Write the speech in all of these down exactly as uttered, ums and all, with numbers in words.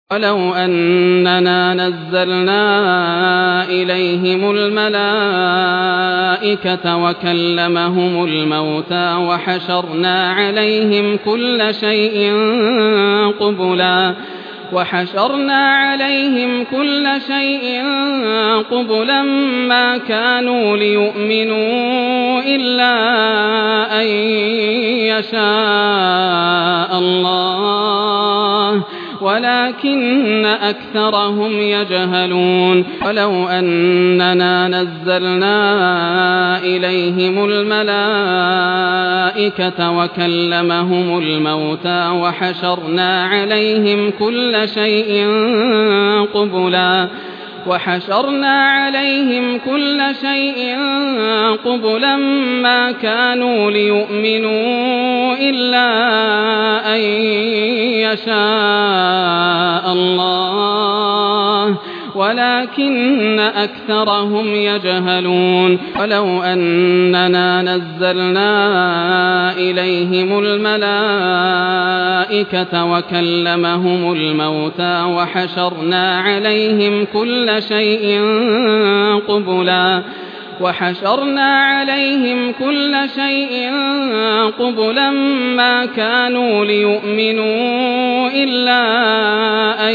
وَلَوْ أَنَّنَا نَزَّلْنَا إِلَيْهِمُ الْمَلَائِكَةَ وَكَلَّمَهُمُ الْمَوْتَىٰ وَحَشَرْنَا عَلَيْهِمْ كُلَّ شَيْءٍ قُبُلًا وحشرنا عليهم كل شيء قبلا ما كانوا ليؤمنوا إلا أن يشاء الله ولكن أكثرهم يجهلون ولو أننا نزلنا إليهم الملائكة وكلمهم الموتى وحشرنا عليهم كل شيء قبلا وحشرنا عليهم كل شيء قبلا ما كانوا ليؤمنوا إلا أن يشاء الله ولكن أكثرهم يجهلون ولو أننا نزلنا إليهم الملائكة وكلمهم الموتى وحشرنا عليهم كل شيء قبلا وحشرنا عليهم كل شيء قبلا ما كانوا ليؤمنوا إلا أن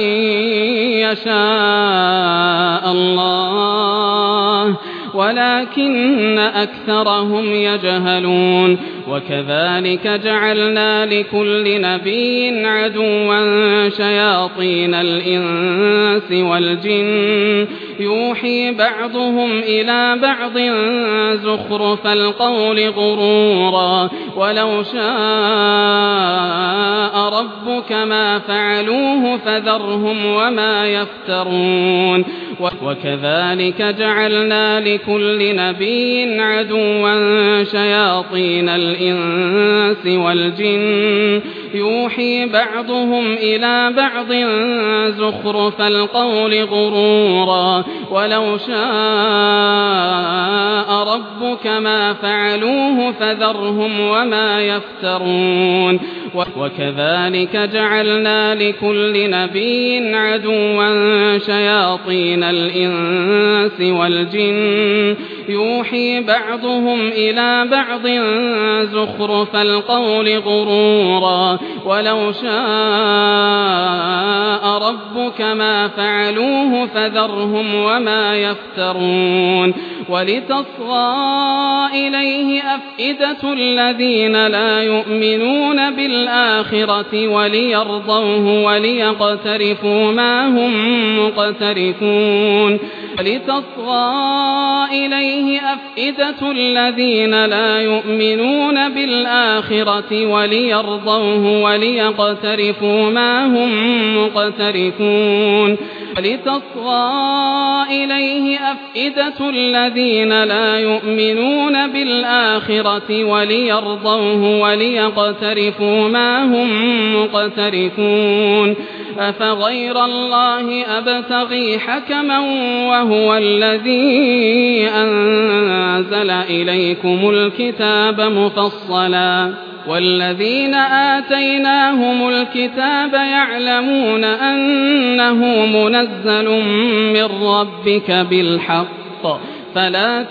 يشاء الله ولكن أكثرهم يجهلون وكذلك جعلنا لكل نبي عدوا شياطين الإنس والجن يوحي بعضهم إلى بعض زخرف القول غرورا ولو شاء ربك ما فعلوه فذرهم وما يفترون وكذلك جعلنا لكل نبي عدوا شياطين الإنس والجن يوحي بعضهم إلى بعض زخرف القول غرورا ولو شاء ربك ما فعلوه فذرهم وما يفترون وكذلك جعلنا لكل نبي عدوا شياطين الإنس والجن يوحي بعضهم إلى بعض زخرف القول غرورا ولو شاء ربك ما فعلوه فذرهم وما يفترون ولتصغى إليه أفئدة الذين لا يؤمنون بالآخرة وليرضوه وليقترفوا ما هم مقترفون ولتصغى إليه أفئدة الذين لا يؤمنون بالآخرة وليرضوه وليقترفوا ما هم مقترفون ولتصغى إليه أفئدة الذين لا يؤمنون بالآخرة وليرضوه وليقترفوا ما هم مقترفون أفغير الله أبتغي حكما وهو الذي أنزل إليكم الكتاب مفصلا والذين آتيناهم الكتاب يعلمون أنه منزل من ربك بالحق فلا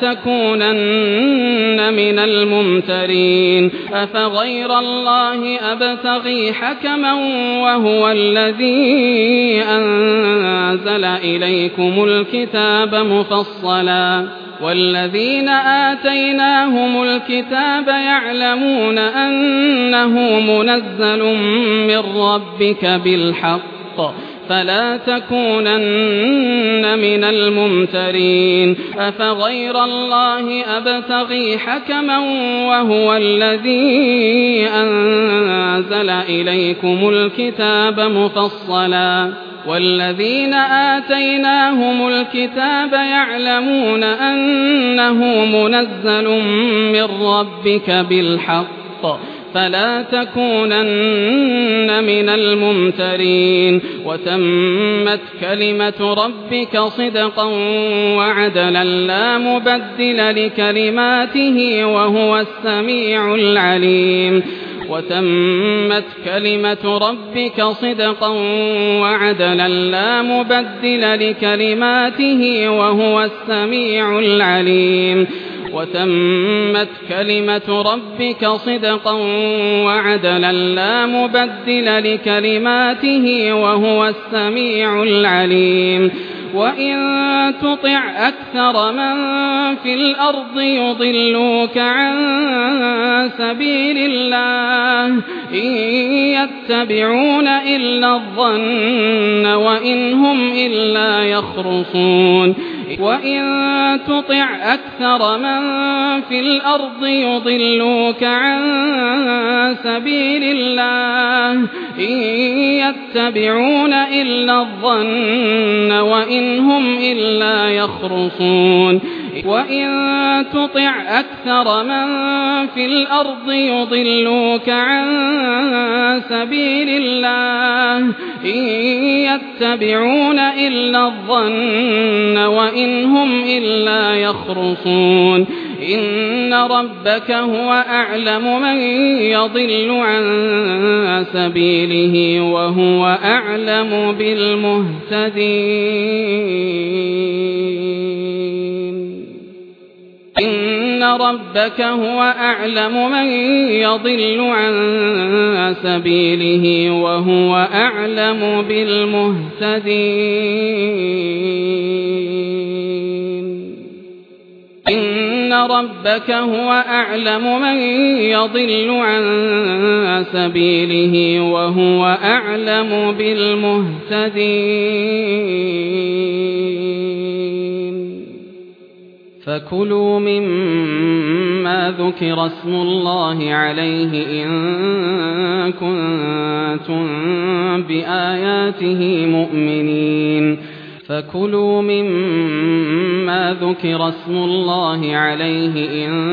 تكونن من الممترين أفغير الله أبتغي حكما وهو الذي أنزل إليكم الكتاب مفصلا والذين آتيناهم الكتاب يعلمون أنه منزل من ربك بالحق فلا تكونن من الممترين أفغير الله أبتغي حكما وهو الذي أنزل إليكم الكتاب مفصلا والذين آتيناهم الكتاب يعلمون أنه منزل من ربك بالحق فلا تكونن من الممترين وتمت كلمة ربك صدقا وعدلا لا مبدل لكلماته وهو السميع العليم وتمت كلمة ربك صدقا وعدلا لا مبدل لكلماته وهو السميع العليم وتمت كلمة ربك صدقا وعدلا لا مبدل لكلماته وهو السميع العليم وإن تطع أكثر من في الأرض يضلوك عن سبيل الله إن يتبعون إلا الظن وإن هم إلا يخرصون وإن تطع أكثر من في الأرض يضلوك عن سبيل الله إن يتبعون إلا الظن وإن هم إلا يخرصون وإن تطع أكثر من في الأرض يضلوك عن سبيل الله إن يتبعون إلا الظن وإن هم إلا يخرصون إن ربك هو أعلم من يضل عن سبيله وهو أعلم بالمهتدين إن ربك هو أعلم من يضل عن سبيله وهو أعلم بالمهتدين إن ربك هو أعلم من يضل عن سبيله وهو أعلم بالمهتدين فكلوا مما ذكر اسم الله عليه إن كنتم بآياته مؤمنين فكلوا مما ذكر اسم الله عليه إن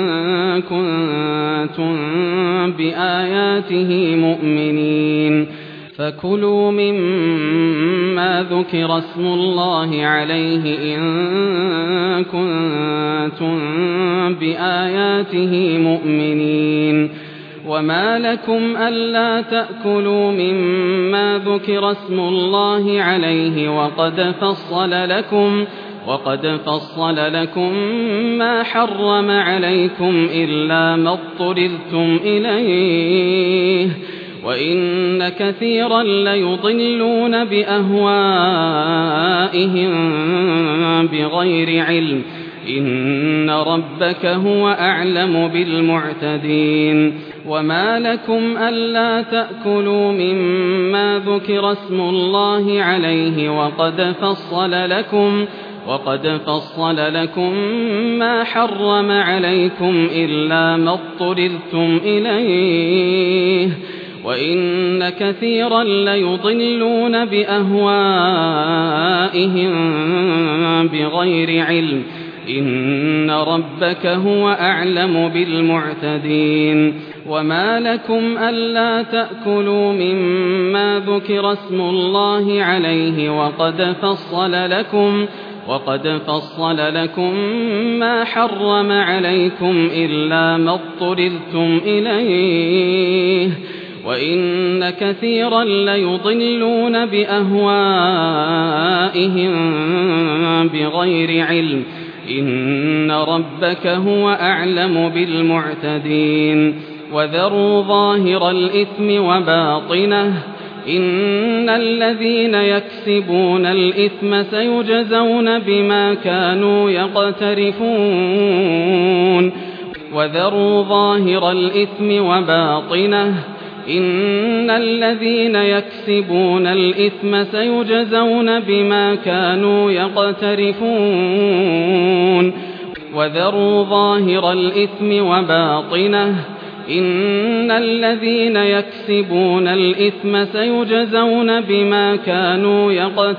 كنتم بآياته مؤمنين فكلوا مما ذكر اسم الله عليه إن كنتم بآياته مؤمنين وما لكم ألا تأكلوا مما ذكر اسم الله عليه وقد فصل لكم وقد فصل لكم ما حرم عليكم إلا ما اضطررتم إليه وإن كثيرا ليضلون بأهوائهم بغير علم إن ربك هو أعلم بالمعتدين وما لكم ألا تأكلوا مما ذكر اسم الله عليه وقد فصل لكم وقد فصل لكم ما حرم عليكم إلا ما اضطررتم إليه وإن كثيرا ليضلون بأهوائهم بغير علم إن ربك هو أعلم بالمعتدين وما لكم ألا تأكلوا مما ذكر اسم الله عليه وقد فصل لكم وقد فصل لكم ما حرم عليكم إلا ما اضطررتم إليه وإن كثيرا ليضلون بأهوائهم بغير علم إن ربك هو أعلم بالمعتدين وذروا ظاهر الإثم وباطنه إن الذين يكسبون الإثم سيجزون بما كانوا يقترفون وذروا ظاهر الإثم وباطنه إن الذين يكسبون الإثم سيجزون بما كانوا يقترفون وذروا ظاهر الإثم وباطنه إن الذين يكسبون الإثم سيجزون بما كانوا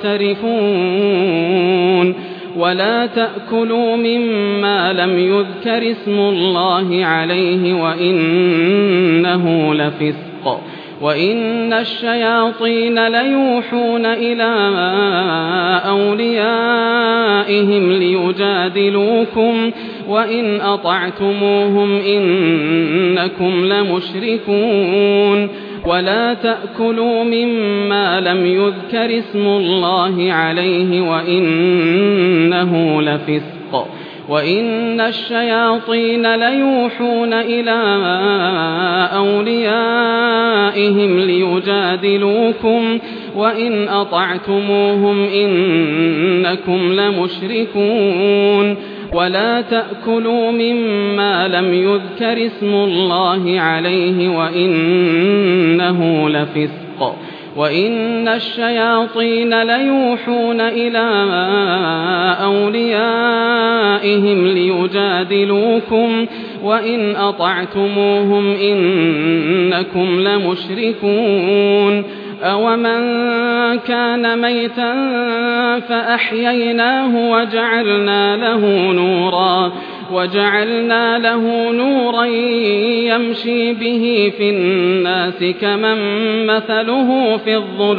يقترفون ولا تأكلوا مما لم يذكر اسم الله عليه وإنه لفسق وإن الشياطين ليوحون إلى أوليائهم ليجادلوكم وإن أطعتموهم إنكم لمشركون ولا تأكلوا مما لم يذكر اسم الله عليه وإنه لفسق وإن الشياطين ليوحون إلى أوليائهم ليجادلوكم وإن أطعتموهم إنكم لمشركون ولا تأكلوا مما لم يذكر اسم الله عليه وإنه لفسق وإن الشياطين ليوحون إلى أوليائهم ليجادلوكم وإن أطعتموهم إنكم لمشركون أومن كان ميتا فأحييناه وجعلنا له نورا وجعلنا له نورا يمشي به في الناس كمن مثله في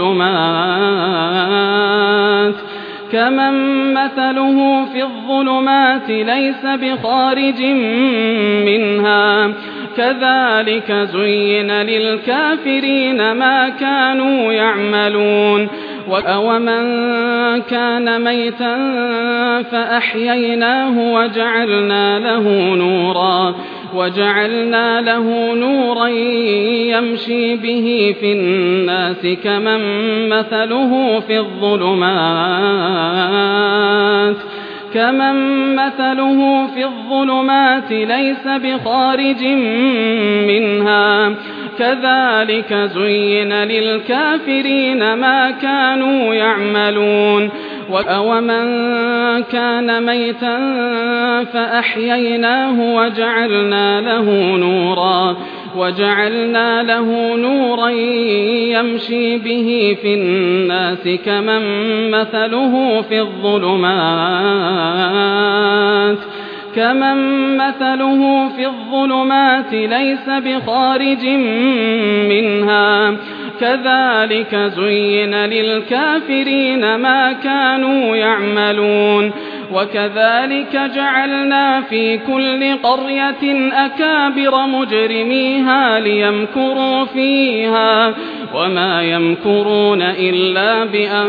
الظلمات كمن مثله في الظلمات ليس بخارج منها كذلك زين للكافرين ما كانوا يعملون أومن كان ميتا فأحييناه وجعلنا له نورا وجعلنا له نورا يمشي به في الناس كمن مثله في الظلمات كمن مثله في الظلمات ليس بخارج منها كذلك زين للكافرين ما كانوا يعملون أومن كان ميتا فأحييناه وجعلنا له نورا وجعلنا له نورا يمشي به في الناس كمن مثله في الظلمات كمن مثله في الظلمات ليس بخارج منها كذلك زين للكافرين ما كانوا يعملون وكذلك جعلنا في كل قرية أكابر مجرميها ليمكروا فيها وما يمكرون إلا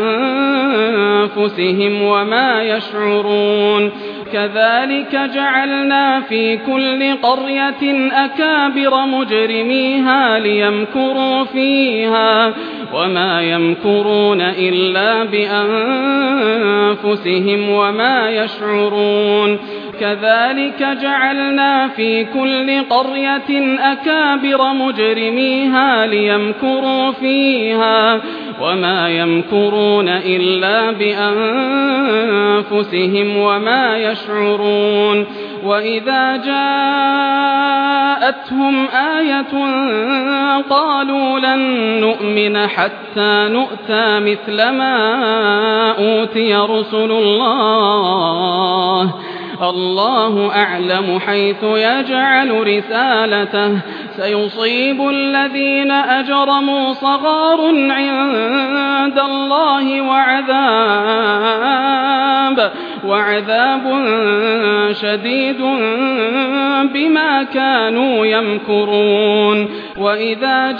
بأنفسهم وما يشعرون كذلك جعلنا في كل قرية أكابر مجرميها ليمكروا فيها وما يمكرون إلا بأنفسهم وما يشعرون كذلك جعلنا في كل قرية أكابر مجرميها ليمكروا فيها وما يمكرون إلا بأنفسهم وما يشعرون وإذا جاءتهم آية قالوا لن نؤمن حتى نؤتى مثل ما أوتي رسل الله الله أعلم حيث يجعل رسالته سيصيب الذين أجرموا صغار عند الله وعذاب وعذاب شديد بما كانوا يمكرون وإذا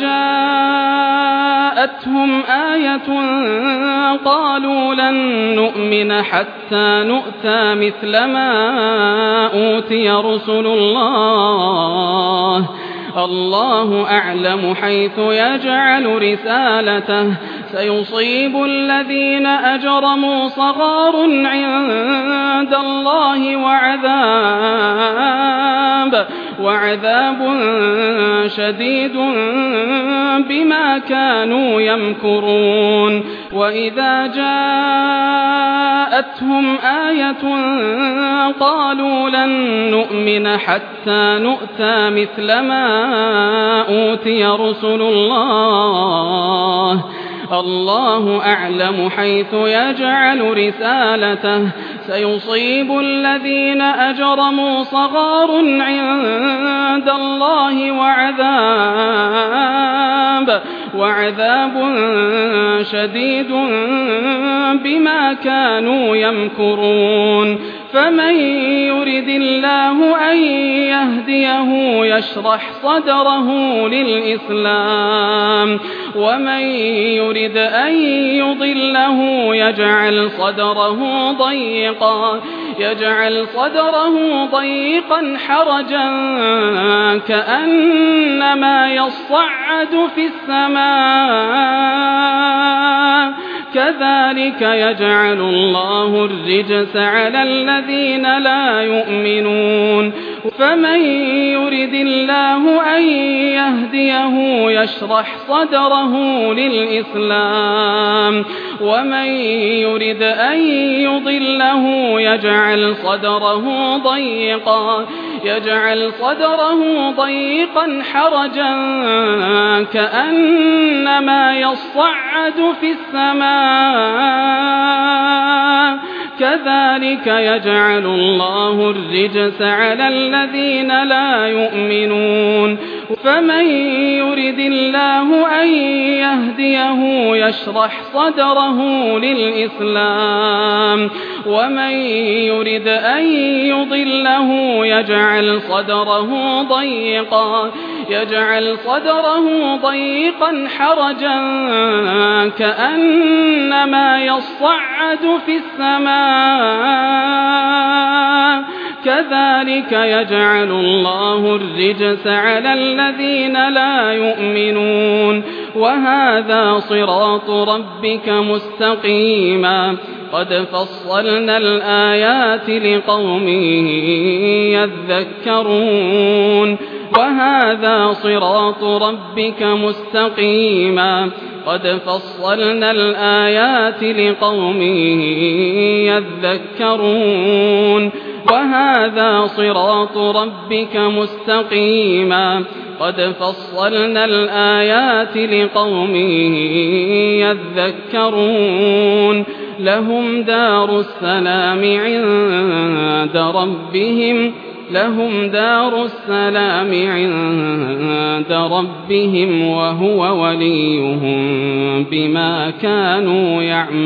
جاءتهم آية قالوا لن نؤمن حتى نؤتى مثل ما أوتي رسل الله الله أعلم حيث يجعل رسالته سيصيب الذين أجرموا صغار عند الله وعذاب وعذاب شديد بما كانوا يمكرون وإذا جاءتهم آية قالوا لن نؤمن حتى نؤتى مثل ما أوتي رسل الله الله أعلم حيث يجعل رسالته سيصيب الذين أجرموا صغار عند الله وعذاب وعذاب شديد بما كانوا يمكرون فمن يرد الله أن يهديه يشرح صدره للإسلام ومن يرد أن يضله يجعل صدره ضيقا يجعل صدره ضيقا حرجا كأنما يصعد في السماء كذلك يجعل الله الرجس على الذين لا يؤمنون فمن يرد الله أن يهديه يشرح صدره للإسلام ومن يرد أن يضله يجعل صدره ضيقا يجعل صدره ضيقا حرجا كأنما يصعد في السماء كذلك يجعل الله الرجس على الذين لا يؤمنون فمن يرد الله أن يهديه يشرح صدره للإسلام ومن يرد أن يضله يجعل صدره ضيقا يجعل صدره ضيقا حرجا كأنما يصعد في السماء كذلك يجعل الله الرجس على الذين لا يؤمنون وهذا صراط ربك مستقيما قد فصلنا الآيات لقوم يذكرون وهذا صراط ربك مستقيما قد فصلنا الآيات لقوم يذكرون وهذا صراط ربك مستقيما قد فصلنا الآيات لقوم يذكرون لهم دار السلام عند ربهم لهم دار السلام عند ربهم وهو وليهم بما كانوا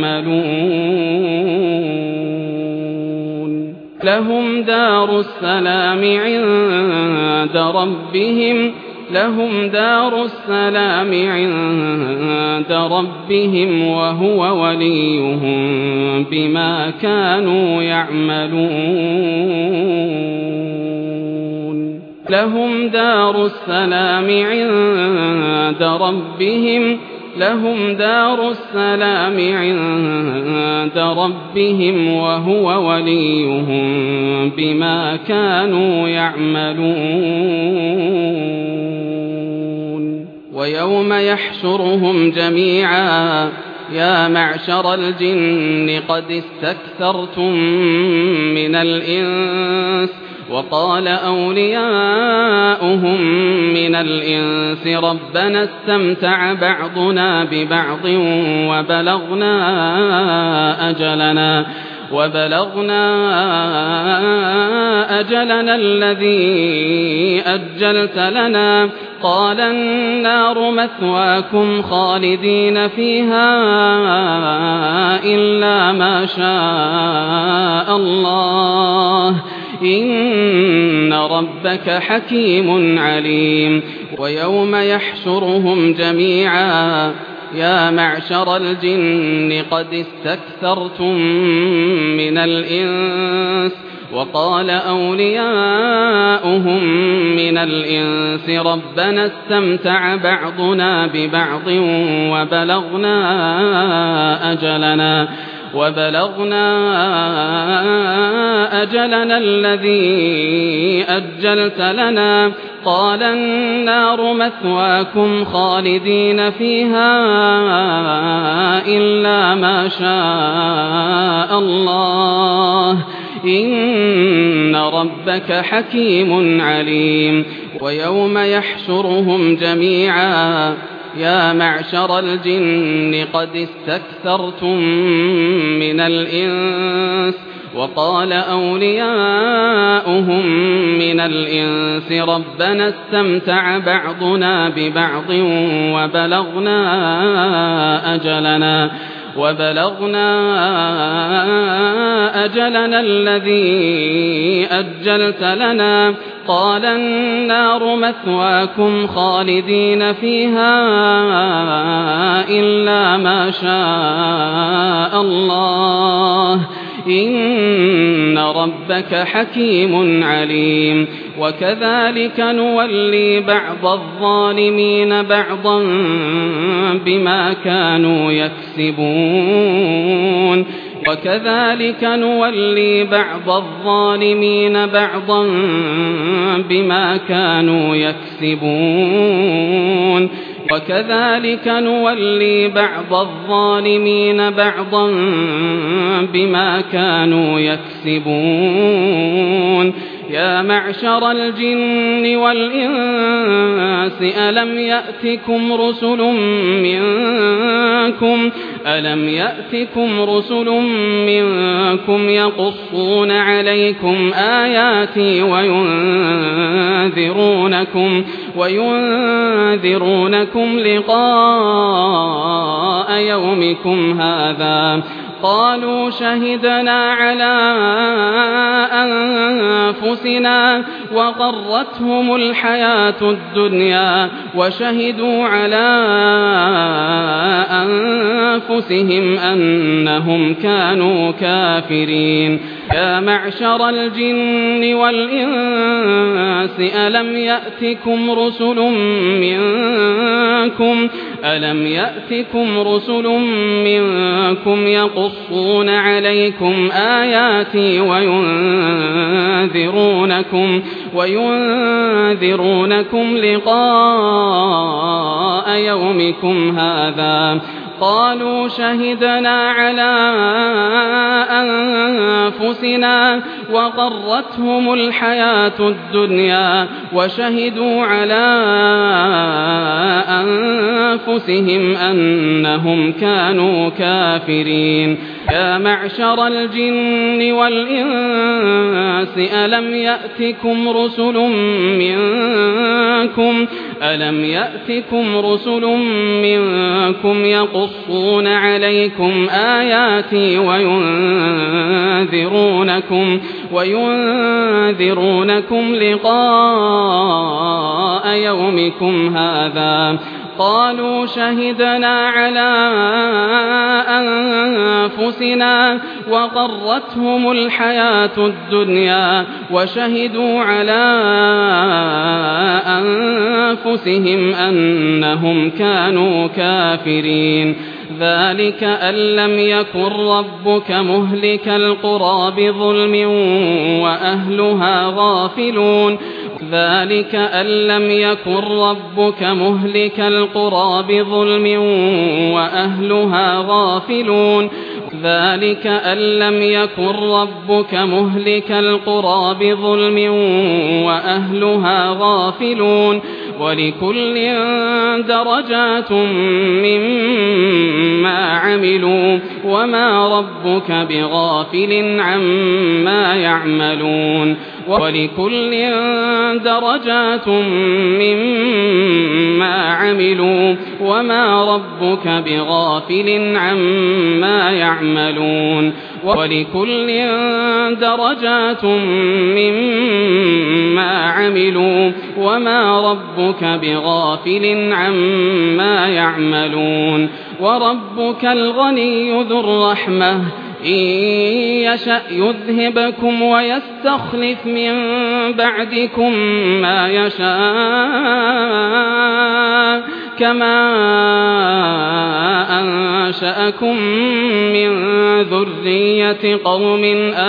يعملون لهم دار السلام عند ربهم لهم دار السلام عند ربهم وهو وليهم بما كانوا يعملون لهم دار السلام عند ربهم لهم دار السلام عند ربهم وهو وليهم بما كانوا يعملون ويوم يحشرهم جميعا يا معشر الجن قد استكثرتم من الإنس وقال أولياؤهم من الإنس ربنا استمتع بعضنا ببعض وبلغنا أجلنا وبلغنا أجلنا الذي أجلت لنا قال النار مثواكم خالدين فيها إلا ما شاء الله إن ربك حكيم عليم ويوم يحشرهم جميعا يا معشر الجن قد استكثرتم من الإنس وقال أولياؤهم من الإنس ربنا استمتع بعضنا ببعض وبلغنا أجلنا وبلغنا أجلنا الذي أجلت لنا قال النار مثواكم خالدين فيها إلا ما شاء الله إن ربك حكيم عليم ويوم يحشرهم جميعا يا معشر الجن قد استكثرتم من الإنس وقال أولياؤهم من الإنس ربنا استمتع بعضنا ببعض وبلغنا أجلنا وبلغنا أجلنا الذي أجلت لنا قال النار مثواكم خالدين فيها إلا ما شاء الله إن ربك حكيم عليم وكذلك نولي بعض الظالمين بعضا بما كانوا يكسبون وكذلك نولي بعض الظالمين بعضا بما كانوا يكسبون وكذلك نولي بعض الظالمين بعضا بما كانوا يكسبون يا معشر الجن والإنس ألم يأتكم رسل منكم ألم يأتكم رسل منكم يقصون عليكم آياتي وينذرونكم وينذرونكم لقاء يومكم هذا قالوا شهدنا على أنفسنا وغرتهم الحياة الدنيا وشهدوا على أنفسهم أنهم كانوا كافرين يا معشر الجن والإنس ألم يأتكم رسل منكم ألم يأتكم رسل منكم يقصون عليكم آياتي وينذرونكم وينذرونكم لقاء يومكم هذا قالوا شهدنا على أنفسنا وغرتهم الحياة الدنيا وشهدوا على أنفسهم أنهم كانوا كافرين يا معشر الجن والإنس ألم يأتكم رسل منكم ألم يأتكم رسل منكم يقصون عليكم آياتي وينذرونكم وينذرونكم لقاء يومكم هذا قالوا شهدنا على أنفسنا وغرتهم الحياة الدنيا وشهدوا على أنفسهم أنهم كانوا كافرين ذلك أن لم يكن ربك مهلك القرى بظلم وأهلها غافلون ذلك أن لم يكن ربك مهلك القرى بظلم وأهلها غافلون ذلك أن لم يكن ربك مهلك القرى بظلم وأهلها غافلون ولكل درجات مما عملوا وما ربك بغافل عما يعملون ولكل درجات مما عملوا وما ربك بغافل عما يعملون ولكل درجات مما عملوا وما ربك بغافل عما يعملون وربك الغني ذو الرحمة إن يشأ يذهبكم ويستخلف من بعدكم ما يشاء كما أنشأكم من ذرية قوم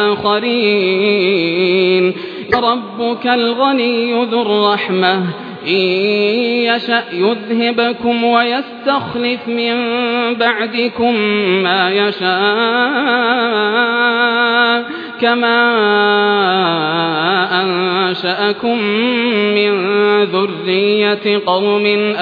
آخرين ربك الغني ذو الرحمة إن يشأ يذهبكم ويستخلف من بعدكم ما يشاء كما أنشأكم من ذرية قوم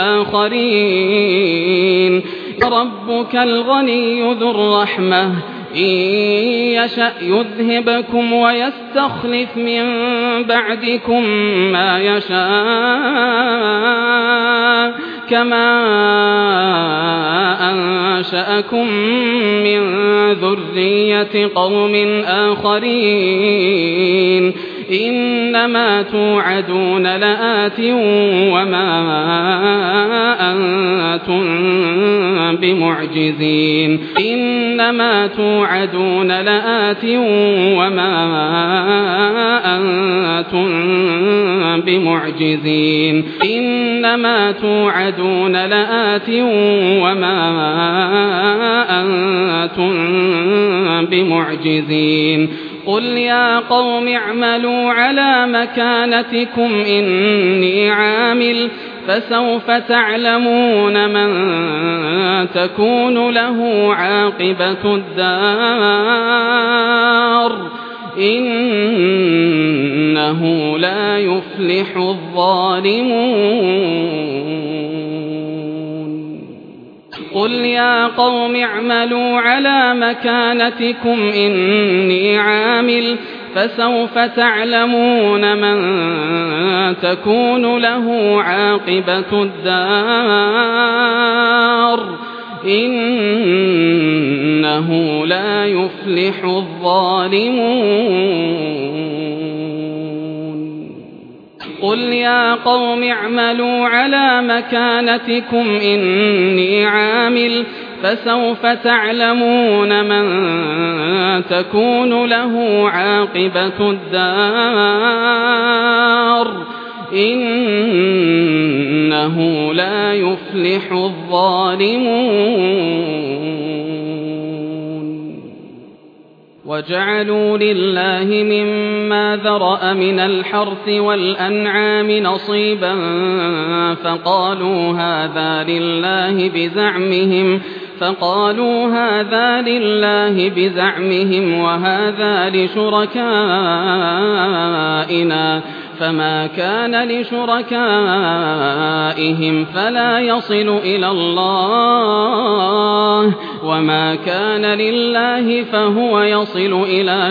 آخرين ربك الغني ذو الرحمة إن يشأ يذهبكم ويستخلف من بعدكم ما يشاء كما أنشأكم من ذرية قوم آخرين إنما توعدون لآت وما أنتم بمعجزين إنما توعدون لآت وما أنتم بمعجزين إنما توعدون لآت وما أنتم بمعجزين قل يا قوم اعملوا على مكانتكم إني عامل فسوف تعلمون من تكون له عاقبة الدار إنه لا يفلح الظالمون قل يا قوم اعملوا على مكانتكم إني عامل فسوف تعلمون من تكون له عاقبة الدار إنه لا يفلح الظالمون قل يا قوم اعملوا على مكانتكم إني عامل فسوف تعلمون من تكون له عاقبة الدار إنه لا يفلح الظالمون وجعلوا لله مما ذرأ من الحرث والأنعام نصيبا فقالوا هذا لله بزعمهم فقالوا هذا لله بزعمهم وهذا لشركائنا فما كان لشركائهم فلا يصل إلى الله وما كان لله فهو يصل إلى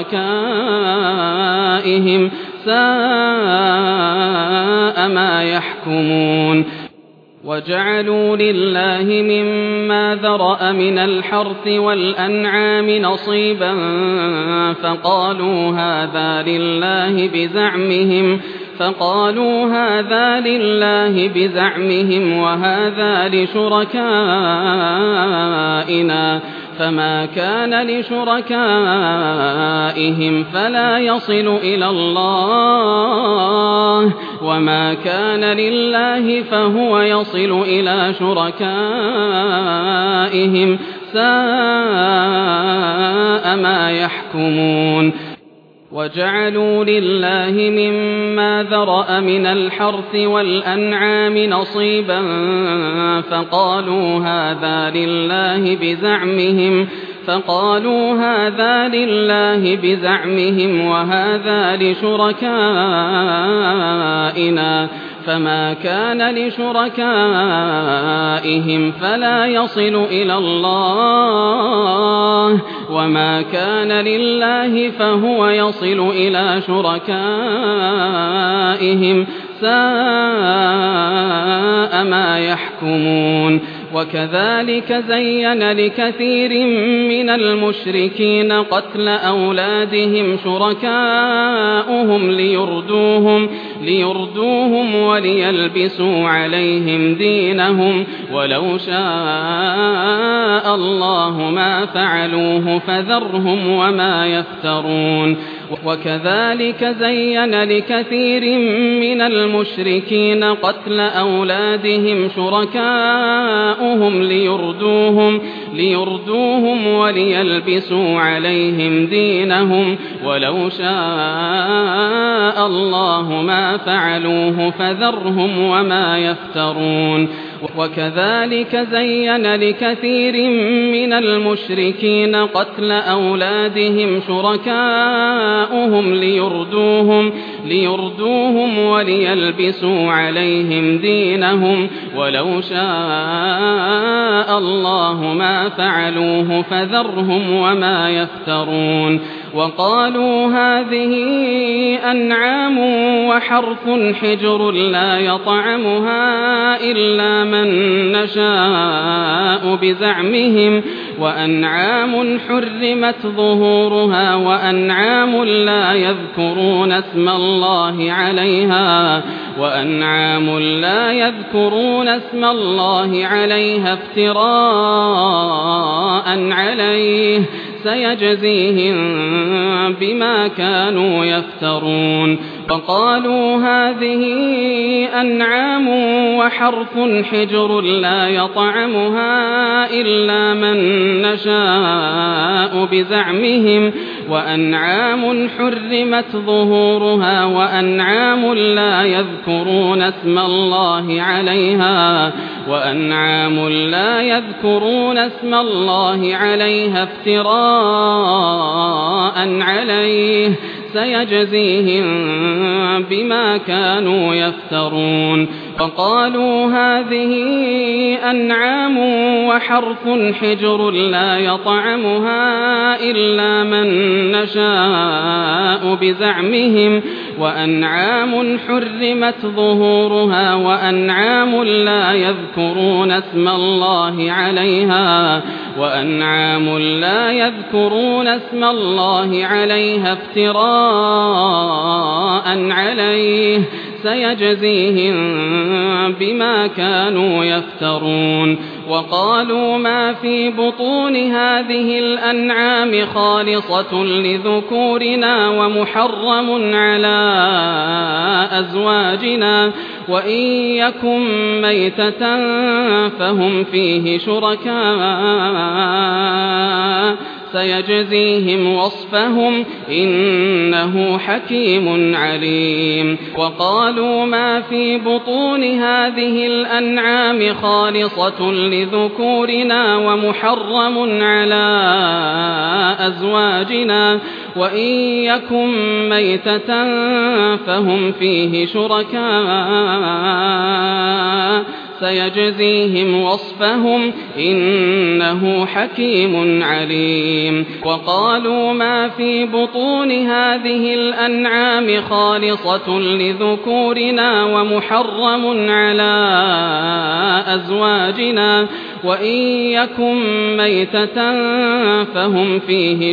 شركائهم ساء ما يحكمون وجعلوا لله مما ذرأ من الحرث والأنعام نصيبا فقالوا هذا لله بزعمهم فقالوا هذا لله بزعمهم وهذا لشركائنا فما كان لشركائهم فلا يصل إلى الله وما كان لله فهو يصل إلى شركائهم ساء ما يحكمون وجعلوا لله مما ذرأ من الحرث والأنعام نصيبا فقالوا هذا لله بزعمهم فقالوا هذا لله بزعمهم وهذا لشركائنا فما كان لشركائهم فلا يصل إلى الله وما كان لله فهو يصل إلى شركائهم ساء ما يحكمون وكذلك زين لكثير من المشركين قتل أولادهم شركاؤهم ليردوهم, ليردوهم وليلبسوا عليهم دينهم ولو شاء الله ما فعلوه فذرهم وما يفترون وكذلك زين لكثير من المشركين قتل أولادهم شركاؤهم ليردوهم, ليردوهم وليلبسوا عليهم دينهم ولو شاء الله ما فعلوه فذرهم وما يفترون وكذلك زين لكثير من المشركين قتل أولادهم شركاؤهم ليردوهم, ليردوهم وليلبسوا عليهم دينهم ولو شاء الله ما فعلوه فذرهم وما يفترون وقالوا هذه أنعام وحرث حجر لا يطعمها إلا من نشاء بزعمهم وأنعام حرمت ظهورها وأنعام لا يذكرون اسم الله عليها وأنعام لا يذكرون اسم الله عليها افتراء عليه سيجزيهم بما كانوا يفترون وقالوا هذه أنعام وحرث حجر لا يطعمها إلا من نشاء بزعمهم وأنعام حرمت ظهورها وأنعام لا يذكرون اسم الله عليها وأنعام لا يذكرون اسم الله عليها افتراء عليه سيجزيهم بما كانوا يفترون وقالوا هذه أنعام وحرث حجر لا يطعمها إلا من نشاء بزعمهم وأنعام حرمت ظهورها وأنعام لا يذكرون اسم الله عليها وأنعام لا يذكرون اسم الله عليها افتراء عليه سيجزيهم بما كانوا يفترون وقالوا ما في بطون هذه الأنعام خالصة لذكورنا ومحرم على أزواجنا وإن يكن ميتة فهم فيه شركاء سيجزيهم وصفهم إنه حكيم عليم وقالوا ما في بطون هذه الأنعام خالصة لذكورنا ومحرم على أزواجنا وإن يكن ميتة فهم فيه شركاء سيجزيهم وصفهم إنه حكيم عليم وقالوا ما في بطون هذه الأنعام خالصة لذكورنا ومحرم على أزواجنا وإن يكن ميتة فهم فيه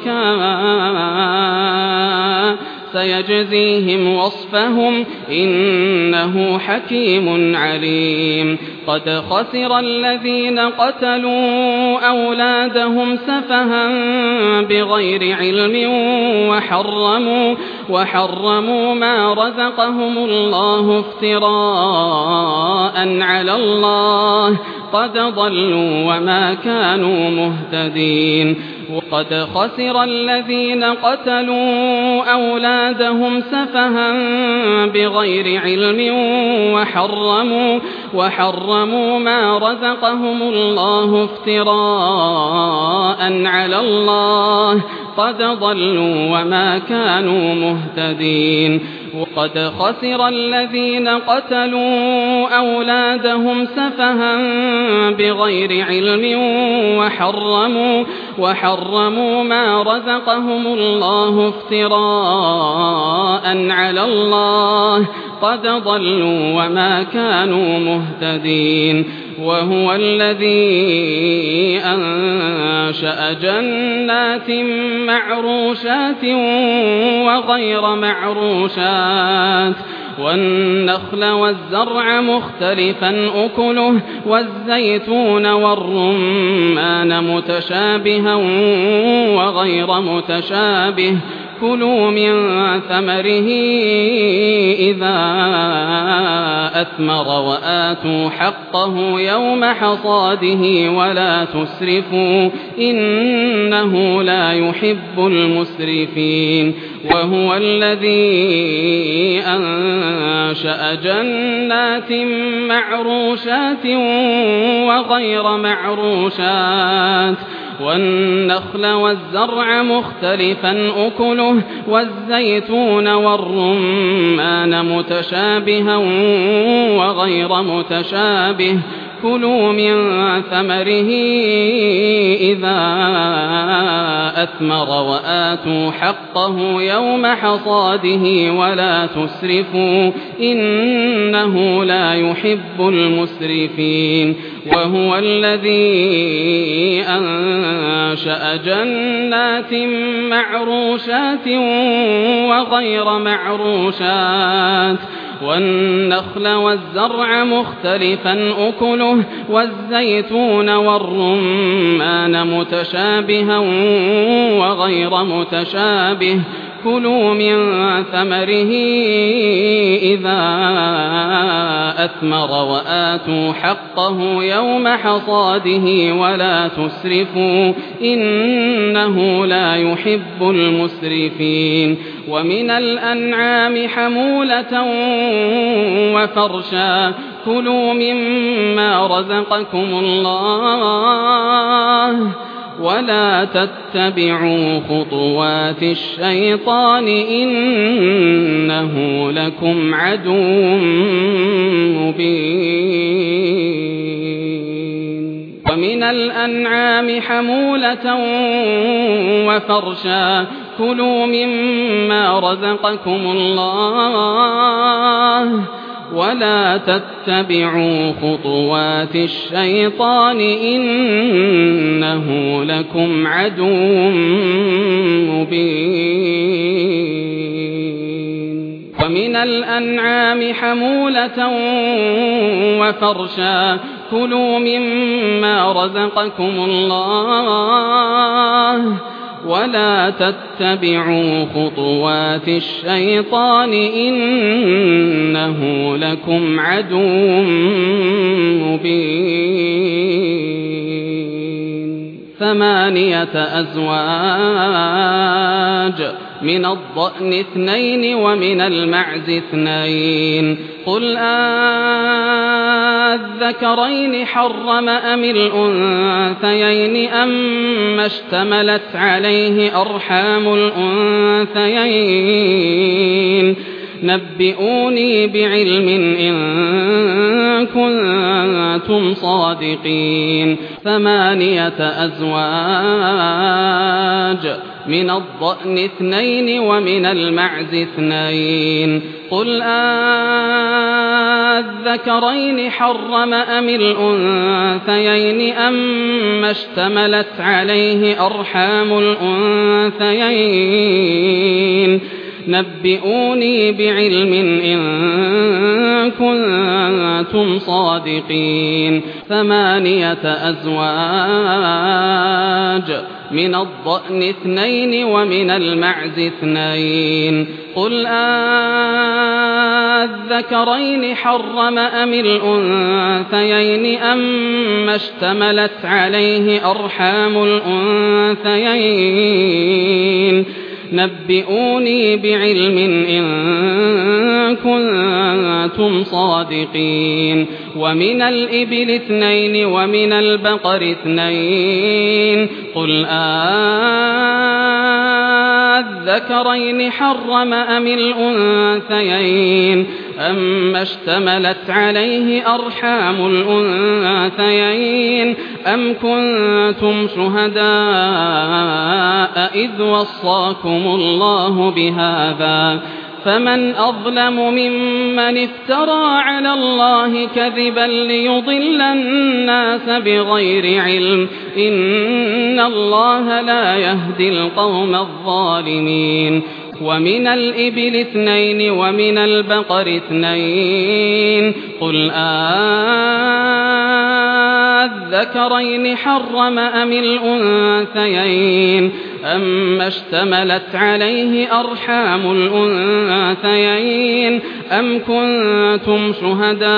شركاء سيجزيهم وصفهم إنه حكيم عليم قد خسر الذين قتلوا أولادهم سفها بغير علم وحرموا, وحرموا ما رزقهم الله افتراء على الله قد ضلوا وما كانوا مهتدين وقد خسر الذين قتلوا أولادهم سفها بغير علم وحرموا, وحرموا ما رزقهم الله افتراء على الله قد ضلوا وما كانوا مهتدين وقد خسر الذين قتلوا أولادهم سفها بغير علم وحرموا, وحرموا ما رزقهم الله افتراء على الله قد ضلوا وما كانوا مهتدين وهو الذي أنشأ جنات معروشات وغير معروشات والنخل والزرع مختلفا أكله والزيتون والرمان متشابها وغير متشابه كلوا من ثمره إذا أثمر وآتوا حقه يوم حصاده ولا تسرفوا إنه لا يحب المسرفين وهو الذي أنشأ جنات معروشات وغير معروشات والنخل والزرع مختلفا أكله والزيتون والرمان متشابها وغير متشابه كلوا من ثمره إذا أثمر وآتوا حقه يوم حصاده ولا تسرفوا إنه لا يحب المسرفين وهو الذي أنشأ جنات معروشات وغير معروشات والنخل والزرع مختلفا أكله والزيتون والرمان متشابها وغير متشابه كلوا من ثمره إذا أثمر وآتوا حقه يوم حصاده ولا تسرفوا إنه لا يحب المسرفين ومن الأنعام حمولة وفرشا كلوا مما رزقكم الله ولا تتبعوا خطوات الشيطان إنه لكم عدو مبين ومن الأنعام حمولة وفرشا كلوا مما رزقكم الله ولا تتبعوا خطوات الشيطان إنه لكم عدو مبين ومن الأنعام حمولة وفرشا كلوا مما رزقكم الله ولا تتبعوا خطوات الشيطان إنه لكم عدو مبين ثمانية أزواج من الضأن اثنين ومن المعز اثنين قل أذكرين حرم أم الأنثيين أما اشتملت عليه أرحام الأنثيين نبئوني بعلم إن كنتم صادقين ثمانية أزواج من الضأن اثنين ومن المعز اثنين قل أذكرين حرم أم الأنثيين أما اشتملت عليه أرحام الأنثيين نبئوني بعلم إن كنتم صادقين ثمانية أزواج من الضأن اثنين ومن المعز اثنين قل أذكرين حرم أم الأنثيين أما اشتملت عليه أرحام الأنثيين نبئوني بعلم إن كنتم صادقين ومن الإبل اثنين ومن البقر اثنين قل أذكرين حرم أم الأنثيين أما اشتملت عليه أرحام الأنثيين أم كنتم شهداء إذ وصاكم الله بهذا فمن أظلم ممن افترى على الله كذبا ليضل الناس بغير علم إن الله لا يهدي القوم الظالمين ومن الإبل اثنين ومن البقر اثنين قل أذكرين حرم أم الأنثيين أما اشتملت عليه أرحام الأنثيين أم كنتم شهداء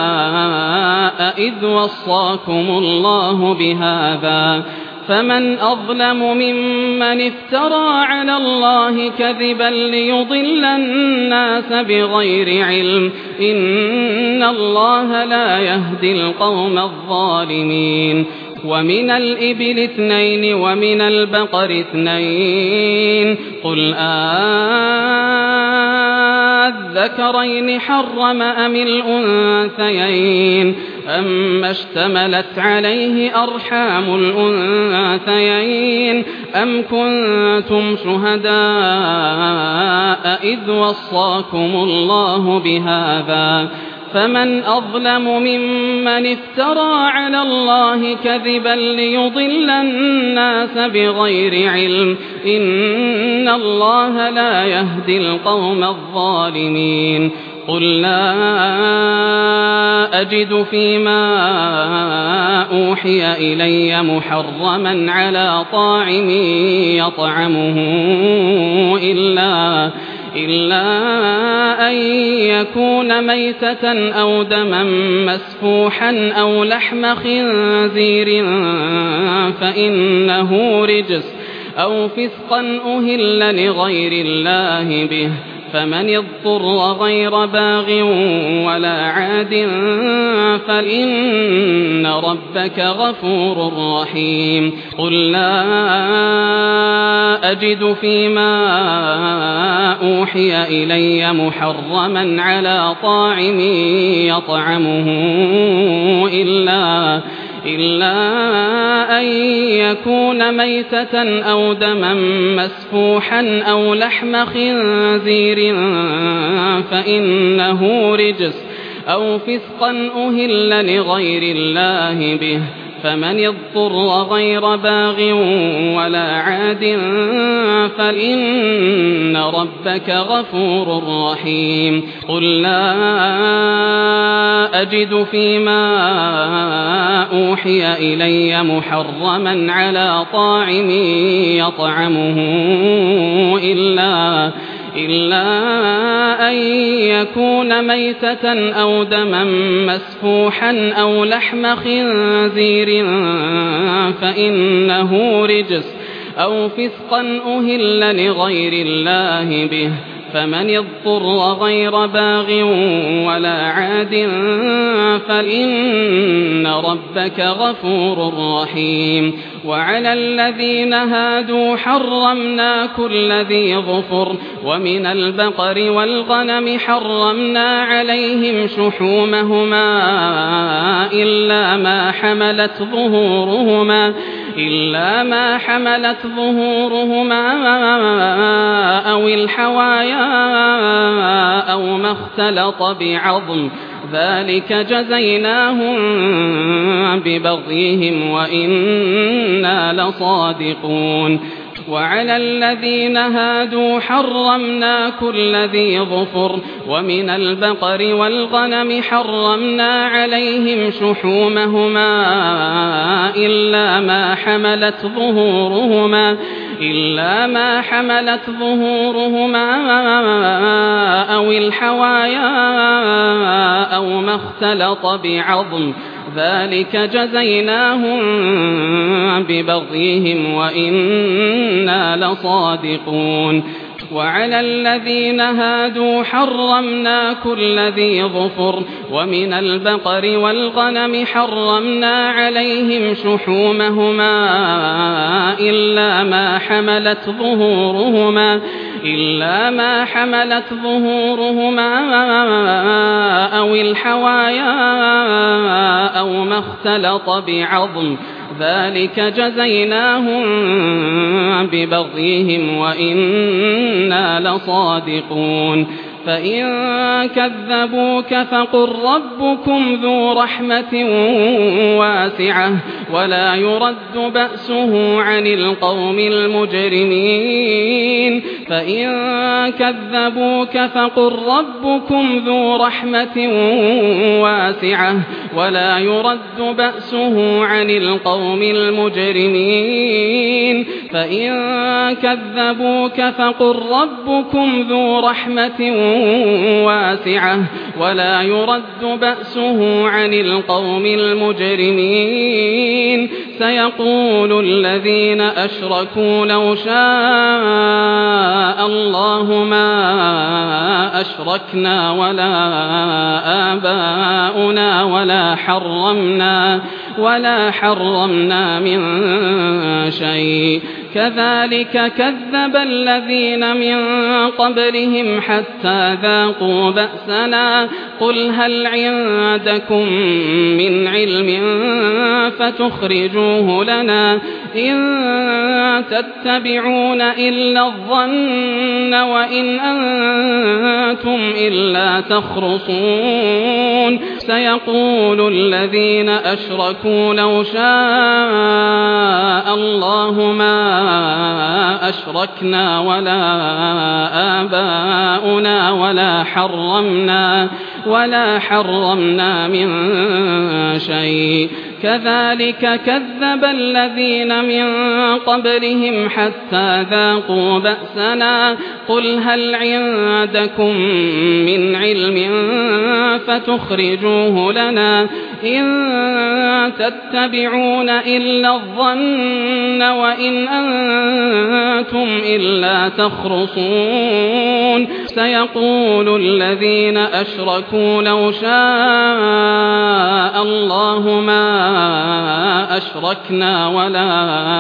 إذ وصاكم الله بهذا فمن أظلم ممن افترى على الله كذبا ليضل الناس بغير علم إن الله لا يهدي القوم الظالمين ومن الإبل اثنين ومن البقر اثنين قل أذكرين حرم أم الأنثيين أَمَّا اشْتَمَلَتْ عَلَيْهِ أَرْحَامُ الْأُنثَيَيْنِ أَمْ كُنتُمْ شُهَدَاءَ إِذْ وَصَّاكُمُ اللَّهُ بِهَٰذَا فمن أظلم ممن افترى على الله كذبا ليضل الناس بغير علم إن الله لا يهدي القوم الظالمين قل لا أجد فيما أوحي إلي محرما على طاعم يطعمه إلا إلا أن يكون ميتة أو دما مسفوحا أو لحم خنزير فإنه رجس أو فسقا أهل لغير الله به فمن اضطر غير باغ ولا عاد فإن ربك غفور رحيم قل لا أجد فيما أوحي إلي محرما على طاعم يطعمه إلا إلا أن يكون ميتة أو دما مسفوحا أو لحم خنزير فإنه رجس أو فسقا أهل لغير الله به فمن اضطر غير باغ ولا عاد فإن ربك غفور رحيم قل لا أجد فيما أوحي إلي محرما على طاعم يطعمه إلا إلا أن يكون ميتة أو دما مسفوحا أو لحم خنزير فإنه رجس أو فسقا أهل لغير الله به فمن اضطر غير باغ ولا عاد فإن ربك غفور رحيم وعلى الذين هادوا حرمنا كل ذي ظفر ومن البقر والغنم حرمنا عليهم شحومهما إلا ما حملت ظهورهما إلا ما حملت ظهورهما أو الحوايا أو ما اختلط بعظم ذلك جزيناهم ببغيهم وإنا لصادقون وعلى الذين هادوا حرمنا كل ذي ظفر ومن البقر والغنم حرمنا عليهم شحومهما إلا ما حملت ظهورهما إلا ما حملت ظهورهما أو الحوايا أو ما اختلط بعظم ذلك جزيناهم ببغيهم وإنا لصادقون وعلى الذين هادوا حرمنا كل ذي ظفر ومن البقر والغنم حرمنا عليهم شحومهما إلا ما حملت ظهورهما إلا ما حملت ظهورهما أو الحوايا أو ما اختلط بعظم ذلك جزيناهم ببغيهم وإنا لصادقون فإن كذبوك فقل ربكم ذو رحمة واسعة ولا يرد بأسه عن القوم المجرمين فإن كذبوك فقل ربكم ذو رحمة واسعة ولا يرد بأسه عن القوم المجرمين فإن كذبوك فقل ربكم ذو رحمة واسعة ولا يرد بأسه عن القوم المجرمين سيقول الذين أشركوا لو شاء الله ما أشركنا ولا آباؤنا ولا حرمنا ولا حرمنا من شيء كذلك كذب الذين من قبلهم حتى ذاقوا بأسنا قل هل عندكم من علم فتخرجوه لنا إن تتبعون إلا الظن وإن أنتم إلا تخرصون سيقول الذين أشركوا لو شاء الله ما أشركنا ولا آباؤنا ولا حرمنا ولا حرمنا من شيء كذلك كذب الذين من قبلهم حتى ذاقوا بأسنا قل هل عندكم من علم فتخرجوه لنا إن تتبعون إلا الظن وإن أنتم إلا تخرصون سيقول الذين أشركوا لو شاء الله ما أشركنا ولا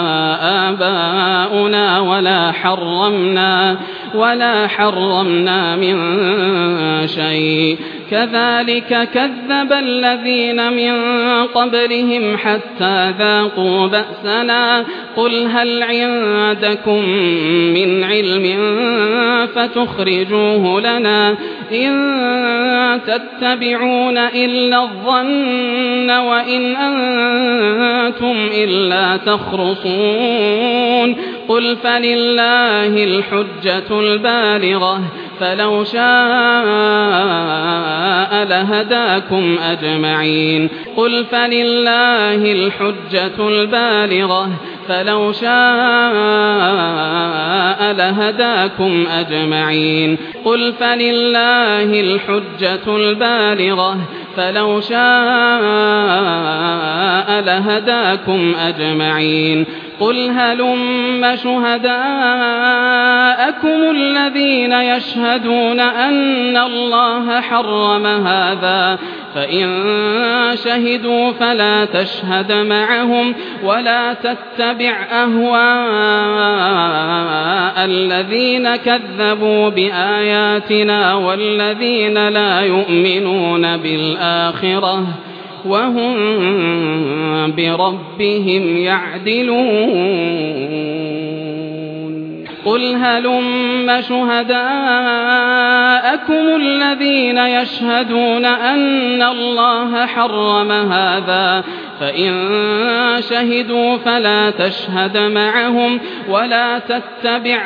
آباؤنا ولا حرمنا ولا حرمنا من شيء كذلك كذب الذين من قبلهم حتى ذاقوا بأسنا قل هل عندكم من علم فتخرجوه لنا إن تتبعون إلا الظن وإن أنتم إلا تخرصون قل فلله الحجة البالغة فلو شاء لهداكم أجمعين قل فلله الحجة البالغة فلو شاء لهداكم أجمعين قل فلله الحجة البالغة فلو شاء لهداكم أجمعين قل هلم شهداءكم الذين يشهدون أن الله حرم هذا فإن شهدوا فلا تشهد معهم ولا تتبع أهواء الذين كذبوا بآياتنا والذين لا يؤمنون بالآخرة وهم بربهم يعدلون قل هلم شهداءكم الذين يشهدون أن الله حرم هذا فإن شهدوا فلا تشهد معهم ولا تتبع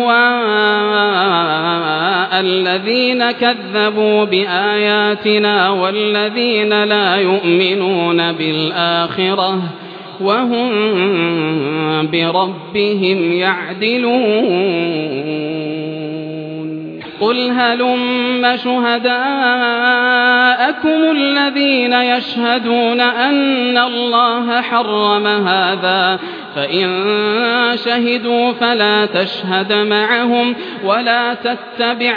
أهواء الذين كذبوا بآياتنا والذين لا يؤمنون بالآخرة وهم بربهم يعدلون قل هلم شهداءكم الذين يشهدون أن الله حرم هذا فإن شهدوا فلا تشهد معهم ولا تتبع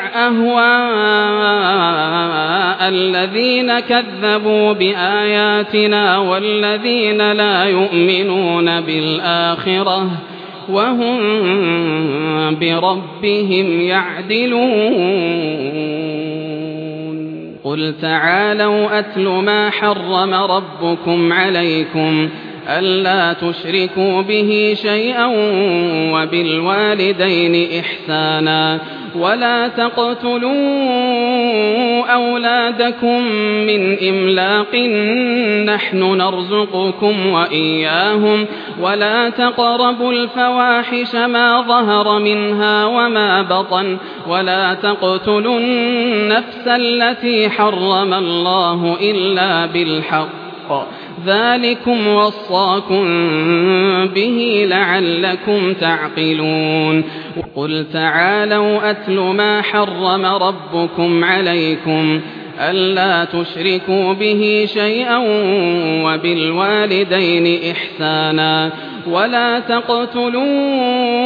أهواء الذين كذبوا بآياتنا والذين لا يؤمنون بالآخرة وهم بربهم يعدلون قل تعالوا أتل ما حرم ربكم عليكم ألا تشركوا به شيئا وبالوالدين إحسانا ولا تقتلوا أولادكم من إملاق نحن نرزقكم وإياهم ولا تقربوا الفواحش ما ظهر منها وما بطن ولا تقتلوا النفس التي حرم الله إلا بالحق ذلكم وصاكم به لعلكم تعقلون قل تعالوا أتل ما حرم ربكم عليكم ألا تشركوا به شيئا وبالوالدين إحسانا ولا تقتلوا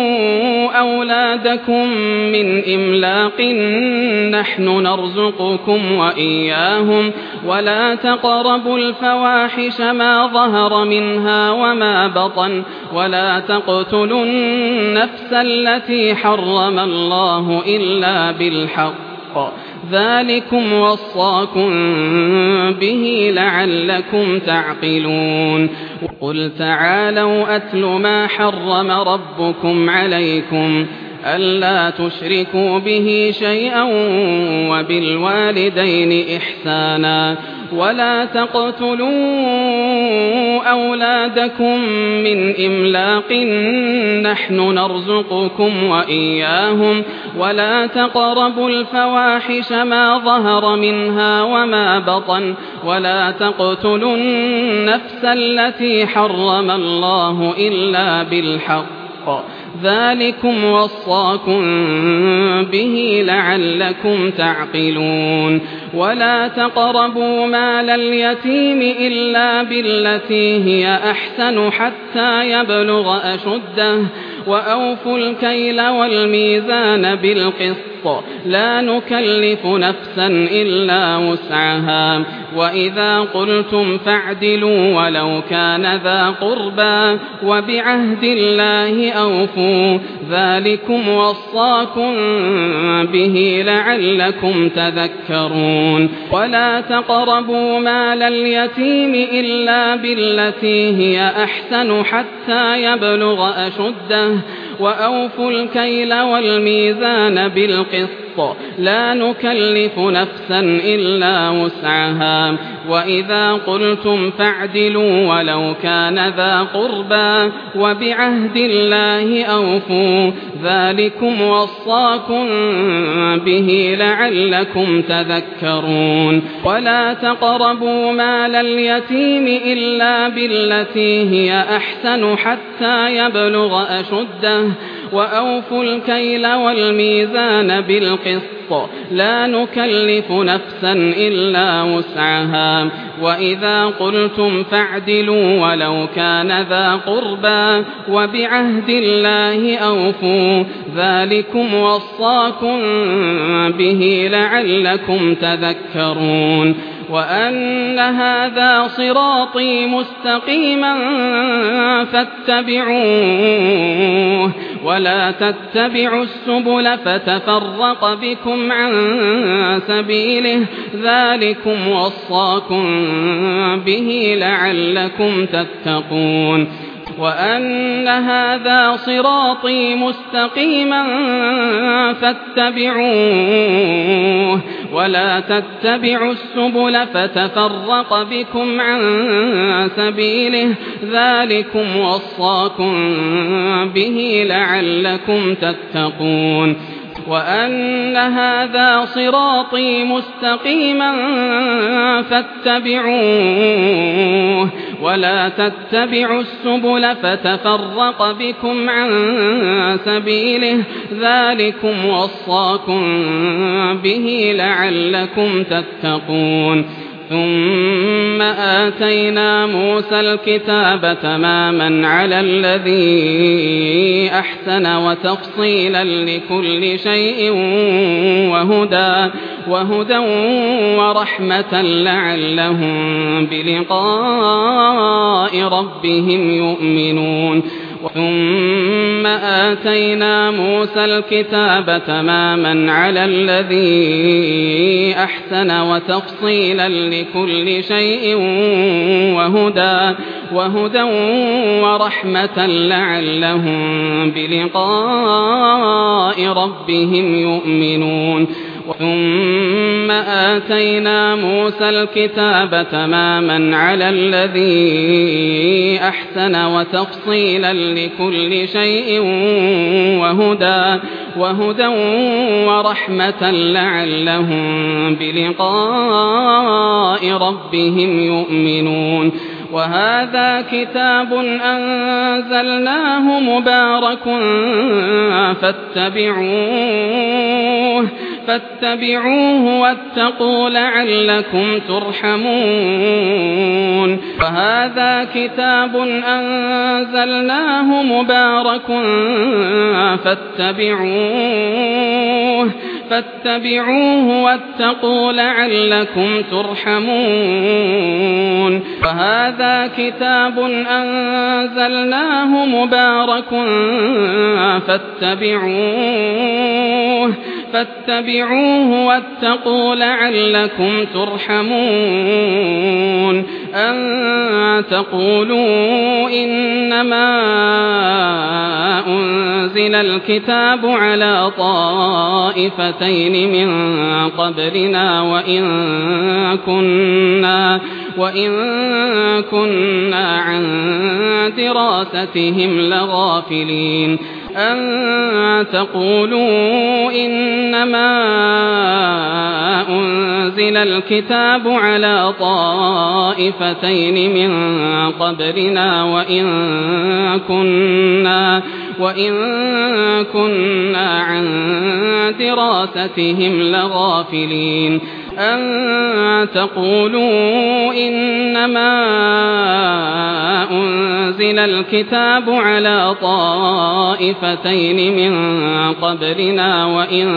أولادكم من إملاق نحن نرزقكم وإياهم ولا تقربوا الفواحش ما ظهر منها وما بطن ولا تقتلوا النفس التي حرم الله إلا بالحق ذلكم وصاكم به لعلكم تعقلون قل تعالوا أتل ما حرم ربكم عليكم ألا تشركوا به شيئا وبالوالدين إحسانا ولا تقتلوا أولادكم من إملاق نحن نرزقكم وإياهم ولا تقربوا الفواحش ما ظهر منها وما بطن ولا تقتلوا النفس التي حرم الله إلا بالحق ذلكم وصاكم به لعلكم تعقلون ولا تقربوا مال اليتيم إلا بالتي هي أحسن حتى يبلغ أشده وأوفوا الكيل والميزان بالقسط لا نكلف نفسا إلا وسعها وإذا قلتم فاعدلوا ولو كان ذا قربى وبعهد الله أوفوا ذلكم وصاكم به لعلكم تذكرون ولا تقربوا مال اليتيم إلا بالتي هي أحسن حتى يبلغ أشده وأوفوا الكيل والميزان بالقسط لا نكلف نفسا إلا وسعها وإذا قلتم فاعدلوا ولو كان ذا قربى وبعهد الله أوفوا ذلكم وصاكم به لعلكم تذكرون ولا تقربوا مال اليتيم إلا بالتي هي أحسن حتى يبلغ أشده وأوفوا الكيل والميزان بالقسط لا نكلف نفسا إلا وسعها وإذا قلتم فاعدلوا ولو كان ذا قربى وبعهد الله أوفوا ذلكم وصاكم به لعلكم تذكرون وأن هذا صراطي مستقيما فاتبعوه ولا تتبعوا السبل فتفرق بكم عن سبيله ذلكم وصاكم به لعلكم تتقون وأن هذا صراطي مستقيما فاتبعوه ولا تتبعوا السبل فتفرق بكم عن سبيله ذلكم وصاكم به لعلكم تتقون وأن هذا صراطي مستقيما فاتبعوه ولا تتبعوا السبل فتفرق بكم عن سبيله ذلكم وصاكم به لعلكم تتقون ثم آتينا موسى الكتاب تماما على الذي أحسن وتفصيلا لكل شيء وهدى وهدى ورحمة لعلهم بلقاء ربهم يؤمنون ثم آتينا موسى الكتاب تماما على الذي أحسن وتفصيلا لكل شيء وهدى وهدى ورحمة لعلهم بلقاء ربهم يؤمنون ثم آتينا موسى الكتاب تماما على الذي أحسن وتفصيلا لكل شيء وهدى وهدى ورحمة لعلهم بلقاء ربهم يؤمنون وهذا كتاب أنزلناه مبارك فاتبعوه فاتبعوه واتقوا لعلكم ترحمون وهذا كتاب أنزلناه مبارك فاتبعوه فاتبعوه واتقوا لعلكم ترحمون وهذا كتاب أنزلناه مبارك فاتبعوه فاتبعوه واتقوا لعلكم ترحمون أن تقولوا إنما أنزل الكتاب على طائفتين من قبلنا وإن كنا وإن كنا عن دراستهم لغافلين أن تقولوا إنما أنزل الكتاب على طائفتين من قبلنا وإن كنا وإن كنا عن دراستهم لغافلين أن تقولوا إنما أنزل الكتاب على طائفتين من قبلنا وإن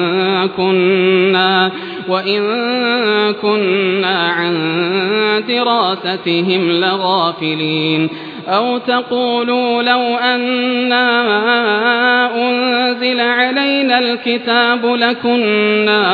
كنا وإن كنا عن دراستهم لغافلين أو تقولوا لو أنا أنزل علينا الكتاب لكنا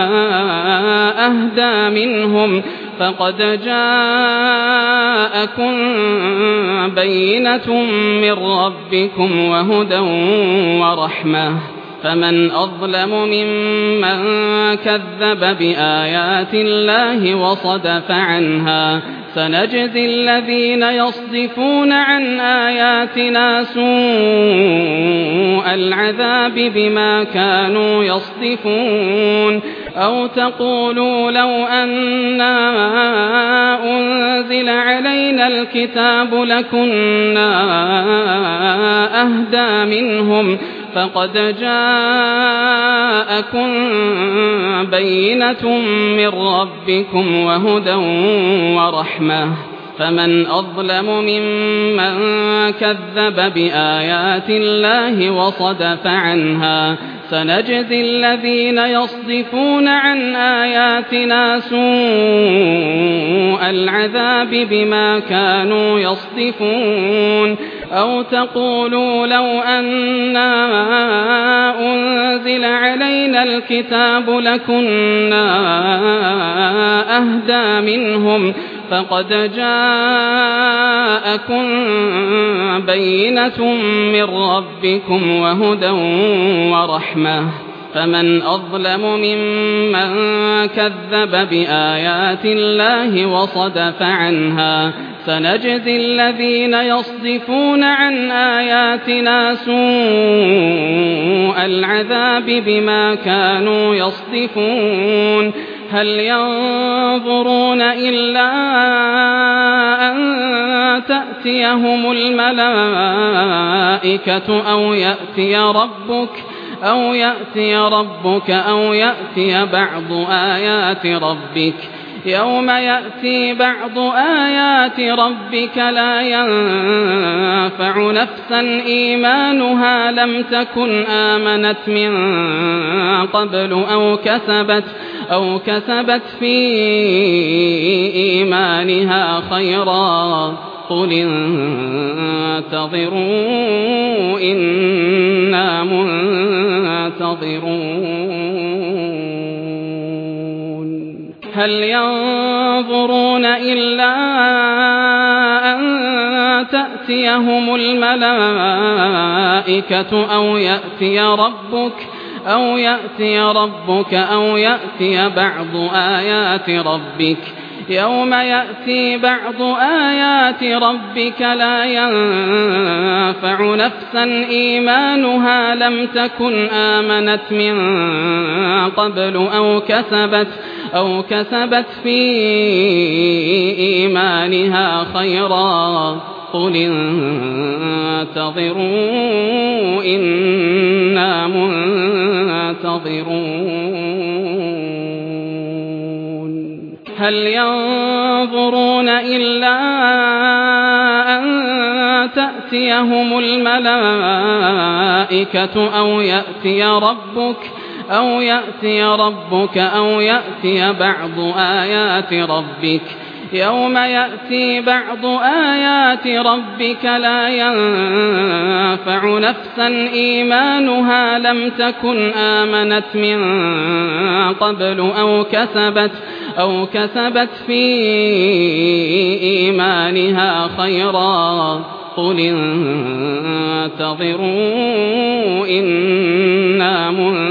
أهدى منهم فقد جاءكم بينة من ربكم وهدى ورحمة فمن أظلم ممن كذب بآيات الله وصدف عنها سنجزي الذين يصدفون عن آياتنا سوء العذاب بما كانوا يصدفون أو تقولوا لو أنا أنزل علينا الكتاب لكنا أهدى منهم فقد جاءكم بينة من ربكم وهدى ورحمة فمن أظلم ممن كذب بآيات الله وصدف عنها سنجزي الذين يصدفون عن آياتنا سوء العذاب بما كانوا يصدفون أو تقولوا لو أنا أنزل علينا الكتاب لكنا أهدى منهم فقد جاءكم بينة من ربكم وهدى ورحمة فمن أظلم ممن كذب بآيات الله وصدف عنها سنجزي الذين يصدفون عن آياتنا سوء العذاب بما كانوا يصدفون هل ينظرون إلا أن تأتيهم الملائكة أو يأتي ربك أو يأتي ربك أو يأتي بعض آيات ربك يوم يأتي بعض آيات ربك لا ينفع نفسا إيمانها لم تكن آمنت من قبل أو كسبت أو كسبت في إيمانها خيرا قل انتظروا إنا منتظرون هل ينظرون إلا أن تأتيهم الملائكة أو يأتي ربك أو يأتي ربك أو يأتي بعض آيات ربك يوم يأتي بعض آيات ربك لا ينفع نفسا إيمانها لم تكن آمنت من قبل أو كسبت أو كسبت في إيمانها خيرا قل انتظروا إنا منتظرون هل ينظرون إلا أن تأتيهم الملائكة أو يأتي ربك أو يأتي ربك أو يأتي بعض آيات ربك يوم يأتي بعض آيات ربك لا ينفع نفسا إيمانها لم تكن آمنت من قبل أو كسبت أو كسبت في إيمانها خيرا قل انتظروا إنا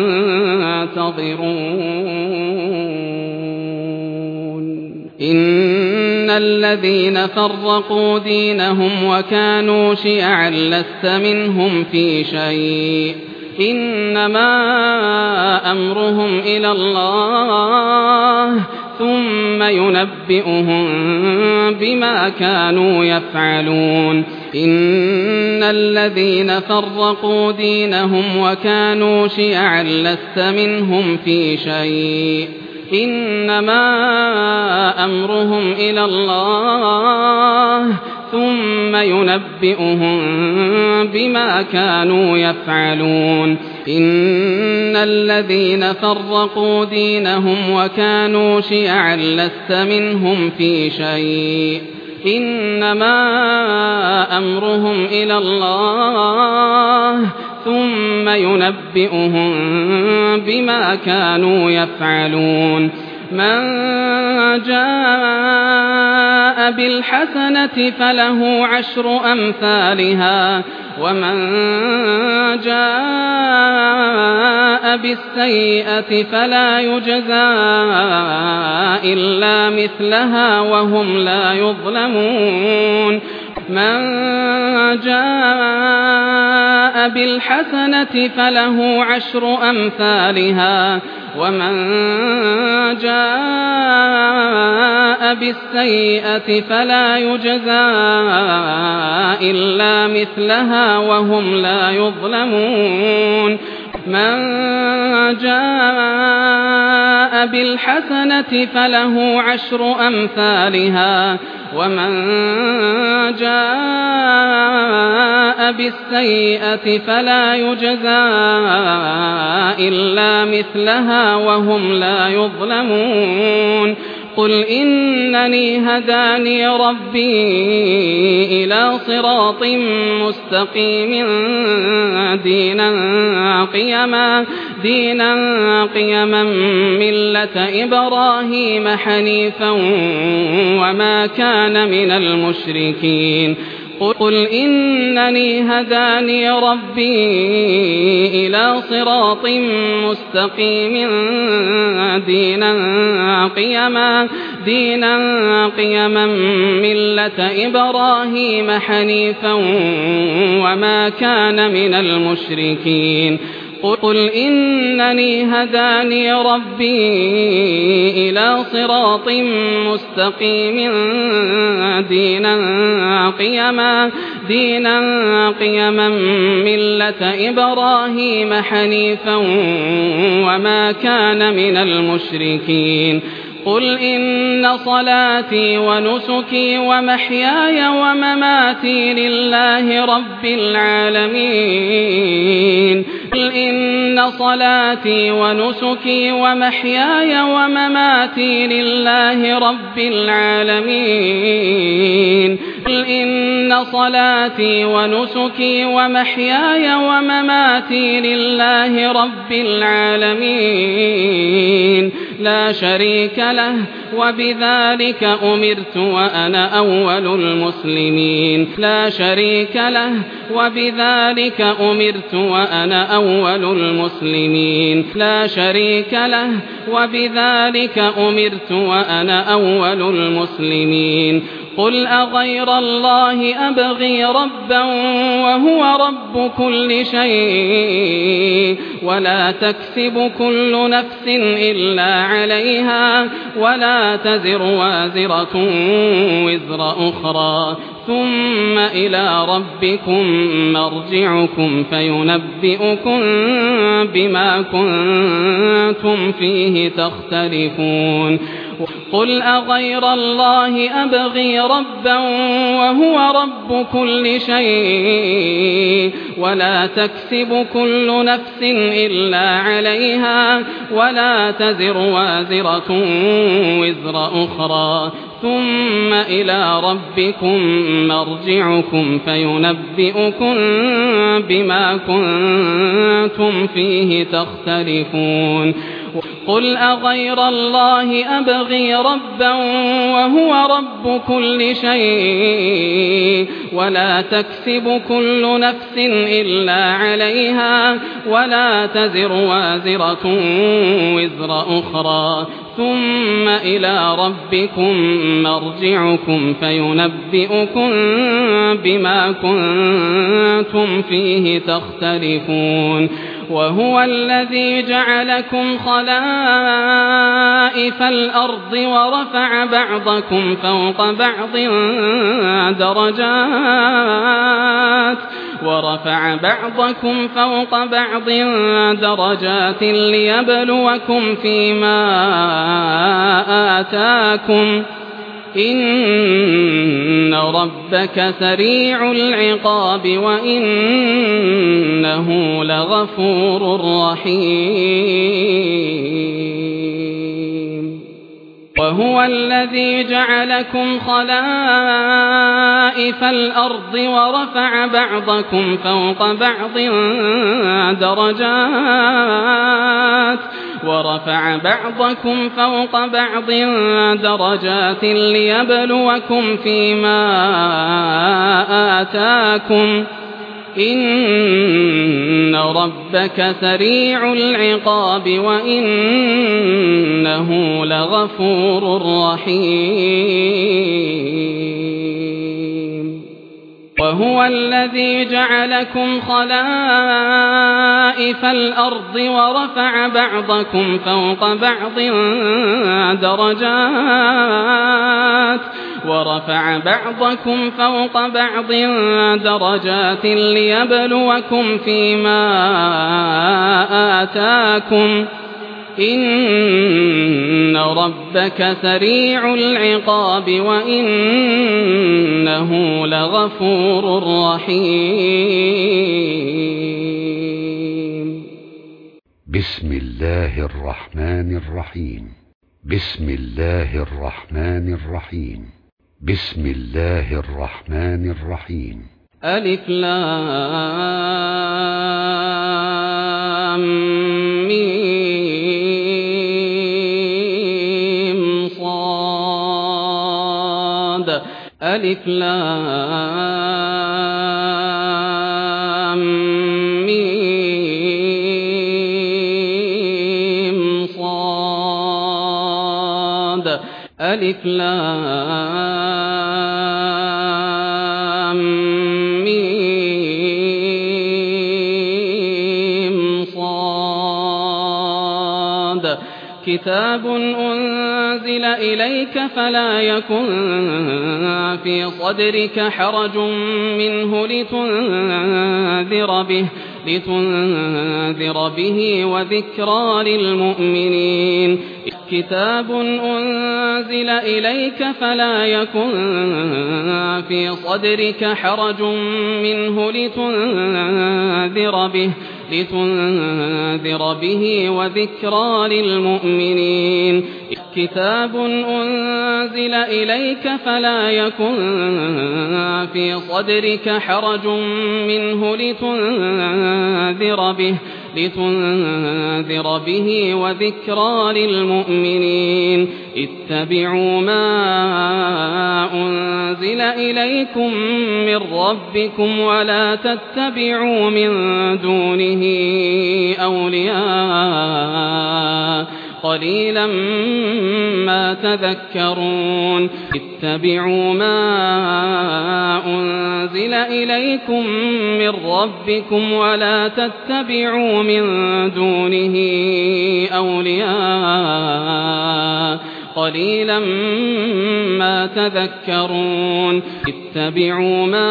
منتظرون إن الذين فرقوا دينهم وكانوا شيعا لست منهم في شيء إنما أمرهم إلى الله ثم ينبئهم بما كانوا يفعلون إن الذين فرقوا دينهم وكانوا شيعا لست منهم في شيء إنما أمرهم إلى الله ثم ينبئهم بما كانوا يفعلون إن الذين فرقوا دينهم وكانوا شيعا لست منهم في شيء إنما أمرهم إلى الله ثم ينبئهم بما كانوا يفعلون من جاء بالحسنة فله عشر أمثالها ومن جاء بالسيئة فلا يجزى إلا مثلها وهم لا يظلمون من جاء بالحسنة فله عشر أمثالها ومن جاء بالسيئة فلا يجزى إلا مثلها وهم لا يظلمون من جاء بالحسنة فله عشر أمثالها ومن جاء بالسيئة فلا يجزى إلا مثلها وهم لا يظلمون قل إنني هداني ربي إلى صراط مستقيم دينا قيما دينا قيما ملة إبراهيم حنيفا وما كان من المشركين قل إنني هداني ربي إلى صراط مستقيم دينا قيما دينا قيما ملة إبراهيم حنيفا وما كان من المشركين قل إنني هداني ربي إلى صراط مستقيم دينا قيما دينا قيما ملة إبراهيم حنيفا وما كان من المشركين قل إن صلاتي ونسكي ومحياي ومماتي لله رب العالمين قل إن صلاتي ونسكي ومحياي ومماتي لله رب العالمين قل إن صلاتي ونسكي ومحياي ومماتي لله رب العالمين لا شريك له وبذلك أمرت وأنا أول المسلمين لا شريك له وبذلك أمرت وأنا أول المسلمين لا شريك له وبذلك أمرت وأنا أول المسلمين قل أغير الله أبغي ربا وهو رب كل شيء ولا تكسب كل نفس إلا عليها ولا تزر وازرة وزر أخرى ثم إلى ربكم مرجعكم فينبئكم بما كنتم فيه تختلفون قل أغير الله أبغي ربا وهو رب كل شيء ولا تكسب كل نفس إلا عليها ولا تزر وازرة وزر أخرى ثم إلى ربكم مرجعكم فينبئكم بما كنتم فيه تختلفون قل أغير الله أبغي ربا وهو رب كل شيء ولا تكسب كل نفس إلا عليها ولا تزر وازرة وزر أخرى ثم إلى ربكم مرجعكم فينبئكم بما كنتم فيه تختلفون وهو الذي جعلكم خلائف الأرض ورفع بعضكم فوق بعض درجات ورفع بعضكم فوق بعض درجات ليبلوكم فيما آتاكم إن ربك سريع العقاب وإنه لغفور رحيم وهو الذي جعلكم خلائف الأرض ورفع بعضكم فوق بعض درجات ورفع بعضكم فوق بعض درجات ليبلوكم فيما آتاكم إن ربك سريع العقاب وإنه لغفور رحيم وهو الذي جعلكم خلائف الأرض ورفع بعضكم فوق بعض درجات ورفع بعضكم فوق بعض درجات ليبلوكم فيما آتاكم إن ربك سريع العقاب وإنه لغفور رحيم بسم الله الرحمن الرحيم بسم الله الرحمن الرحيم بسم الله الرحمن الرحيم ألف لام ميم صاد ألف لام ميم صاد ألف لام ميم صاد كتاب أنزل إليك فلا يكن في صدرك حرج منه لتنذر به لتنذر به وذكرى للمؤمنين كتاب أنزل إليك فلا يكن في صدرك حرج منه لتنذر به لتنذر به وذكرى للمؤمنين كتاب أنزل إليك فلا يكن في صدرك حرج منه لتنذر به لتنذر به وذكرى للمؤمنين اتبعوا ما أنزل إليكم من ربكم ولا تتبعوا من دونه أولياء قليلا ما تذكرون اتبعوا ما أنزل إليكم من ربكم ولا تتبعوا من دونه أولياء قليلا ما ما تذكرون اتبعوا ما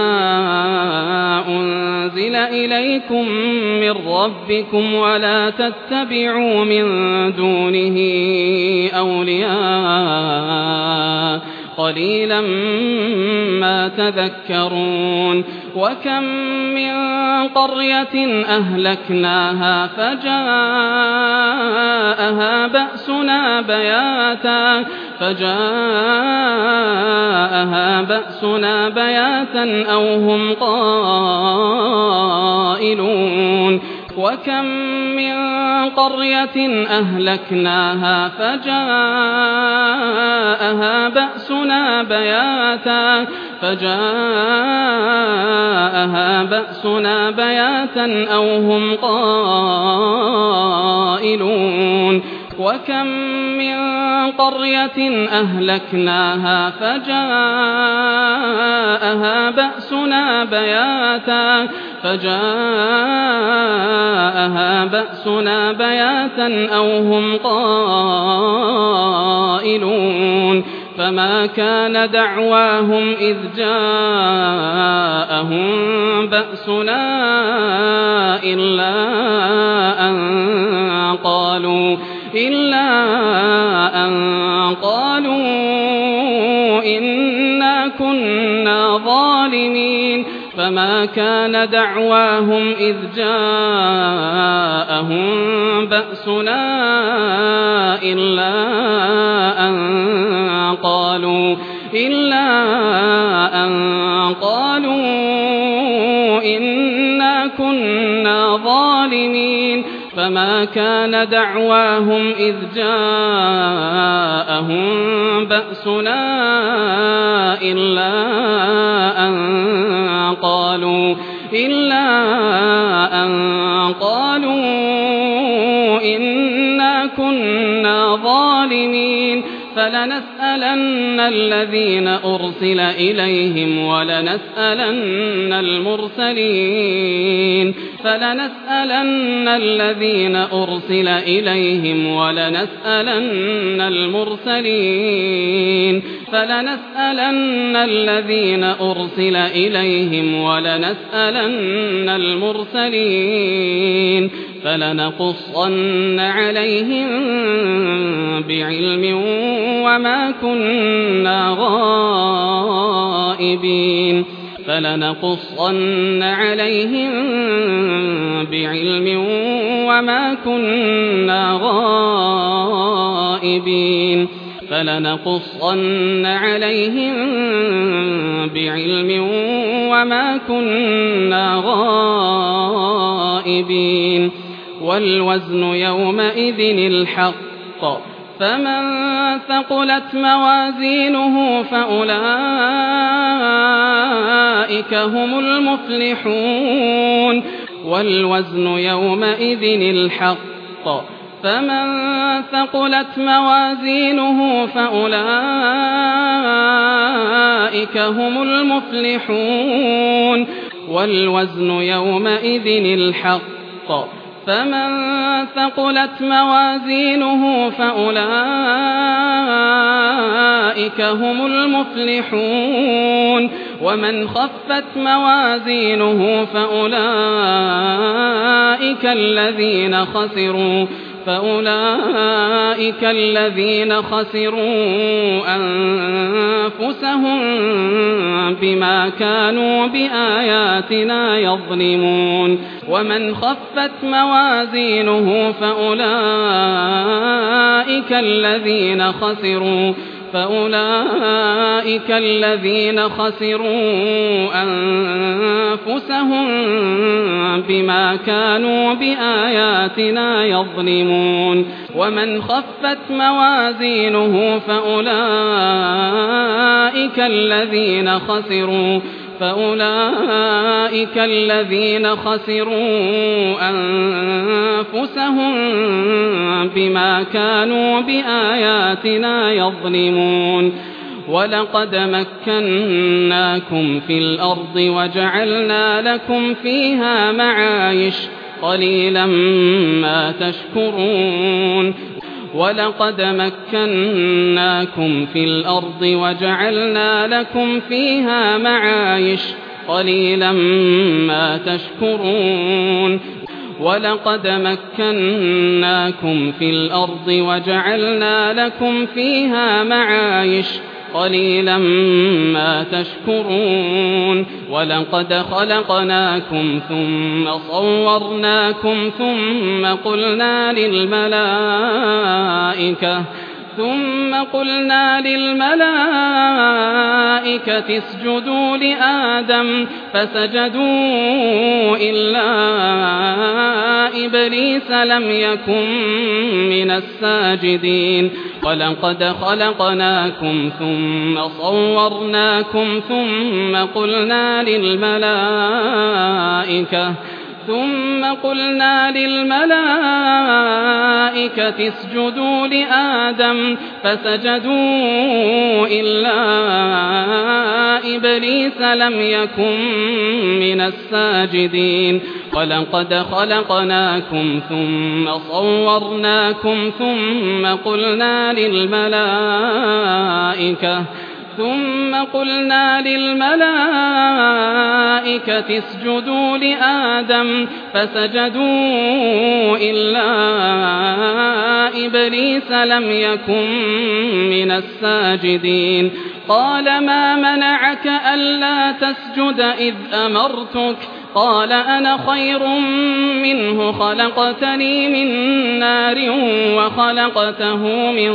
أنزل إليكم من ربكم ولا تتبعوا من دونه أولياء قليلا ما تذكرون وكم من قرية أهلكناها فجاءها بأسنا بياتا فجاءها بأسنا بياتا أو هم قائلون وكم من قرية أهلكناها فجاءها بأسنا بياتا فجاءها بأسنا بياتا أو هم قائلون وكم من قرية أهلكناها فجاءها بأسنا بياتا فجاءها بأسنا بياتا أو هم قائلون فما كان دعواهم إذ جاءهم بأسنا إلا أن قالوا إلا أن قالوا إنا كنا ظالمين فما كان دعواهم إذ جاءهم بأسنا إلا أن قالوا إلا أن قالوا إنا كنا ظالمين فما كان دعواهم إذ جاءهم بأسنا إلا أن قالوا إلا أن قالوا إنا كنا ظالمين فلنسألن الذين أرسل إليهم ولنسألن المرسلين فلنسألن الذين أرسل إليهم ولنسألن المرسلين فلنسألن الذين أرسل إليهم ولنسألن المرسلين فلنقصن عليهم بعلم وما كنا غائبين فلنقصن عليهم بعلم وما كنا غائبين فلنقصن عليهم بعلم وما كنا غائبين والوزن يومئذ الحق فمن ثقلت موازينه فأولئك هم المفلحون والوزن يومئذ الحق فمن ثقلت موازينه فأولئك هم المفلحون والوزن يومئذ الحق فمن ثقلت موازينه فأولئك هم المفلحون ومن خفت موازينه فأولئك الذين خسروا فأولئك الذين خسروا أنفسهم بما كانوا بآياتنا يظلمون ومن خفت موازينه فأولئك الذين خسروا فأولئك الذين خسروا أنفسهم بما كانوا بآياتنا يظلمون ومن خفت موازينه فأولئك الذين خسروا فأولئك الذين خسروا أنفسهم بما كانوا بآياتنا يظلمون ولقد مكناكم في الأرض وجعلنا لكم فيها معايش قليلا ما تشكرون ولقد مكناكم في الأرض وجعلنا لكم فيها معايش قليلا ما تشكرون ولقد مكناكم في الأرض وجعلنا لكم فيها معايش قليلا ما تشكرون ولقد خلقناكم ثم صورناكم ثم قلنا للملائكة ثم قلنا للملائكة اسجدوا لآدم فسجدوا إلا إبليس لم يكن من الساجدين ولقد خلقناكم ثم صورناكم ثم قلنا للملائكة ثم قلنا للملائكة اسجدوا لآدم فسجدوا إلا إبليس لم يكن من الساجدين ولقد خلقناكم ثم صورناكم ثم قلنا للملائكة ثم قلنا للملائكة اسجدوا لآدم فسجدوا إلا إبليس لم يكن من الساجدين قال ما منعك ألا تسجد إذ أمرتك قال أنا خير منه خلقتني من نار وخلقته من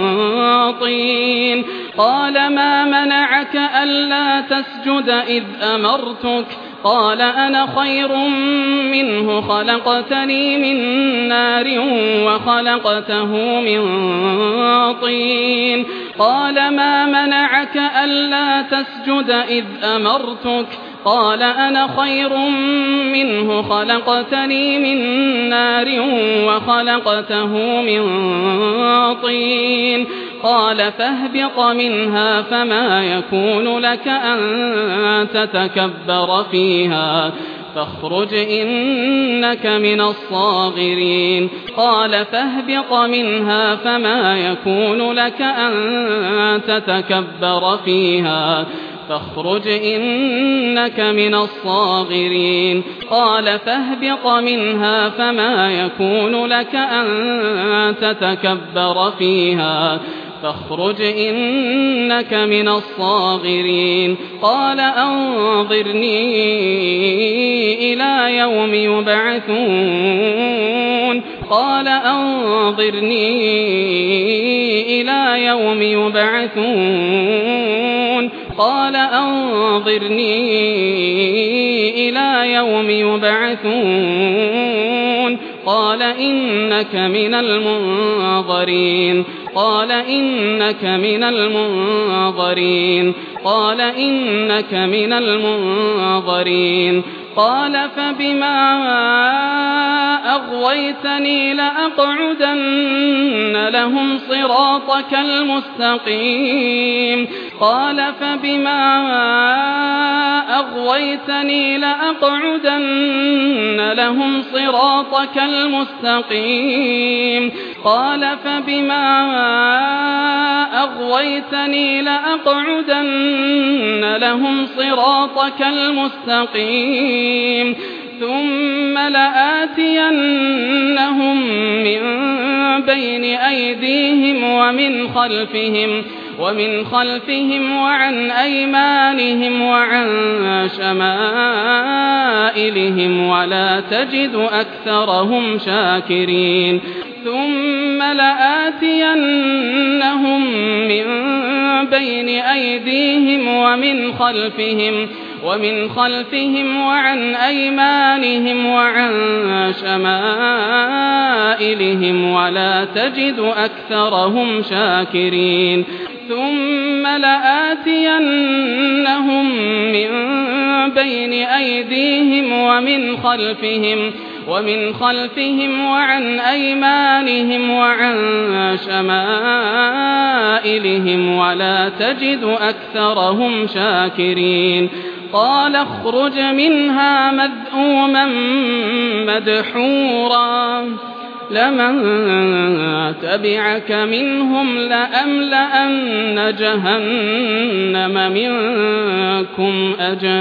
طين قال ما منعك ألا تسجد إذ أمرتك قال أنا خير منه خلقتني من نار وخلقته من طين قال ما منعك ألا تسجد إذ أمرتك قال أنا خير منه خلقتني من نار وخلقته من طين قال فاهبط منها فما يكون لك أن تتكبر فيها فاخرج إنك من الصاغرين قال فاهبط منها فما يكون لك أن تتكبر فيها فاخرج إنك من الصاغرين قال فاهبط منها فما يكون لك أن تتكبر فيها فاخرج إنك من الصاغرين قال أنظرني إلى يوم يبعثون قال أنظرني إلى يوم يبعثون قال أنظرني إلى يوم يبعثون قال إنك من المنظرين قال إنك من المنظرين قال إنك من المنظرين قال فبما أغويتني لأقعدن لهم صراطك المستقيم قال فبما أغويتني لأقعدن لهم صراطك المستقيم قال فبما أغويتني لأقعدن لهم صراطك المستقيم ثم لآتينهم من بين أيديهم ومن خلفهم ومن خلفهم وعن أيمانهم وعن شمائلهم ولا تجد أكثرهم شاكرين ثم لآتينهم من بين أيديهم ومن خلفهم ومن خلفهم وعن أيمانهم وعن شمائلهم ولا تجد أكثرهم شاكرين ثم لآتينهم من بين أيديهم ومن خلفهم ومن خلفهم وعن أيمانهم وعن شمائلهم ولا تجد أكثرهم شاكرين قال اخرج منها مذءوما مدحورا لمن تبعك منهم لأملأن جهنم منكم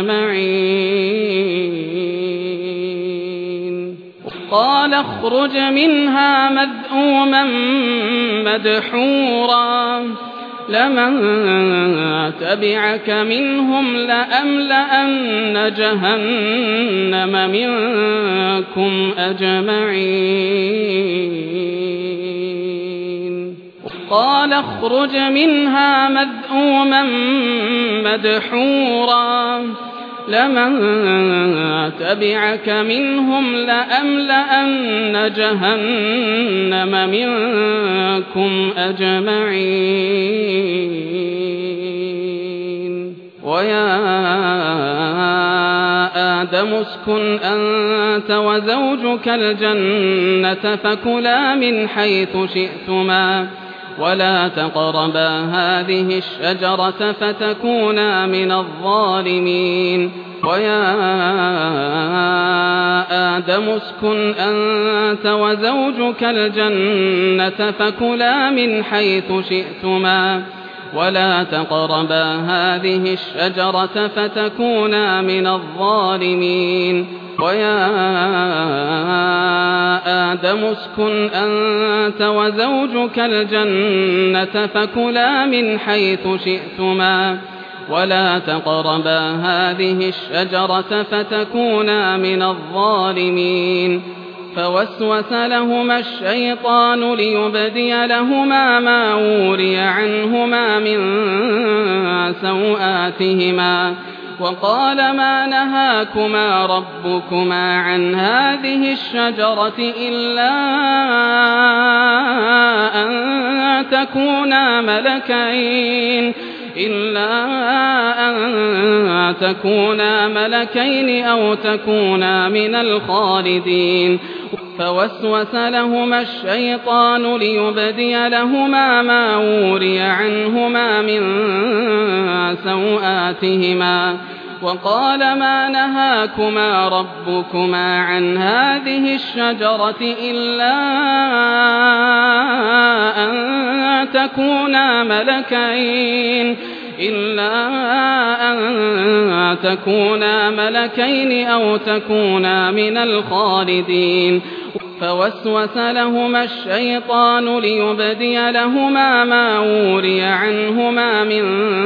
أجمعين قال اخرج منها مذءوما مدحورا لمن تبعك منهم لأملأن جهنم منكم أجمعين قال اخرج منها مذءوما مدحورا لمن تبعك منهم لأملأن جهنم منكم أجمعين ويا آدم اسكن أنت وزوجك الجنة فكلا من حيث شئتما ولا تقربا هذه الشجرة فتكونا من الظالمين ويا آدم اسكن أنت وزوجك الجنة فكلا من حيث شئتما ولا تقربا هذه الشجرة فتكونا من الظالمين ويا آدم اسكن أنت وزوجك الجنة فكلا من حيث شئتما ولا تقربا هذه الشجرة فتكونا من الظالمين فوسوس لهما الشيطان ليبدي لهما ما وري عنهما من سوآتهما وقال ما نهاكما ربكما عن هذه الشجرة إلا أن تكونا ملكين إلا أن تكونا ملكين أو تكونا من الخالدين فوسوس لهما الشيطان ليبدي لهما ما وري عنهما من سوآتهما وقال ما نهاكما ربكما عن هذه الشجرة إلا أن تكونا ملكين إلا أن تكونا ملكين أو تكونا من الخالدين فوسوس لهما الشيطان ليبدي لهما ما وري عنهما من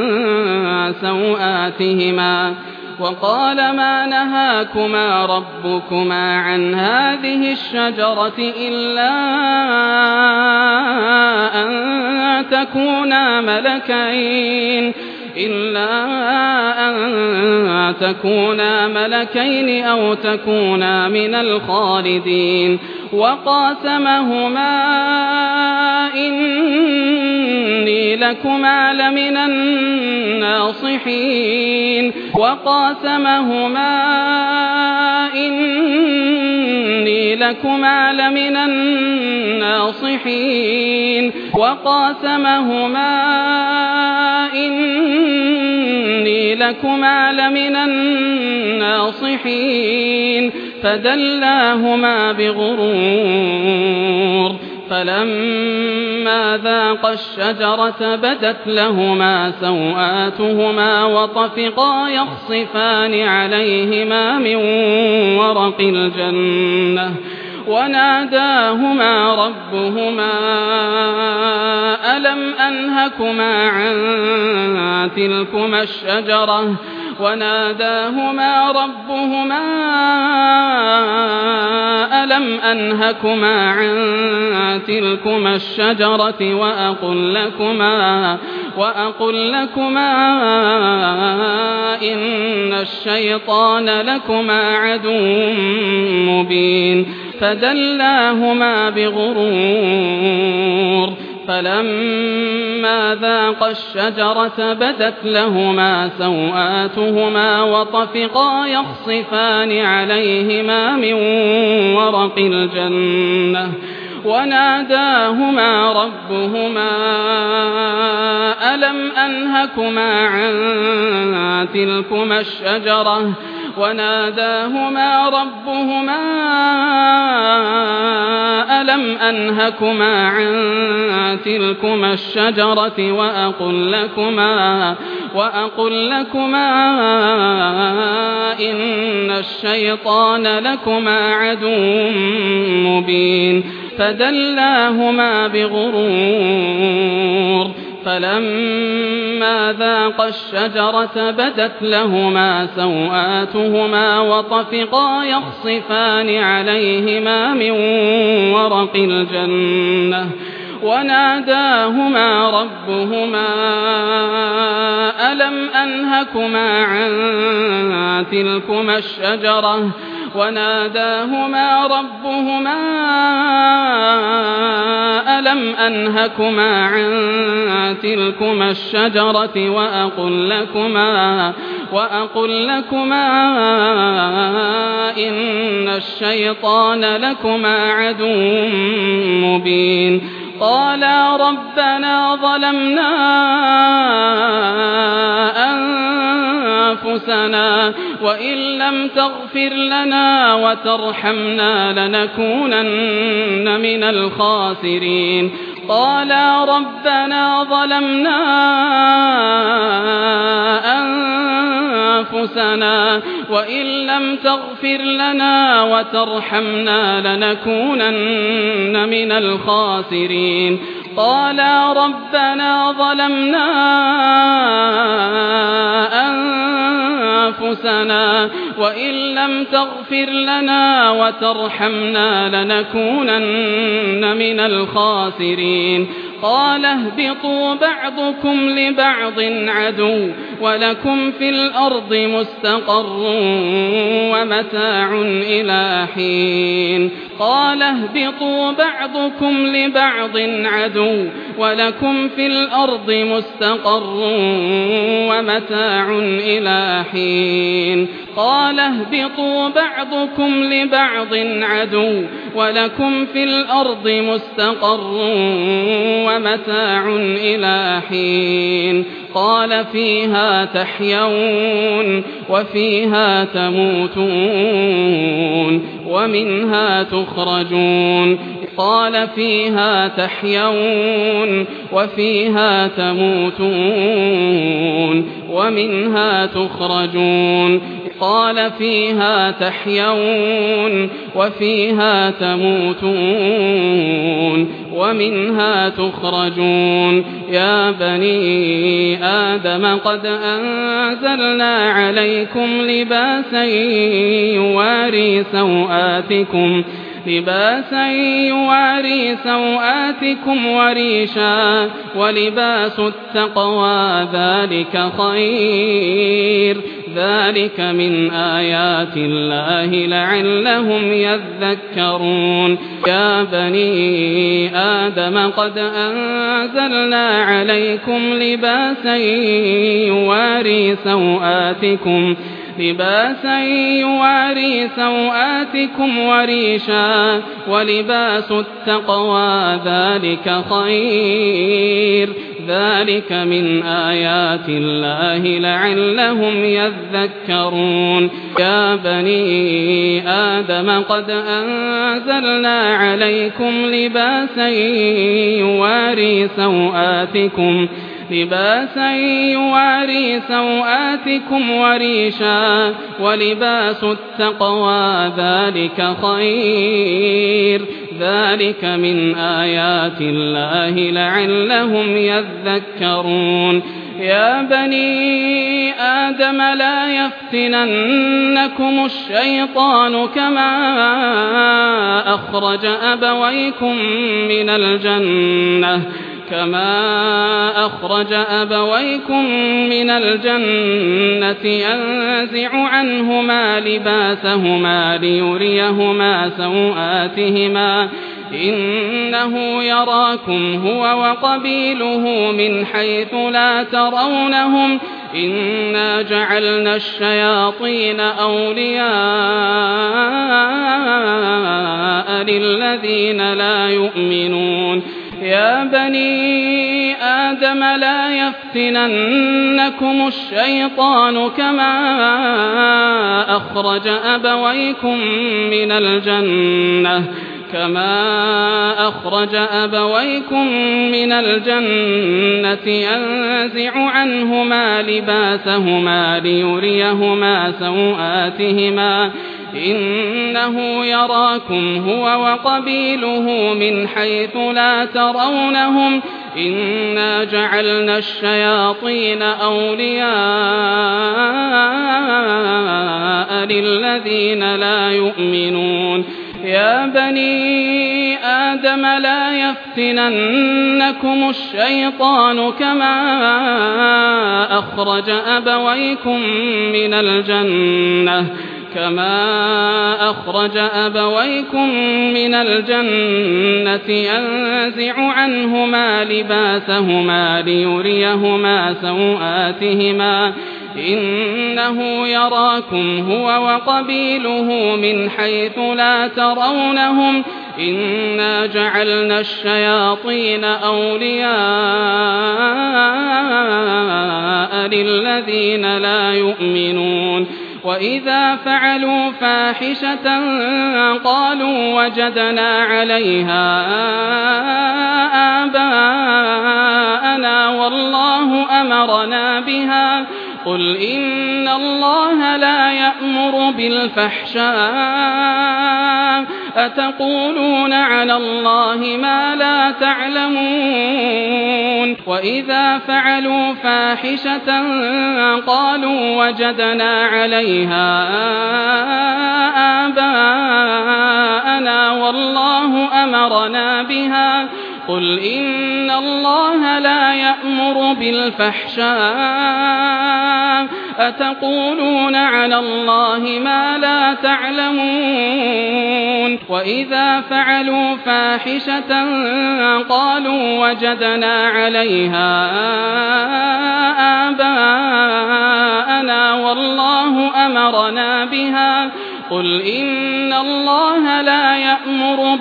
سوآتهما وقال ما نهاكما ربكما عن هذه الشجرة إلا أن تكونا ملكين إلا أن تكونا ملكين أو تكونا من الخالدين وقاسمهما إني لكما لمن الناصحين وقاسمهما إني لكما لمن الناصحين وقاسمهما إني لكما لمن الناصحين فدلاهما بغرور فلما ذاقا الشجرة بدت لهما سوآتهما وطفقا يخصفان عليهما من ورق الجنة وناداهما ربهما ألم أنهكما عن تلكما الشجرة وناداهما ربهما ألم أنهكما عن تلكما الشجرة وأقل لكما وأقل لكما إن الشيطان لكما عدو مبين فدلاهما بغرور فلما ذاقا الشجرة بدت لهما سوآتهما وطفقا يخصفان عليهما من ورق الجنة وناداهما ربهما ألم أنهكما عن تلكما الشجرة وناداهما ربهما ألم أنهكما عن تلكما الشجرة وأقل لكما, وأقل لكما إن الشيطان لكما عدو مبين فدلاهما بغرور فلما ذاقا الشجرة بدت لهما سوآتهما وطفقا يخصفان عليهما من ورق الجنة وناداهما ربهما ألم أنهكما عن تلكما الشجرة وناداهما ربهما ألم أنهكما عن تلكما الشجرة وأقل لكما, وأقل لكما إن الشيطان لكما عدو مبين قالا ربنا ظلمنا أنفسنا وإن لم تغفر لنا وترحمنا لنكونن من الخاسرين قالا ربنا ظلمنا أنفسنا وإن لم تغفر لنا وترحمنا لنكونن من الخاسرين قالا ربنا ظلمنا أنفسنا وإن لم تغفر لنا وترحمنا لنكونن من الخاسرين قال اهبطوا بعضكم لبعض عدو ولكم في الأرض مستقر ومتاع إلى حين قال اهبطوا بعضكم لبعض عدو ولكم في الأرض مستقر ومتاع إلى حين قال اهبطوا بعضكم لبعض عدو ولكم في الأرض مستقر ومتاع إلى حين قال فيها تحيون وفيها تموتون ومنها تخرجون قال فيها تحيون وفيها تموتون ومنها تخرجون قال فيها تحيون وفيها تموتون ومنها تخرجون يا بني آدم قد أنزلنا عليكم لباسا يواري سوآتكم لباسا يواري سوآتكم وريشا ولباس التقوى ذلك خير ذلك من آيات الله لعلهم يذكرون يا بني آدم قد أنزلنا عليكم لباسا يواري سوآتكم لباسا يواري سوآتكم وريشا ولباس التقوى ذلك خير ذلك من آيات الله لعلهم يذكرون يا بني آدم قد أنزلنا عليكم لباسا يواري سوآتكم لباسا يواري سوآتكم وريشا ولباس التقوى ذلك خير ذلك من آيات الله لعلهم يذكرون يا بني آدم لا يفتننكم الشيطان كما أخرج أبويكم من الجنة كما أخرج أبويكم من الجنة ينزع عنهما لباسهما ليريهما سوآتهما إنه يراكم هو وقبيله من حيث لا ترونهم إنا جعلنا الشياطين أولياء للذين لا يؤمنون يا بني آدم آدم لا يفتننكم الشيطان كما أخرج أبويكم من الجنة كما أخرج أبويكم من الجنة ينزع عنهما لباسهما ليريهما سوآتهما إنه يراكم هو وقبيله من حيث لا ترونهم إنا جعلنا الشياطين أولياء للذين لا يؤمنون يا بني آدم لا يفتننكم الشيطان كما أخرج أبويكم من الجنة كما أخرج أبويكم من الجنة ينزع عنهما لباسهما ليريهما سوآتهما إنه يراكم هو وقبيله من حيث لا ترونهم إنا جعلنا الشياطين أولياء للذين لا يؤمنون وإذا فعلوا فاحشة قالوا وجدنا عليها آباءنا والله أمرنا بها قل إن الله لا يأمر بالفحشاء أتقولون على الله ما لا تعلمون وإذا فعلوا فاحشة قالوا وجدنا عليها آباءنا والله أمرنا بها قل إن الله لا يأمر بالفحشاء أتقولون على الله ما لا تعلمون وإذا فعلوا فاحشة قالوا وجدنا عليها آباءنا والله أمرنا بها قل إن الله لا يأمر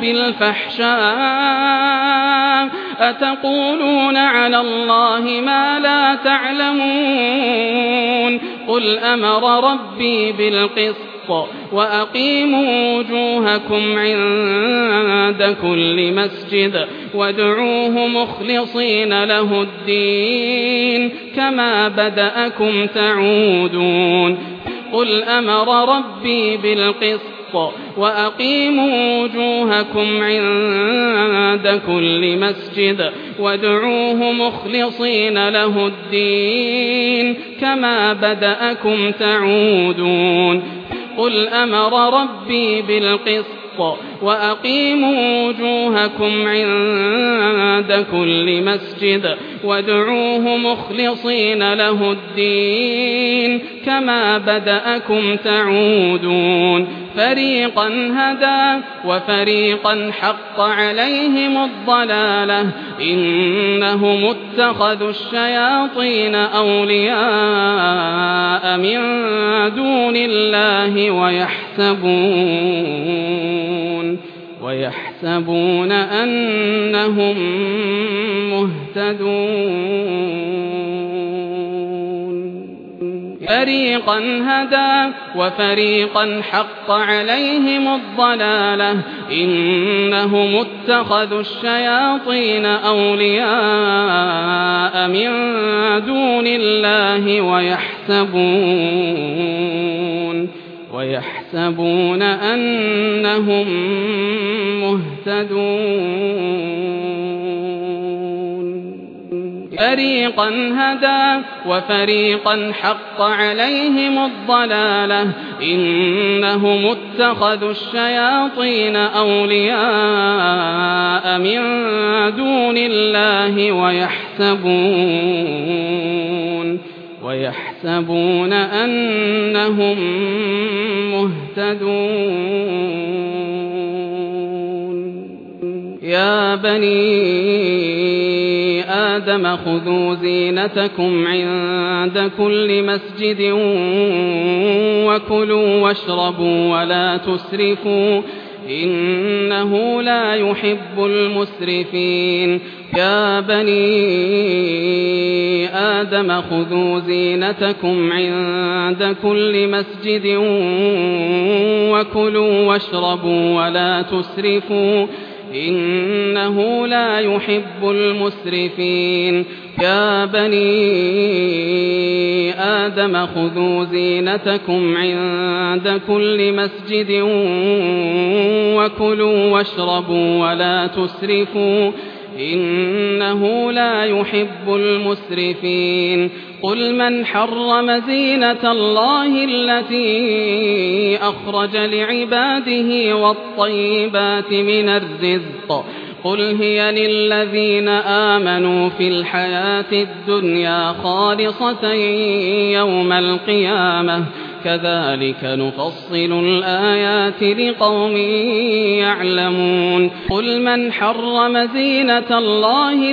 بالفحشاء أتقولون على الله ما لا تعلمون قل أمر ربي بالقسط وأقيموا وجوهكم عند كل مسجد وادعوه مخلصين له الدين كما بدأكم تعودون قل أمر ربي بالقسط وأقيموا وجوهكم عند كل مسجد وادعوه مخلصين له الدين كما بدأكم تعودون قل أمر ربي بالقسط وأقيموا وجوهكم عند كل مسجد وادعوه مخلصين له الدين كما بدأكم تعودون فريقا هدى وفريقا حق عليهم الضلالة إنهم اتخذوا الشياطين أولياء من دون الله ويحسبون ويحسبون أنهم مهتدون فريقا هدى وفريقا حق عليهم الضلالة إنهم اتخذوا الشياطين أولياء من دون الله ويحسبون ويحسبون أنهم مهتدون فريقا هدى وفريقا حق عليهم الضلالة إنهم اتخذوا الشياطين أولياء من دون الله ويحسبون ويحسبون أنهم مهتدون يا بني آدم خذوا زينتكم عند كل مسجد وكلوا واشربوا ولا تسرفوا إنه لا يحب المسرفين يا بني آدم خذوا زينتكم عند كل مسجد وكلوا واشربوا ولا تسرفوا إنه لا يحب المسرفين يا بني آدم خذوا زينتكم عند كل مسجد وكلوا واشربوا ولا تسرفوا إنه لا يحب المسرفين قل من حرم زينة الله التي أخرج لعباده والطيبات من الرزق قل هي للذين آمنوا في الحياة الدنيا خالصة يوم القيامة كذلك نفصل الآيات لقوم يعلمون قل من حرم زينة الله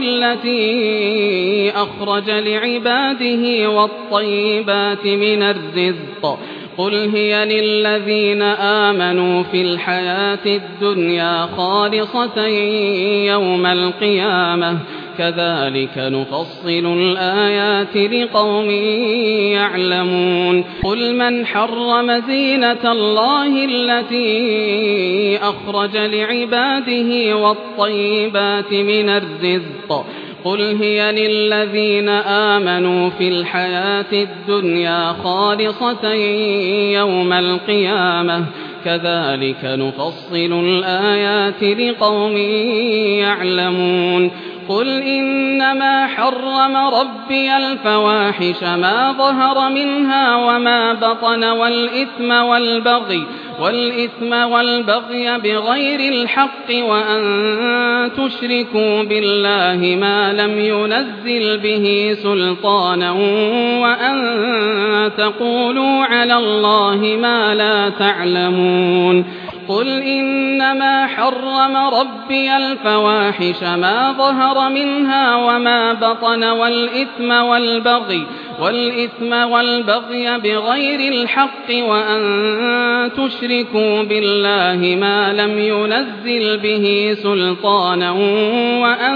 التي أخرج لعباده والطيبات من الرزق قل هي للذين آمنوا في الحياة الدنيا خالصة يوم القيامة كذلك نفصل الآيات لقوم يعلمون قل من حرم زينة الله التي أخرج لعباده والطيبات من الرزق قل هي للذين آمنوا في الحياة الدنيا خالصة يوم القيامة كذلك نفصل الآيات لقوم يعلمون قل إنما حرم ربي الفواحش ما ظهر منها وما بطن والإثم والبغي والإثم والبغي بغير الحق وأن تشركوا بالله ما لم ينزل به سلطانا وأن تقولوا على الله ما لا تعلمون قل إنما حرم ربي الفواحش ما ظهر منها وما بطن والإثم والبغي والإثم والبغي بغير الحق وأن تشركوا بالله ما لم ينزل به سلطانا وأن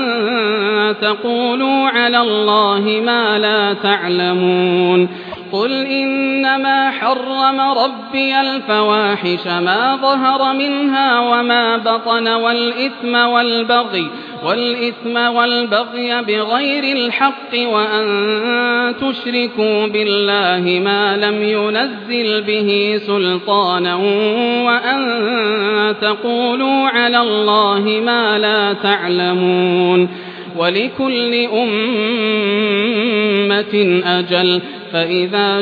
تقولوا على الله ما لا تعلمون قل إنما حرم ربي الفواحش ما ظهر منها وما بطن والإثم والبغي والإثم والبغي بغير الحق وأن تشركوا بالله ما لم ينزل به سلطانا وأن تقولوا على الله ما لا تعلمون ولكل أمة أجل فإذا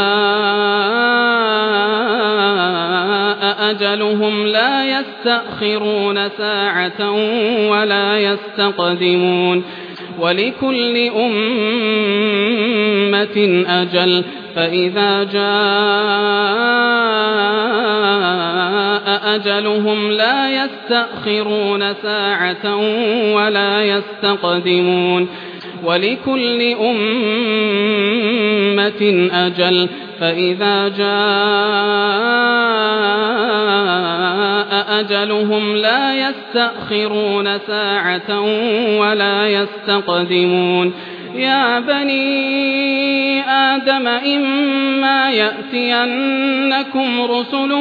جاء أجلهم لا يستأخرون ساعة ولا يستقدمون ولكل أمة أجل فإذا جاء أجلهم لا يستأخرون ساعة ولا يستقدمون ولكل أمة أجل فإذا جاء أجلهم لا يستأخرون ساعة ولا يستقدمون يا بني آدم إما يأتينكم رسل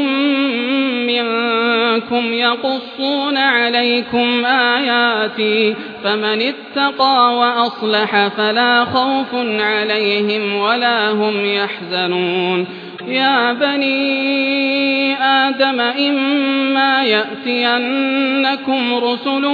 منكم يقصون عليكم آياتي فمن اتقى وأصلح فلا خوف عليهم ولا هم يحزنون يا بني آدم إما يأتينكم رسل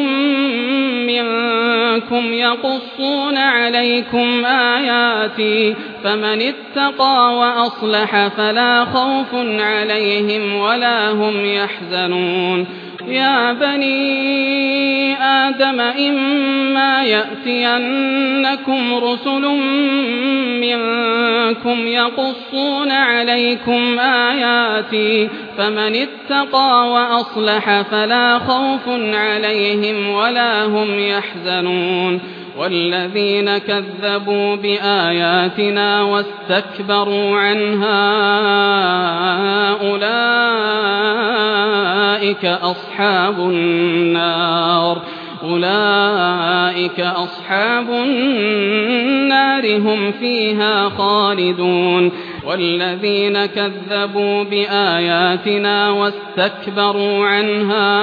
منكم يقصون عليكم آياتي فمن اتقى وأصلح فلا خوف عليهم ولا هم يحزنون يا بني آدم إما يأتينكم رسل منكم يقصون عليكم آياتي فمن اتقى وأصلح فلا خوف عليهم ولا هم يحزنون والذين كذبوا بآياتنا واستكبروا عنها أولئك أصحاب النار أولئك أصحاب النار هم فيها خالدون والذين كذبوا بآياتنا واستكبروا عنها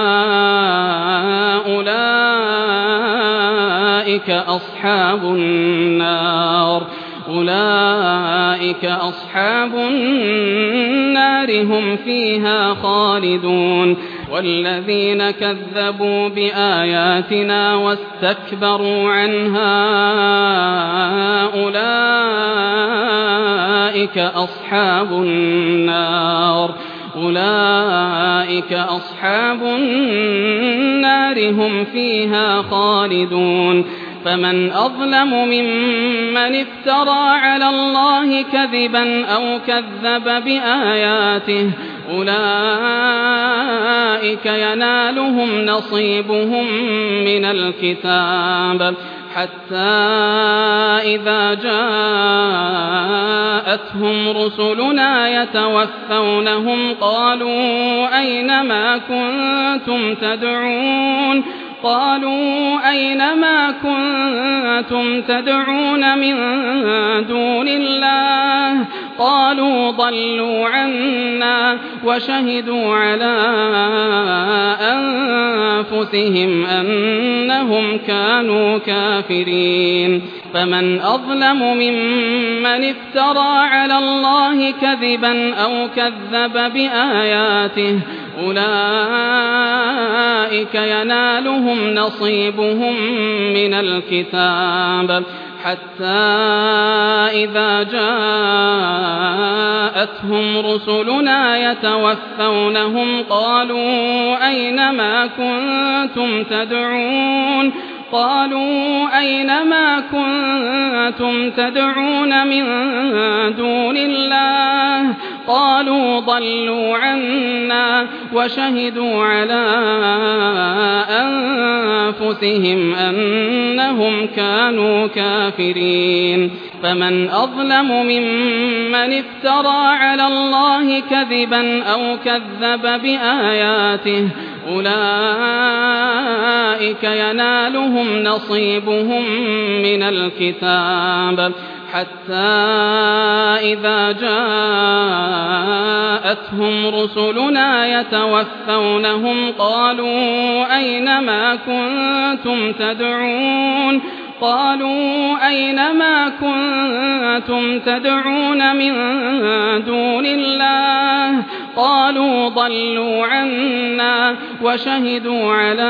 أولئك أصحاب النار أولئك أصحاب النار هم فيها خالدون والذين كذبوا بآياتنا واستكبروا عنها أولئك أصحاب النار أولئك أصحاب النار هم فيها خالدون فمن أظلم ممن افترى على الله كذبا أو كذب بآياته أولئك ينالهم نصيبهم من الكتاب حتى إذا جاءتهم رسلنا يتوفونهم قالوا أين ما كنتم تدعون قالوا أين ما كنتم تدعون من دون الله قالوا ضلوا عنا وشهدوا على أنفسهم أنهم كانوا كافرين فمن أظلم ممن افترى على الله كذبا أو كذب بآياته أولئك ينالهم نصيبهم من الكتاب حتى إذا جاءتهم رسلنا يتوفونهم قالوا أين ما كنتم تدعون قالوا أين ما كنتم تدعون من دون الله قالوا ضلوا عنا وشهدوا على أنفسهم أنهم كانوا كافرين فمن أظلم ممن افترى على الله كذبا أو كذب بآياته أولئك ينالهم نصيبهم من الكتاب حتى إذا جاءتهم رسلنا يتوفونهم قالوا أين ما كنتم تدعون قالوا أين ما كنتم تدعون من دون الله قالوا ضلوا عنا وشهدوا على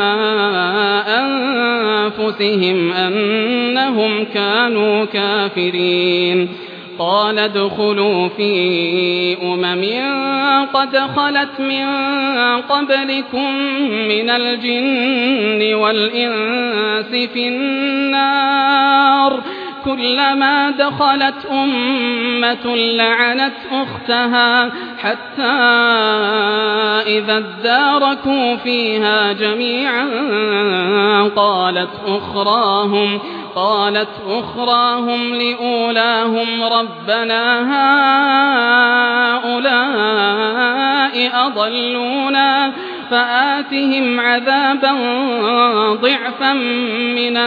أنفسهم أنهم كانوا كافرين قال ادخلوا في أمم قد خلت من قبلكم من الجن والإنس في النار كلما دخلت أمة لعنت أختها حتى إذا اداركوا فيها جميعا قالت أخراهم قالت أخراهم لأولاهم ربنا هؤلاء أضلونا فآتهم عذابا ضعفا من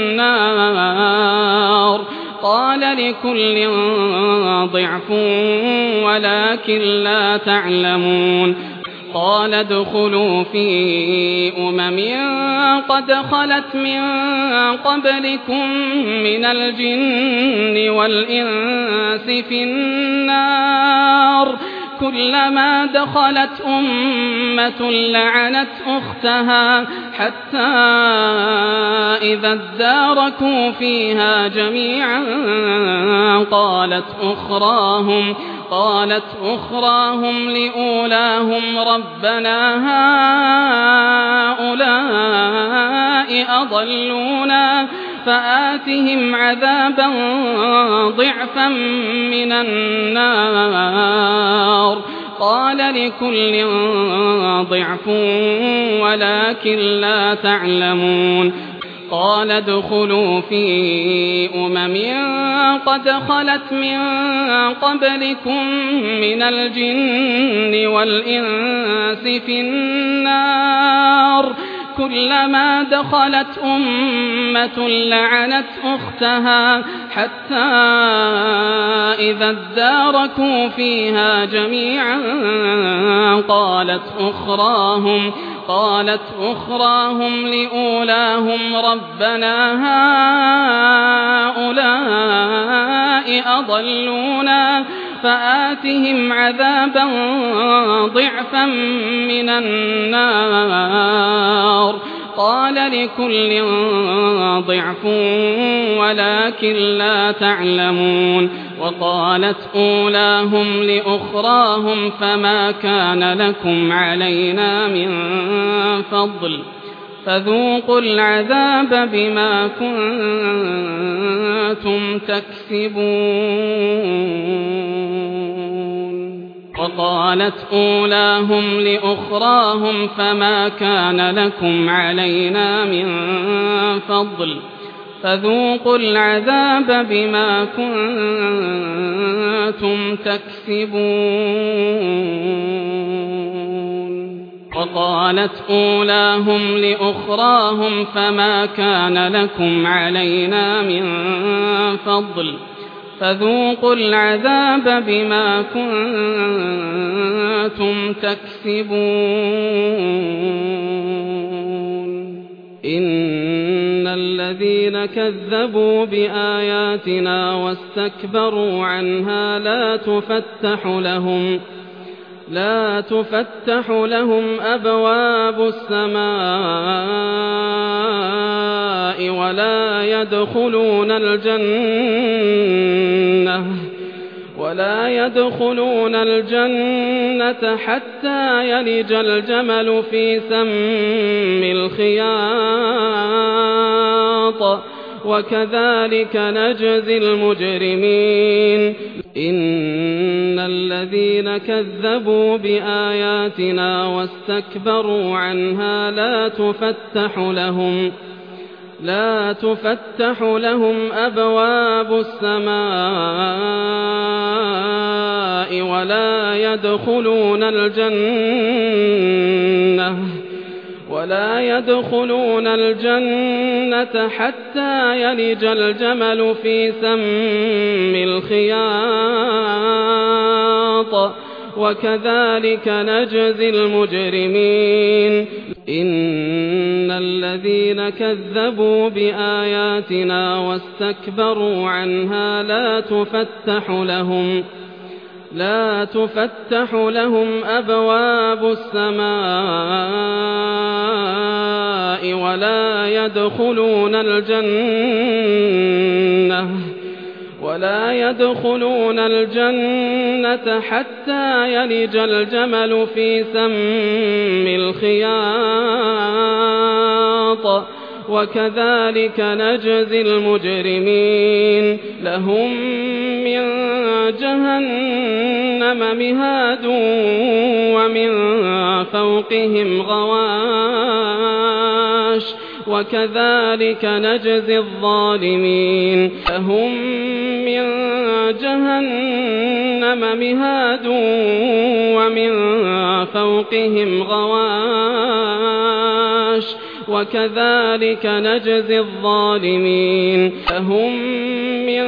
النار قال لكل ضعف ولكن لا تعلمون قال ادخلوا في أمم قد خلت من قبلكم من الجن والإنس في النار كلما دخلت أمة لعنت أختها حتى إذا اداركوا فيها جميعا قالت أخراهم قالت أخراهم لأولاهم ربنا هؤلاء أضلونا فآتهم عذابا ضعفا من النار قال لكل ضعف ولكن لا تعلمون قال ادخلوا في أمم قد خلت من قبلكم من الجن والإنس في النار كلما دخلت أمة لعنت أختها حتى إذا اداركوا فيها جميعا قالت أخراهم قالت أخراهم لأولاهم ربنا هؤلاء أضلونا فآتهم عذابا ضعفا من النار قال لكل ضعف ولكن لا تعلمون وقالت أولاهم لأخراهم فما كان لكم علينا من فضل فذوقوا العذاب بما كنتم تكسبون وقالت أولاهم لأخراهم فما كان لكم علينا من فضل فذوقوا العذاب بما كنتم تكسبون وقالت أولاهم لأخراهم فما كان لكم علينا من فضل فذوقوا العذاب بما كنتم تكسبون إن الذين كذبوا بآياتنا واستكبروا عنها لا تفتح لهم لا تفتح لهم أبواب السماء ولا يدخلون الجنة ولا يدخلون الجنة حتى يلج الجمل في سم الخياط وكذلك نجزي المجرمين إن الذين كذبوا بآياتنا واستكبروا عنها لا تفتح لهم لا تفتح لهم أبواب السماء ولا يدخلون الجنة ولا يدخلون الجنة حتى يلج الجمل في سم الخياط وكذلك نجزي المجرمين إن الذين كذبوا بآياتنا واستكبروا عنها لا تفتح لهم لا تفتح لهم أبواب السماء ولا يدخلون الجنة ولا يدخلون الجنة حتى يلج الجمل في سم الخياط وكذلك نجزي المجرمين لهم من جهنم مهاد ومن فوقهم غواش وكذلك نجزي الظالمين لهم من جهنم مهاد ومن فوقهم غواش وكذلك نجزي الظالمين لهم من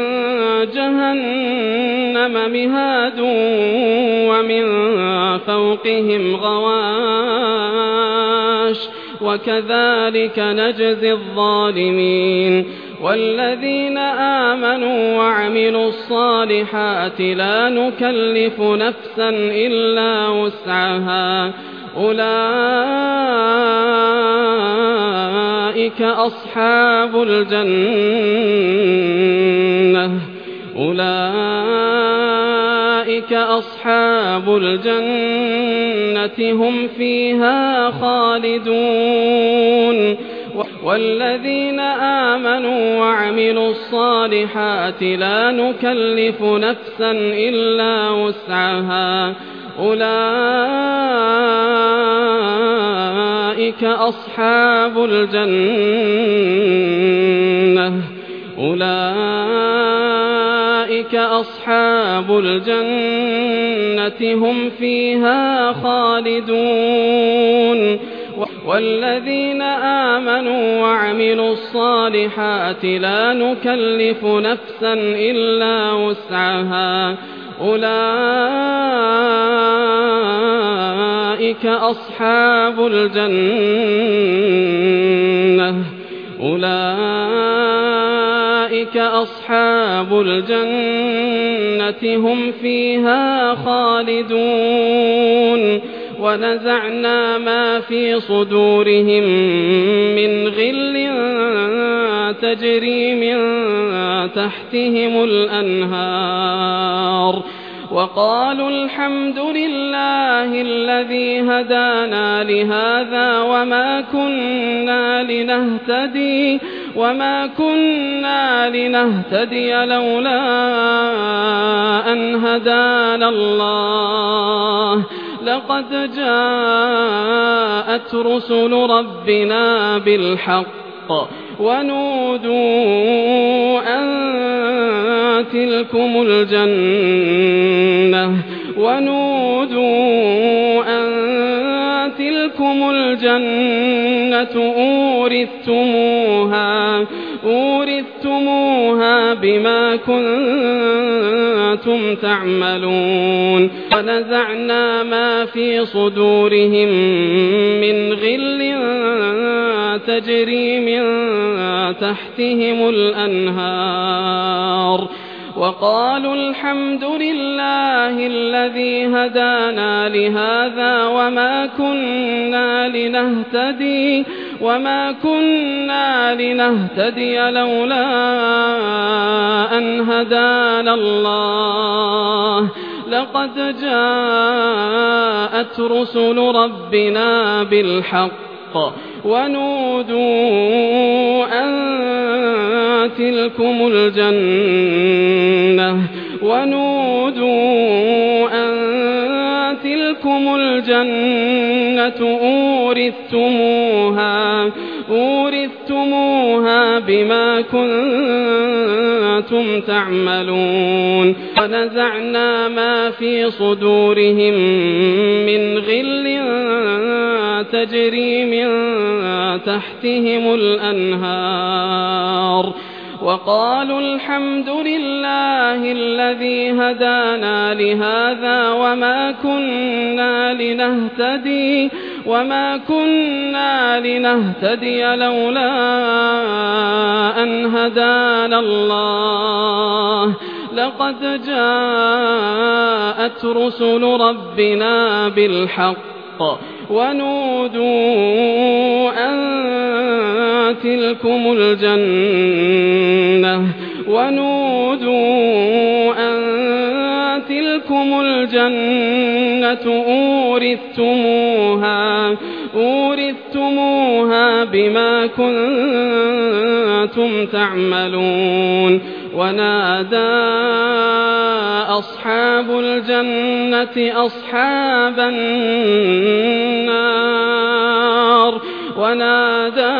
جهنم مهاد ومن فوقهم غواش وكذلك نجزي الظالمين والذين آمنوا وعملوا الصالحات لا نكلف نفسا إلا وسعها أولئك أصحاب الجنة أولئك أصحاب الجنة هم فيها خالدون والذين آمنوا وعملوا الصالحات لا نكلف نفسا إلا وسعها أولئك أصحاب الجنة أولئك أصحاب الجنة هم فيها خالدون والذين آمنوا وعملوا الصالحات لا نكلف نفسا إلا وسعها أولئك أصحاب الجنة أولئك أصحاب الجنة هم فيها خالدون ونزعنا ما في صدورهم من غل تجري من تحتهم الأنهار وقالوا الحمد لله الذي هدانا لهذا وما كنا لنهتدي وما كنا لنهتدي لولا أن هدانا الله لقد جاءت رسل ربنا بالحق ونودوا أن تلكم الجنة ونودوا أن تلكم الجنة أورثتموها أورثتموها بما كنتم تعملون ونزعنا ما في صدورهم من غل تجري من تحتهم الأنهار وقالوا الحمد لله الذي هدانا لهذا وما كنا لنهتدي وما كنا لنهتدي لولا أن هدانا الله لقد جاءت رسل ربنا بالحق ونودوا أن تلكم الجنة ونودوا أن تلكم الجنة أورثتموها أورثتموها بما كنتم تعملون ونزعنا ما في صدورهم من غل تجري من تحتهم الأنهار وقالوا الحمد لله الذي هدانا لهذا وما كنا لنهتدي وما كنا لنهتدي لولا أن هدانا الله لقد جاءت رسل ربنا بالحق ونودوا أن تلكم الجنة ونودوا أن تلكم الجنة أورثتموها أورثتموها بما كنتم تعملون ونادى أصحاب الجنة أصحاب النار ونادى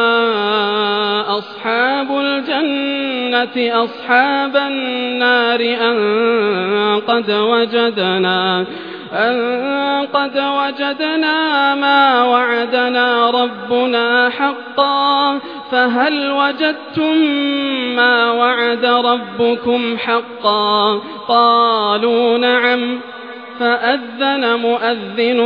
أصحاب الجنة أصحاب النار أن قد وجدنا أن قد وجدنا ما وعدنا ربنا حقا فهل وجدتم ما وعد ربكم حقا قالوا نعم فأذن مؤذن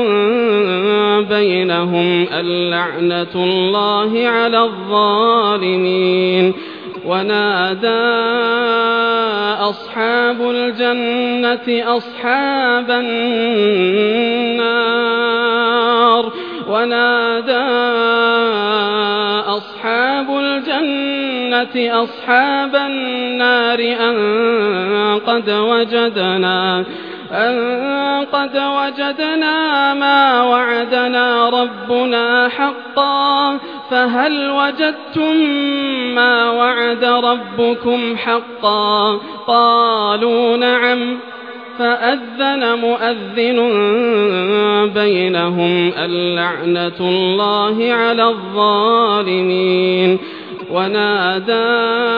بينهم اللعنة الله على الظالمين ونادى أصحاب الجنة أصحاب النار ونادى أصحاب الجنة أصحاب النار أن قد وجدنا أن قد وجدنا ما وعدنا ربنا حقا فهل وجدتم ما وعد ربكم حقا قالوا نعم فأذن مؤذن بينهم اللعنة الله على الظالمين ونادى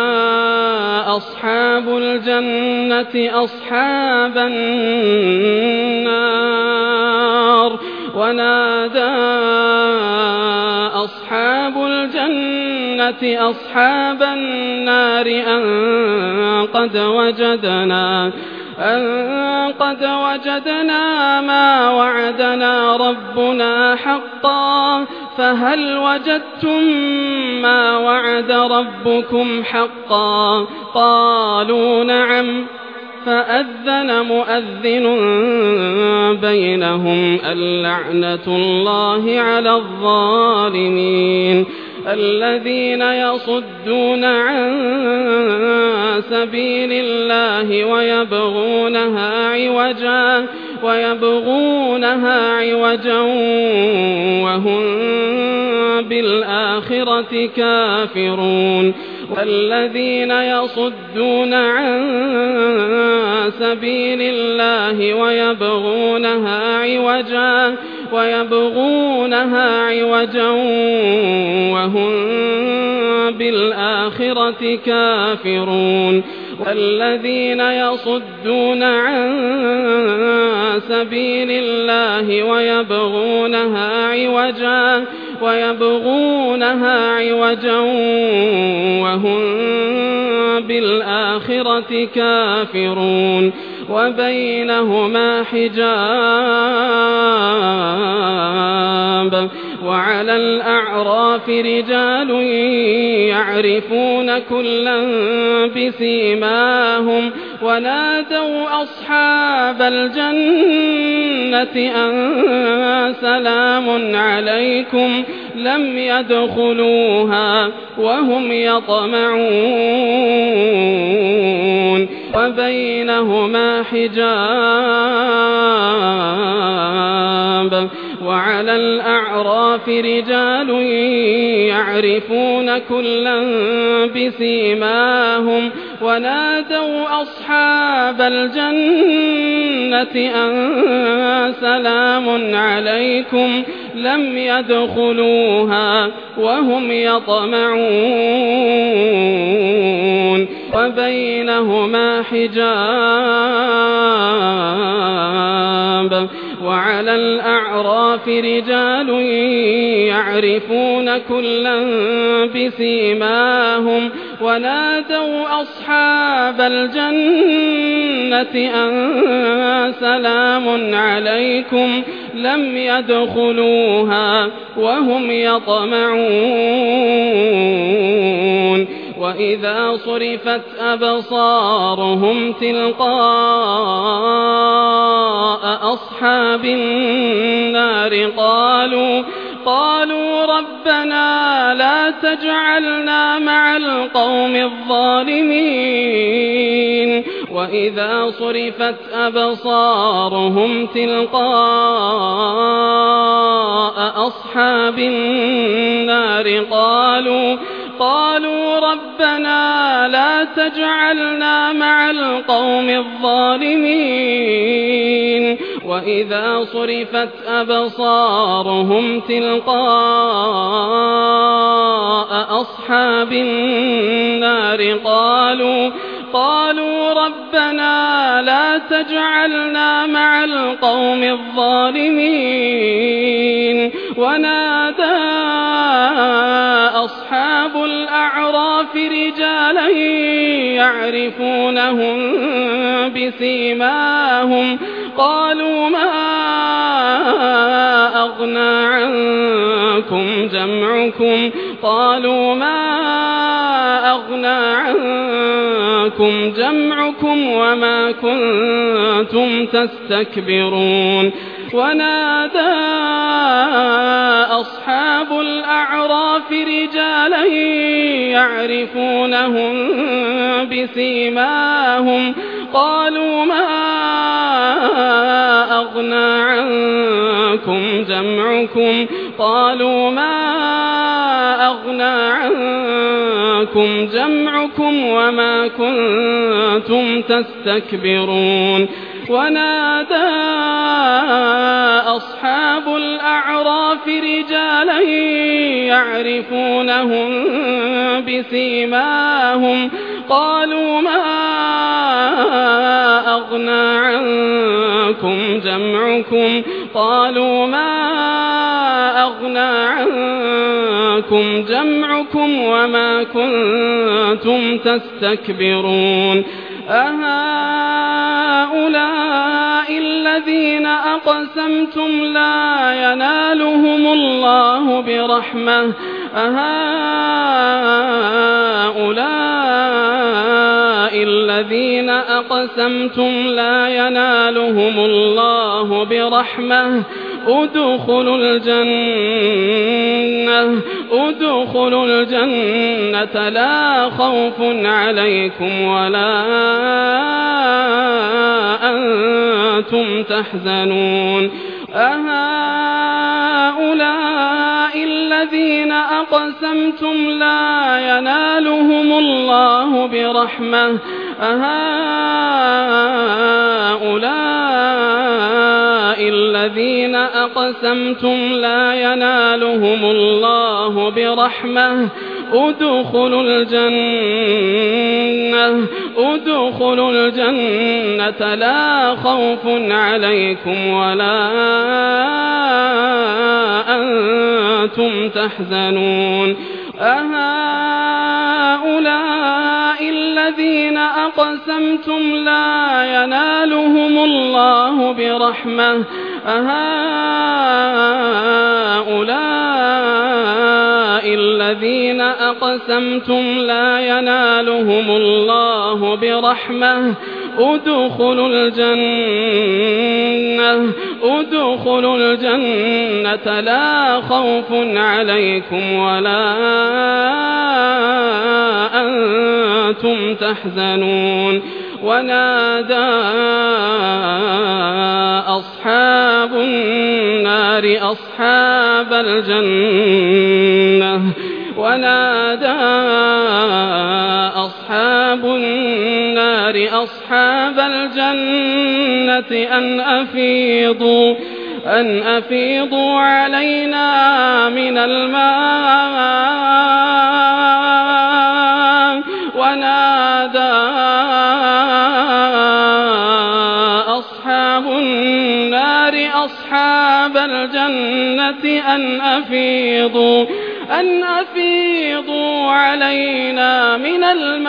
أصحاب الجنة أصحاب النار ونادى أصحاب الجنة أصحاب النار أن قد وجدنا أن قد وجدنا ما وعدنا ربنا حقا فهل وجدتم ما وعد ربكم حقا قالوا نعم فأذن مؤذن بينهم اللعنة الله على الظالمين الذين يصدون عن سبيل الله ويبغونها عوجا ويبغونها عوجا وهم بالآخرة كافرون والذين يصدون عن سبيل الله ويبغونها عوجا ويبغونها عوجا وهم بالآخرة كافرون والذين يصدون عن سبيل الله ويبغونها عوجا ويبغونها عوجا وهم بالآخرة كافرون وبينهما حجاب وعلى الأعراف رجال يعرفون كلا بسيماهم ونادوا أصحاب الجنة أن سلام عليكم لم يدخلوها وهم يطمعون وبينهما حجاب وعلى الأعراف رجال يعرفون كلا بسيماهم ونادوا أصحاب الجنة أن سلام عليكم لم يدخلوها وهم يطمعون وبينهما حجاب وعلى الأعراف رجال يعرفون كلا بسيماهم ونادوا أصحاب الجنة أن سلام عليكم لم يدخلوها وهم يطمعون وإذا صرفت أبصارهم تلقاء أصحاب النار قالوا قالوا ربنا لا تجعلنا مع القوم الظالمين وإذا صرفت أبصارهم تلقاء أصحاب النار قالوا قالوا ربنا لا تجعلنا مع القوم الظالمين وإذا صرفت أبصارهم تلقاء أصحاب النار قالوا قالوا ربنا لا تجعلنا مع القوم الظالمين ونادى أصحاب الأعراف رجالا يعرفونهم بسيماهم قالوا ما أغنى عنكم جمعكم قالوا ما أغنى عنكم جمعكم وما كنتم تستكبرون ونادى أصحاب الأعراف رجالا يعرفونهم بسيماهم قالوا ما أغنى عنكم جمعكم قالوا ما أغنى عنكم جمعكم وما كنتم تستكبرون ونادى أصحاب الأعراف رجالا يعرفونهم بسيماهم قالوا ما أغنى عنكم جمعكم قالوا ما أغنى عنكم جمعكم وما كنتم تستكبرون أهؤلاء الذين أقسمتم لا ينالهم الله برحمة أهؤلاء الذين أقسمتم لا ينالهم الله برحمة ادخلوا الجنة ادخلوا الجنة لا خوف عليكم ولا أنتم تحزنون أهؤلاء الذين أقسمتم لا ينالهم الله برحمة أهؤلاء الذين أقسمتم لا ينالهم الله برحمة ادخلوا الجنة ادخلوا الجنة لا خوف عليكم ولا أنتم تحزنون أهؤلاء الذين أقسمتم لا ينالهم الله برحمة أهؤلاء الذين أقسمتم لا ينالهم الله برحمة ادخلوا الجنة ادخلوا الجنة لا خوف عليكم ولا أنتم تحزنون ونادى أصحاب النار أصحاب الجنة ونادى أصحاب النار أصحاب الجنة أن أفيضوا أن أفيضوا علينا من الماء ونادى أصحاب النار أصحاب الجنة أن أفيضوا أن أفيضوا علينا من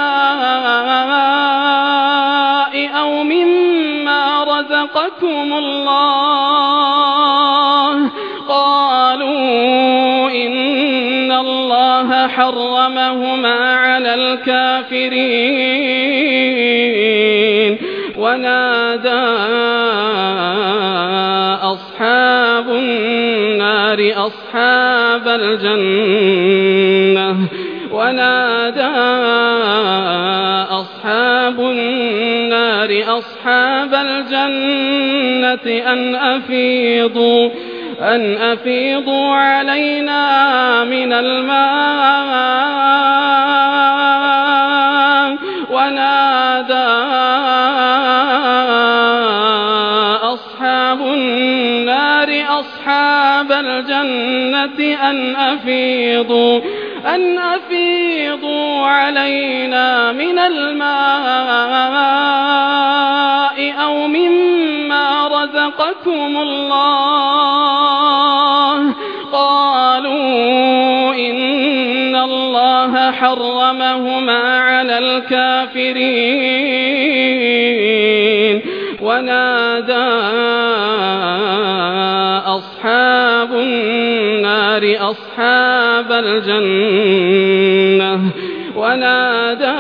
الماء أو مما رزقكم الله قالوا إن الله حرمهما على الكافرين ونادى أصحاب النار أصحاب الجنة ونادى أصحاب النار أصحاب الجنة أن أفيضوا أن أفيضوا علينا من الماء ونادى أصحاب النار أصحاب الجنة أن أفيضوا أن أفيضوا علينا من الماء أو مما رزقكم الله قالوا إن الله حرمهما على الكافرين ونادى أصحاب النار أصحاب الجنة ونادى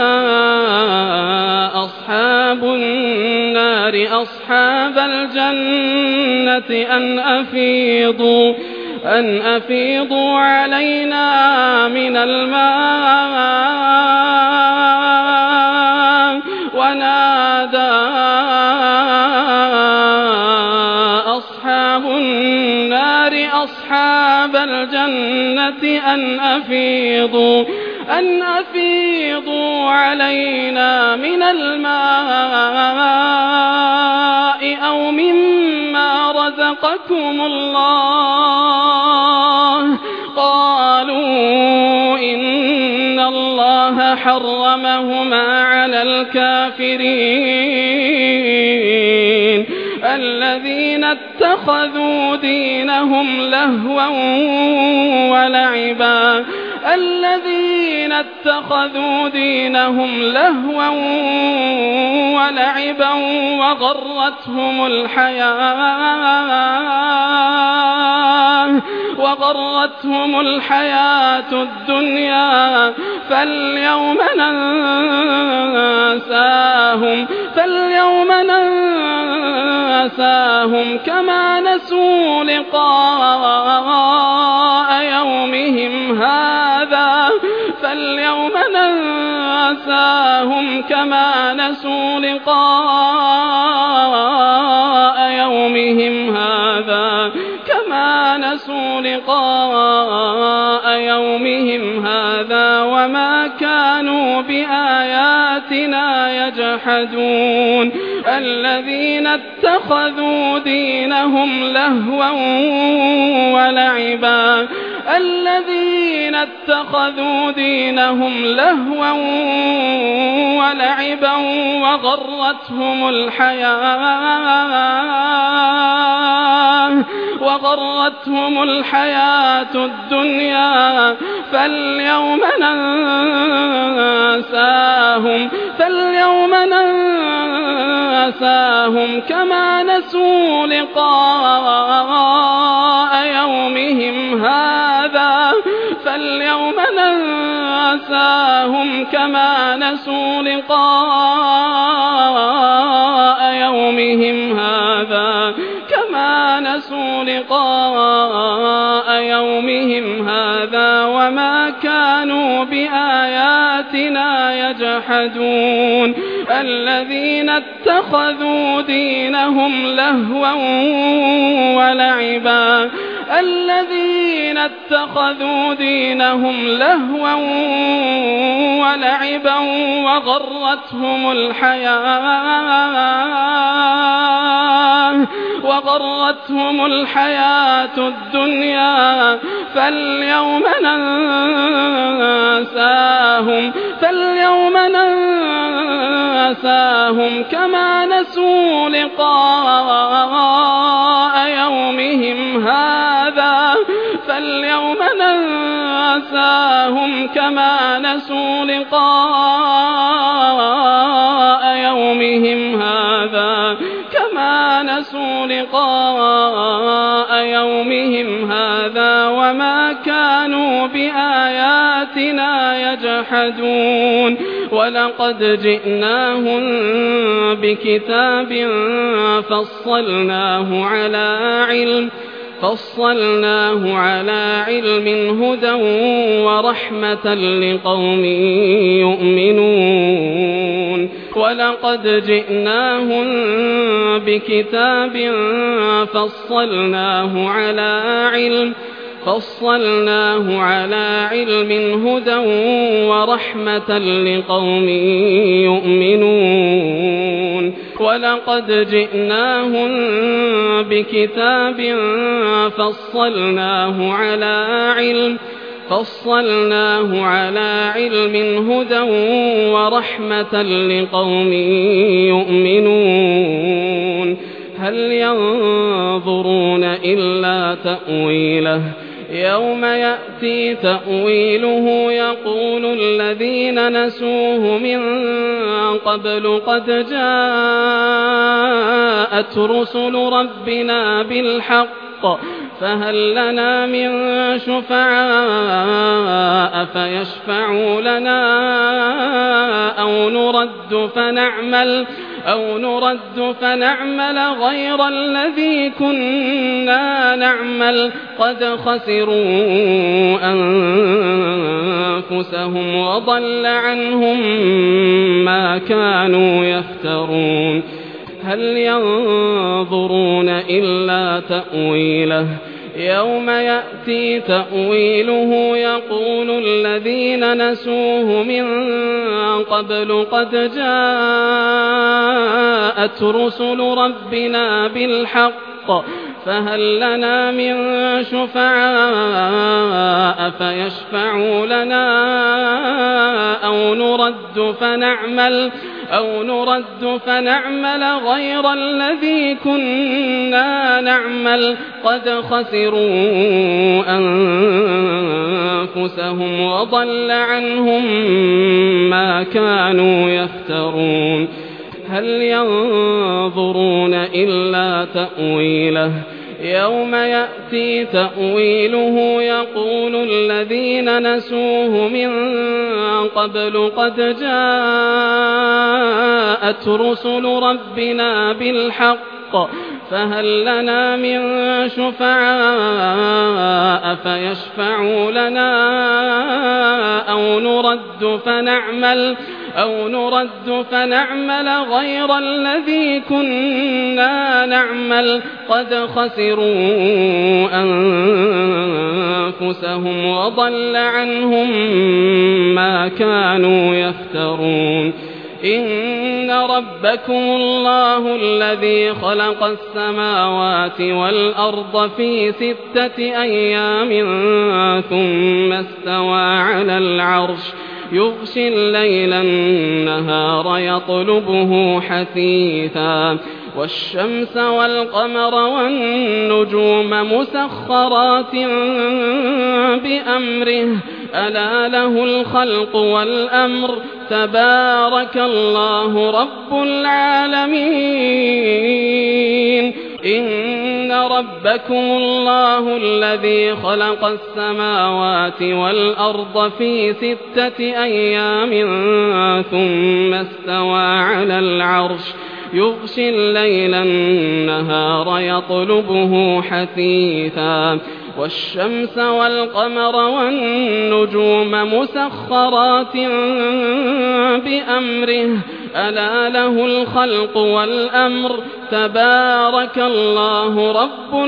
أصحاب النار أصحاب الجنة أن أفيضوا أن أفيضوا علينا من الماء ونادى أصحاب النار أصحاب الجنة أن أفيضوا أن أفيضوا علينا من الماء خلقكم الله؟ قالوا إن الله حرمهما على الكافرين الذين اتخذوا دينهم لهوا ولعبا الذين اتخذوا دينهم لهوا ولعبا وغرتهم الحياة وغرتهم الحياة الدنيا فاليوم ننساهم فاليوم ننساهم كما نسوا لقاء يومهم هذا فاليوم ننساهم كما نسوا لقاء يومهم هذا كما نسوا لقاء يومهم هذا وما كانوا بآياتنا يجحدون الذين اتخذوا دينهم لهوا ولعبا الذين اتخذوا دينهم لهوا ولعبا وغرتهم الحياة وغرتهم الحياة الدنيا فاليوم ننساهم فاليوم ننساهم كما نسوا لقاء يومهم هذا فاليوم ننساهم كما نسوا لقاء يومهم هذا كما نسوا لقاء يومهم هذا وما كانوا بآياتنا يجحدون الذين اتخذوا دينهم لهوا ولعبا الذين اتخذوا دينهم لهوا ولعبا وغرتهم الحياة وغرتهم الحياة الدنيا فاليوم ننساهم فاليوم ننساهم كما نسوا لقاء يومهم هذا فاليوم ننساهم كما نسوا لقاء يومهم هذا كما نسوا لقاء يومهم هذا وما كانوا بآياتنا يجحدون ولقد جئناهم بكتاب فصلناه على علم فصلناه على علم هدى ورحمة لقوم يؤمنون ولقد جئناهم بكتاب فصلناه على علم فصلناه على علم هدى ورحمة لقوم يؤمنون ولقد جئناهم بكتاب فصلناه على علم فصلناه على علم هدى ورحمة لقوم يؤمنون هل ينظرون إلا تأويله يوم يأتي تأويله يقول الذين نسوه من قبل قد جاءت رسل ربنا بالحق فهل لنا من شفعاء فيشفعوا لنا أو نرد فنعمل أو نرد فنعمل غير الذي كنا نعمل قد خسروا أنفسهم وضل عنهم ما كانوا يفترون هل ينظرون إلا تأويله يوم يأتي تأويله يقول الذين نسوه من قبل قد جاءت رسل ربنا بالحق فهل لنا من شفعاء فيشفعوا لنا أو نرد فنعمل أو نرد فنعمل غير الذي كنا نعمل قد خسروا أنفسهم وضل عنهم ما كانوا يفترون هل ينظرون إلا تأويله يوم يأتي تأويله يقول الذين نسوه من قبل قد جاءت رسل ربنا بالحق فهل لنا من شفعاء فيشفعوا لنا أو نرد فنعمل أو نرد فنعمل غير الذي كنا نعمل قد خسروا أنفسهم وضل عنهم ما كانوا يفترون إن ربكم الله الذي خلق السماوات والأرض في ستة أيام ثم استوى على العرش يغشي الليل النهار يطلبه حثيثا والشمس والقمر والنجوم مسخرات بأمره ألا له الخلق والأمر تبارك الله رب العالمين إن ربكم الله الذي خلق السماوات والأرض في ستة أيام ثم استوى على العرش يغشي الليل النهار يطلبه حثيثا والشمس والقمر والنجوم مسخرات بأمره ألا له الخلق والأمر تبارك الله رب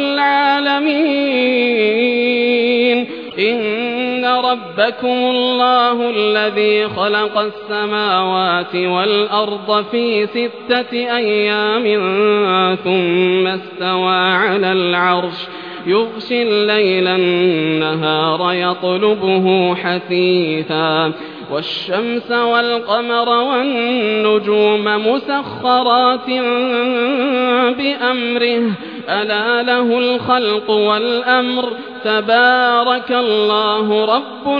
العالمين إن ربكم الله الذي خلق السماوات والأرض في ستة أيام ثم استوى على العرش يغشي الليل النهار يطلبه حثيثا والشمس والقمر والنجوم مسخرات بأمره ألا له الخلق والأمر تبارك الله رب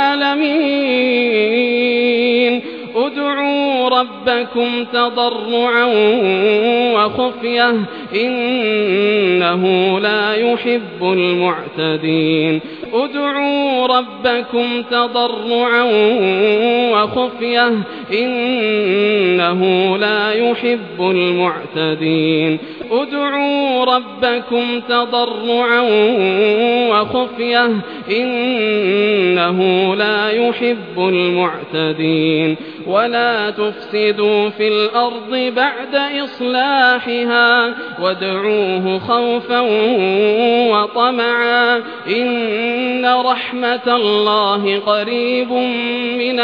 العالمين ادعوا ربكم تضرعا وخفية إنه لا يحب المعتدين ادعوا ربكم تضرعا وخفية إنه لا يحب المعتدين ادعوا ربكم تضرعا وخفية إنه لا يحب المعتدين ولا تفسدوا في الأرض بعد إصلاحها وادعوه خوفا وطمعا إن رحمة الله قريب من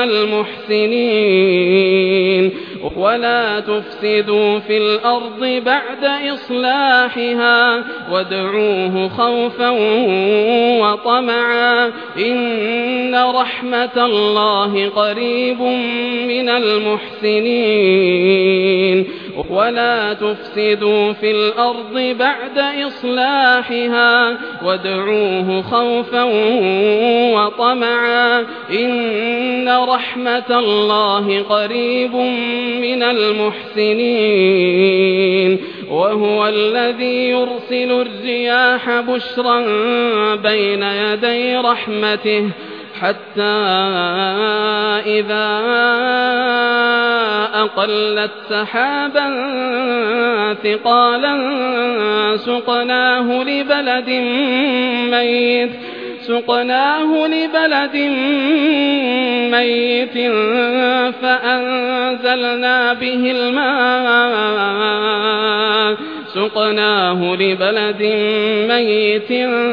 المحسنين ولا تفسدوا في الأرض بعد إصلاحها وادعوه خوفا وطمعا إن رحمة الله قريب من المحسنين ولا تفسدوا في الأرض بعد إصلاحها وادعوه خوفا وطمعا إن رحمة الله قريب من المحسنين وهو الذي يرسل الرياح بشرا بين يدي رحمته حتى إذا أقلت سحابا ثقالا سقناه لبلد ميت سقناه لبلد ميت فأنزلنا به الماء سقناه لبلد ميت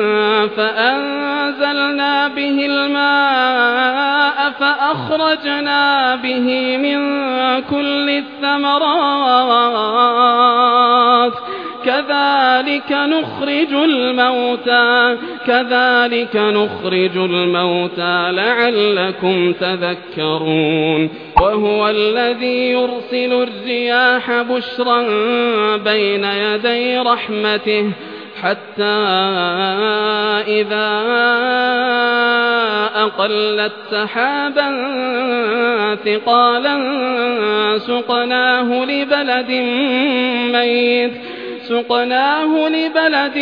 فأنزلنا به الماء فأخرجنا به من كل الثمرات كذلك كذلك نخرج الموتى كذلك نخرج الموتى لعلكم تذكرون وهو الذي يرسل الرياح بشرا بين يدي رحمته حتى إذا أقلت سحابا ثقالا سقناه لبلد ميت سقناه لبلد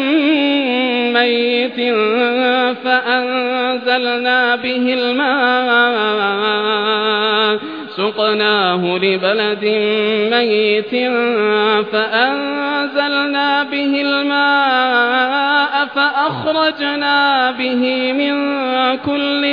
ميت فأنزلنا به الماء سقناه لبلد ميت فأنزلنا به الماء فأخرجنا به من كل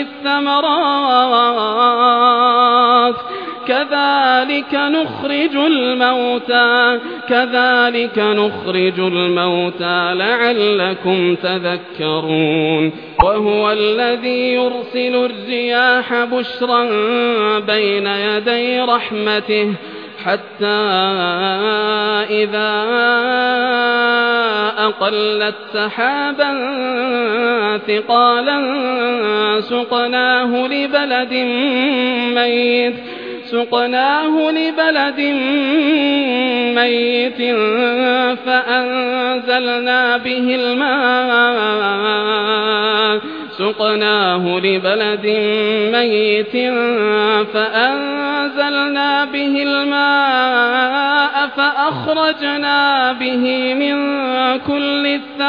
الثمرات كذلك نخرج الموتى كذلك نخرج الموتى لعلكم تذكرون وهو الذي يرسل الرياح بشرا بين يدي رحمته حتى إذا أقلت سحابا ثقالا سقناه لبلد ميت سقناه لبلد ميت فأنزلنا به الماء سقناه لبلد ميت فأنزلنا به الماء فأخرجنا به من كل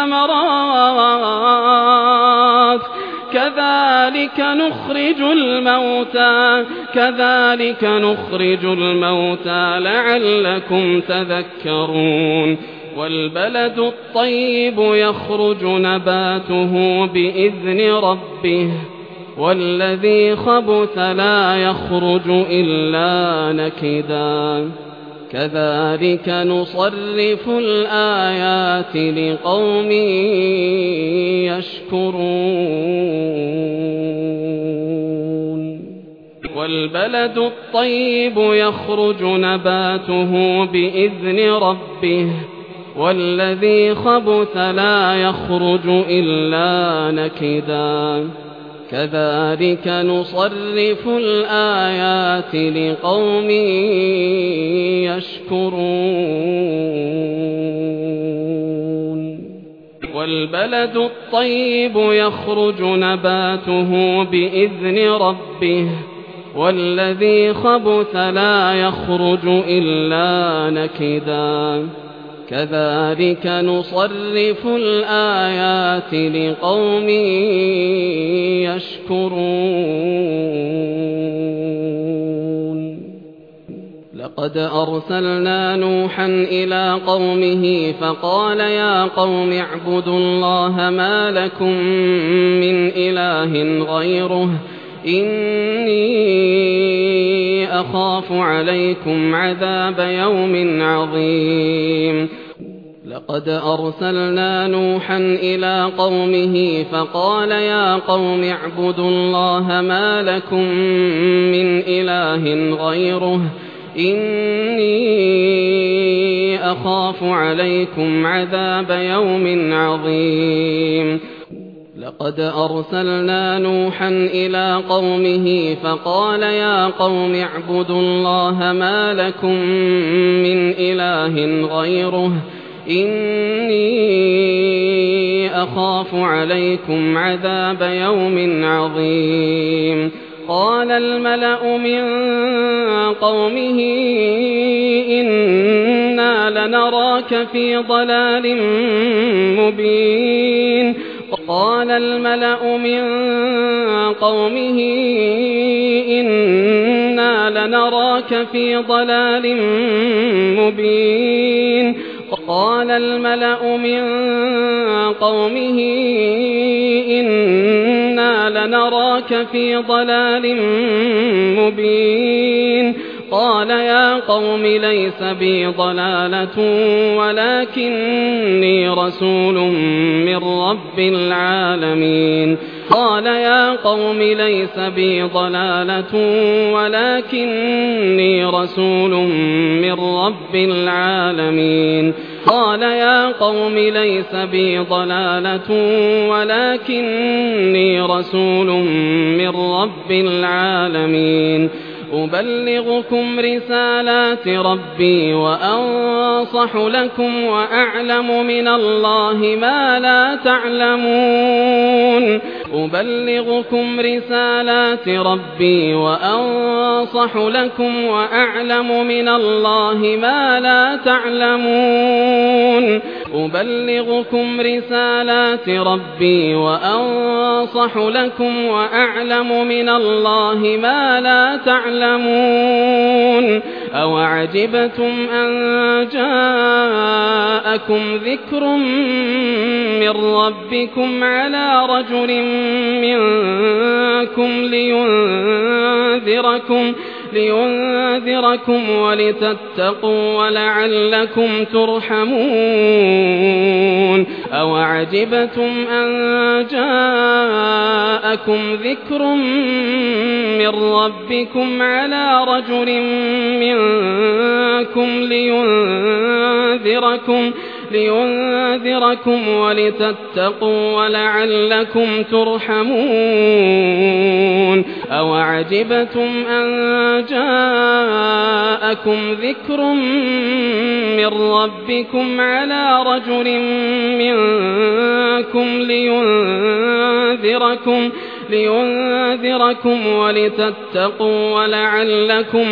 الثمرات كذلك نخرج الموتى كذلك نخرج الموتى لعلكم تذكرون والبلد الطيب يخرج نباته بإذن ربه والذي خبث لا يخرج إلا نكدا كذلك نصرف الآيات لقوم يشكرون والبلد الطيب يخرج نباته بإذن ربه والذي خبث لا يخرج إلا نكدا كذلك نصرف الآيات لقوم يشكرون والبلد الطيب يخرج نباته بإذن ربه والذي خبث لا يخرج إلا نكدا كذلك نصرف الآيات لقوم يشكرون لقد أرسلنا نوحا إلى قومه فقال يا قوم اعبدوا الله ما لكم من إله غيره إني أخاف عليكم عذاب يوم عظيم لقد أرسلنا نوحا إلى قومه فقال يا قوم اعبدوا الله ما لكم من إله غيره إني أخاف عليكم عذاب يوم عظيم لقد أرسلنا نوحا إلى قومه فقال يا قوم اعبدوا الله ما لكم من إله غيره إني أخاف عليكم عذاب يوم عظيم قال الملأ من قومه إنا لنراك في ضلال مبين قال الملأ من قومه إنا لنراك في ضلال مبين قال الملأ من قومه إنا لنراك في ضلال مبين قال يا قوم ليس بي ضلالة ولكني رسول من رب العالمين قال يا قوم ليس بي ضلالة ولكني رسول من رب العالمين قال يا قوم ليس بي ضلالة ولكني رسول من رب العالمين أبلغكم رسالات ربي وأنصح لكم وأعلم من الله ما لا تعلمون أبلغكم رسالات ربي وأنصح لكم وأعلم من الله ما لا تعلمون أبلغكم رسالات ربي وأنصح لكم وأعلم من الله ما لا تعلمون أوعجبتم أن جاءكم ذكر من ربكم على رجل منكم لينذركم لينذركم ولتتقوا ولعلكم ترحمون أوعجبتم أن جاءكم ذكر من ربكم على رجل منكم لينذركم لينذركم ولتتقوا ولعلكم ترحمون أوعجبتم أن جاءكم ذكر من ربكم على رجل منكم لينذركم لينذركم ولتتقوا ولعلكم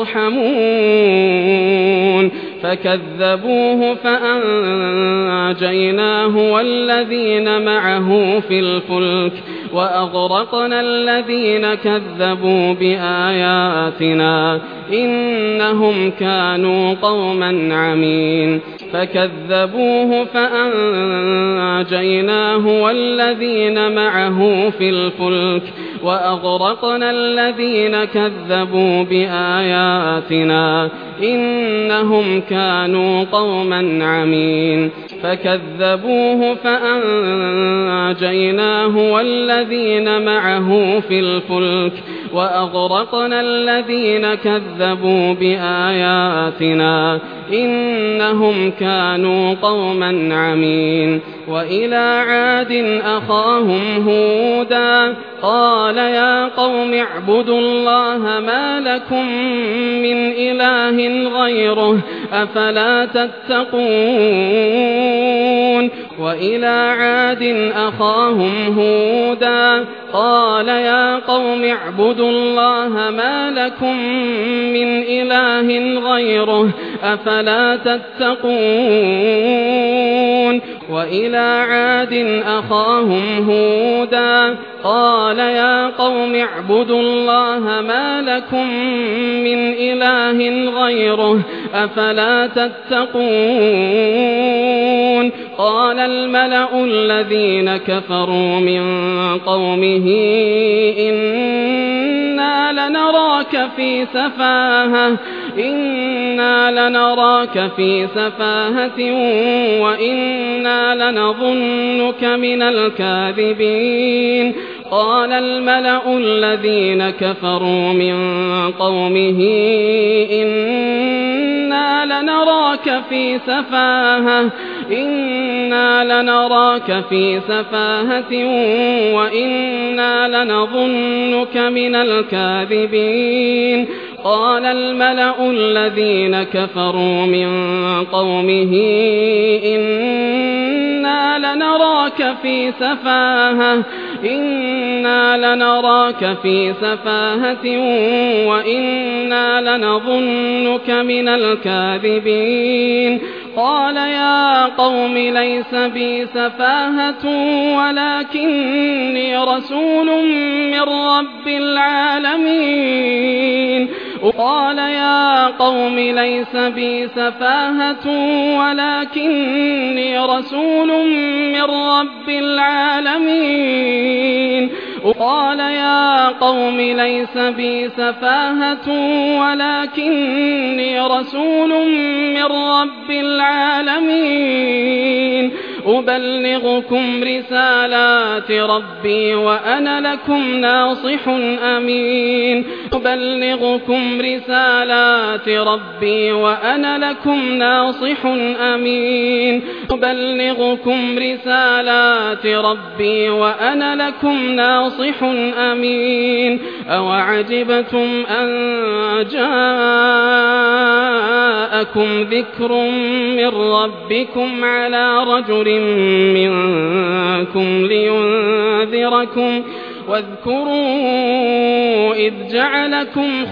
ترحمون فكذبوه فأنجيناه والذين معه في الفلك وأغرقنا الذين كذبوا بآياتنا إنهم كانوا قوما عمين فكذبوه فأنجيناه والذين معه في الفلك وأغرقنا الذين كذبوا بآياتنا إنهم كانوا قوما عمين فكذبوه فأنجيناه والذين معه في الفلك وأغرقنا الذين كذبوا بآياتنا إنهم كانوا قوما عمين وإلى عاد أخاهم هودا قال يا قوم اعبدوا الله ما لكم من إله غيره أفلا تتقون وإلى عاد أخاهم هودا قال يا قوم اعبدوا الله ما لكم من إله غيره أفلا تتقون وإلى عاد أخاهم هودا قال يا قوم اعبدوا الله ما لكم من إله غيره أفلا تتقون قال الملأ الذين كفروا من قومه إنا لنراك في سفاهة إنا لنراك في سفاهة وإنا لنظنك من الكاذبين قال الملأ الذين كفروا من قومه إنا لنراك في سفاهة إنا لنراك في سفاهة وإنا لنظنك من الكاذبين قال الملأ الذين كفروا من قومه إنا لنراك في سفاهة إنا لنراك في سفاهة وإنا لنظنك من الكاذبين قال يا قوم ليس بي سفاهة ولكني رسول من رب العالمين قال يا قوم ليس بي سفاهة ولكني رسول من رب العالمين قال يا قوم ليس بي سفاهة ولكني رسول من رب العالمين أبلغكم رسالات ربي وأنا لكم ناصح أمين أبلغكم رسالات ربي وأنا لكم ناصح أمين أبلغكم رسالات ربي وأنا لكم ناصح أمين أوعجبتم أن جاءكم ذكر من ربكم على رجل منكم لينذركم واذكروا إذ جعلكم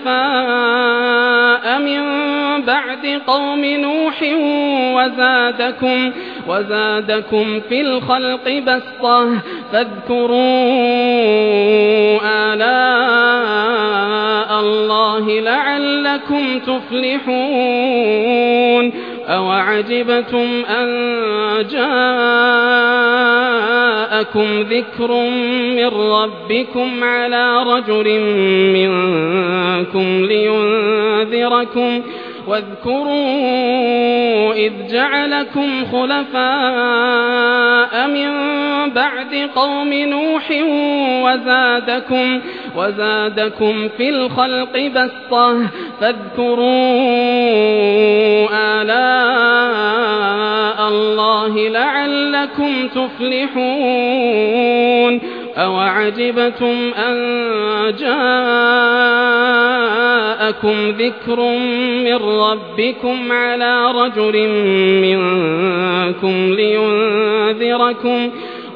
خلفاء من بعد قوم نوح وزادكم, وزادكم في الخلق بسطة فاذكروا آلاء الله لعلكم تفلحون أوعجبتم أن جاءكم ذكر من ربكم على رجل منكم لينذركم واذكروا إذ جعلكم خلفاء من بعد قوم نوح وزادكم, وزادكم في الخلق بسطة فاذكروا آلاء الله لعلكم تفلحون أوعجبتم أن جاءكم ذكر من ربكم على رجل منكم لينذركم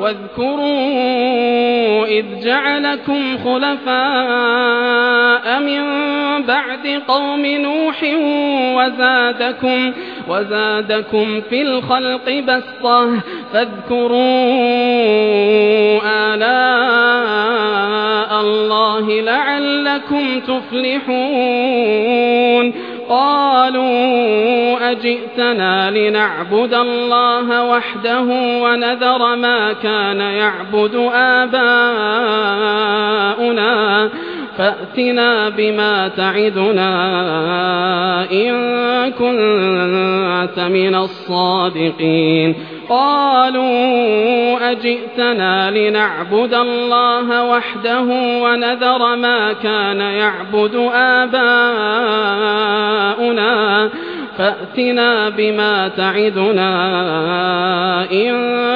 واذكروا إذ جعلكم خلفاء من بعد قوم نوح وزادكم, وزادكم في الخلق بسطة فاذكروا آلاء الله لعلكم تفلحون قالوا أجئتنا لنعبد الله وحده ونذر ما كان يعبد آباؤنا فأتنا بما تعدنا إن كنت من الصادقين قالوا أجئتنا لنعبد الله وحده ونذر ما كان يعبد آباؤنا فأتنا بما تعدنا إن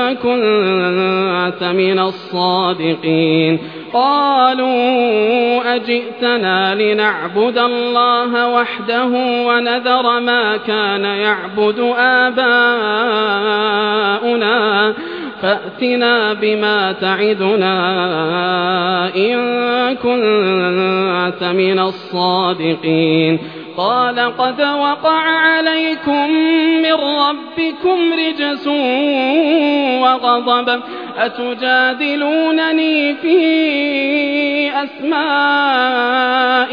كنت من الصادقين قالوا أجئتنا لنعبد الله وحده ونذر ما كان يعبد آباؤنا فأتنا بما تعدنا إن كنت من الصادقين قال قد وقع عليكم من ربكم رجس وغضب أتجادلونني في أسماء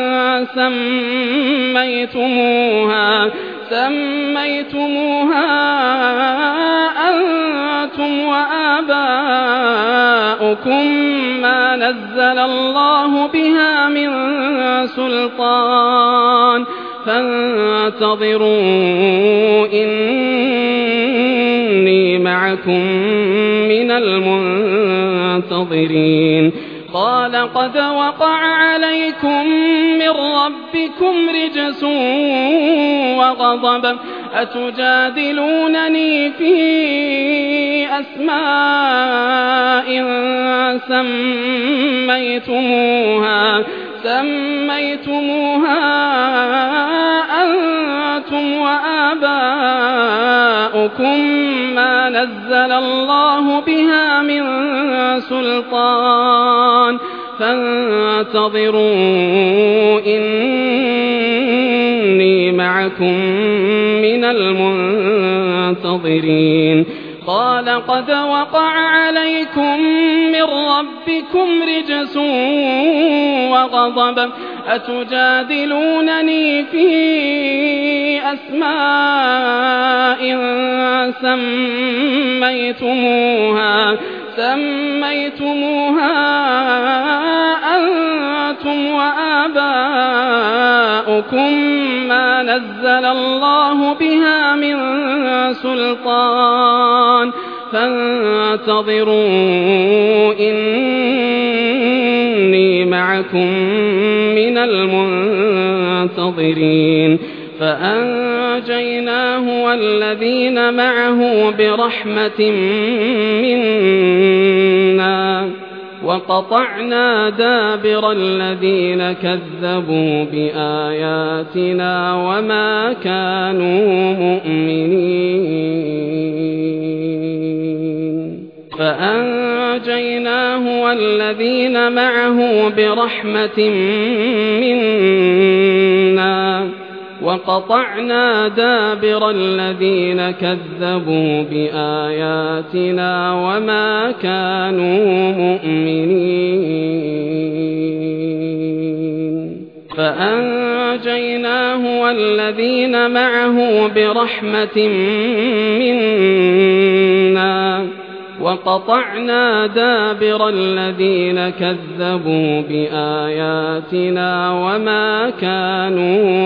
سميتموها سميتموها أنتم وآباؤكم ما نزل الله بها من سلطان فانتظروا إني معكم من المنتظرين قال قد وقع عليكم من ربكم رجس وغضب أتجادلونني في أسماء سميتموها سميتموها أنتم وآباؤكم ما نزل الله بها من سلطان فانتظروا إني معكم من المنتظرين قال قد وقع عليكم من ربكم رجس وغضب أتجادلونني في أسماء سميتموها سميتموها أنتم وآباؤكم نساؤكم ما نزل الله بها من سلطان فانتظروا إني معكم من المنتظرين فأنجيناه والذين معه برحمة منا وقطعنا دابر الذين كذبوا بآياتنا وما كانوا مؤمنين فأنجيناه والذين معه برحمة منا وقطعنا دابر الذين كذبوا بآياتنا وما كانوا مؤمنين فأنجيناه والذين معه برحمة منا وقطعنا دابر الذين كذبوا بآياتنا وما كانوا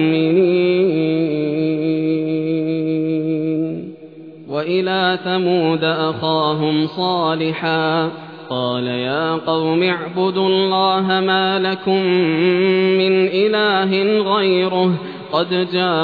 مؤمنين وإلى ثمود أخاهم صالحا قال يا قوم اعبدوا الله ما لكم من إله غيره قد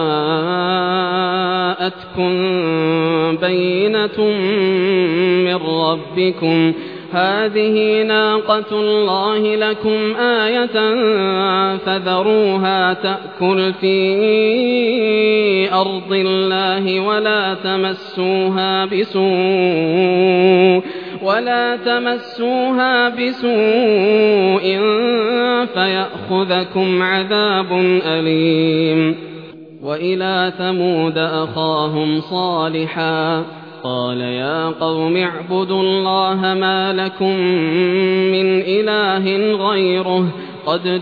جاءتكم بينة من ربكم هذه ناقة الله لكم آية فذروها تأكل في أرض الله ولا تمسوها بسوء ولا تمسوها بسوء فيأخذكم عذاب أليم وإلى ثمود أخاهم صالحا قال يا قوم اعبدوا الله ما لكم من إله غيره قد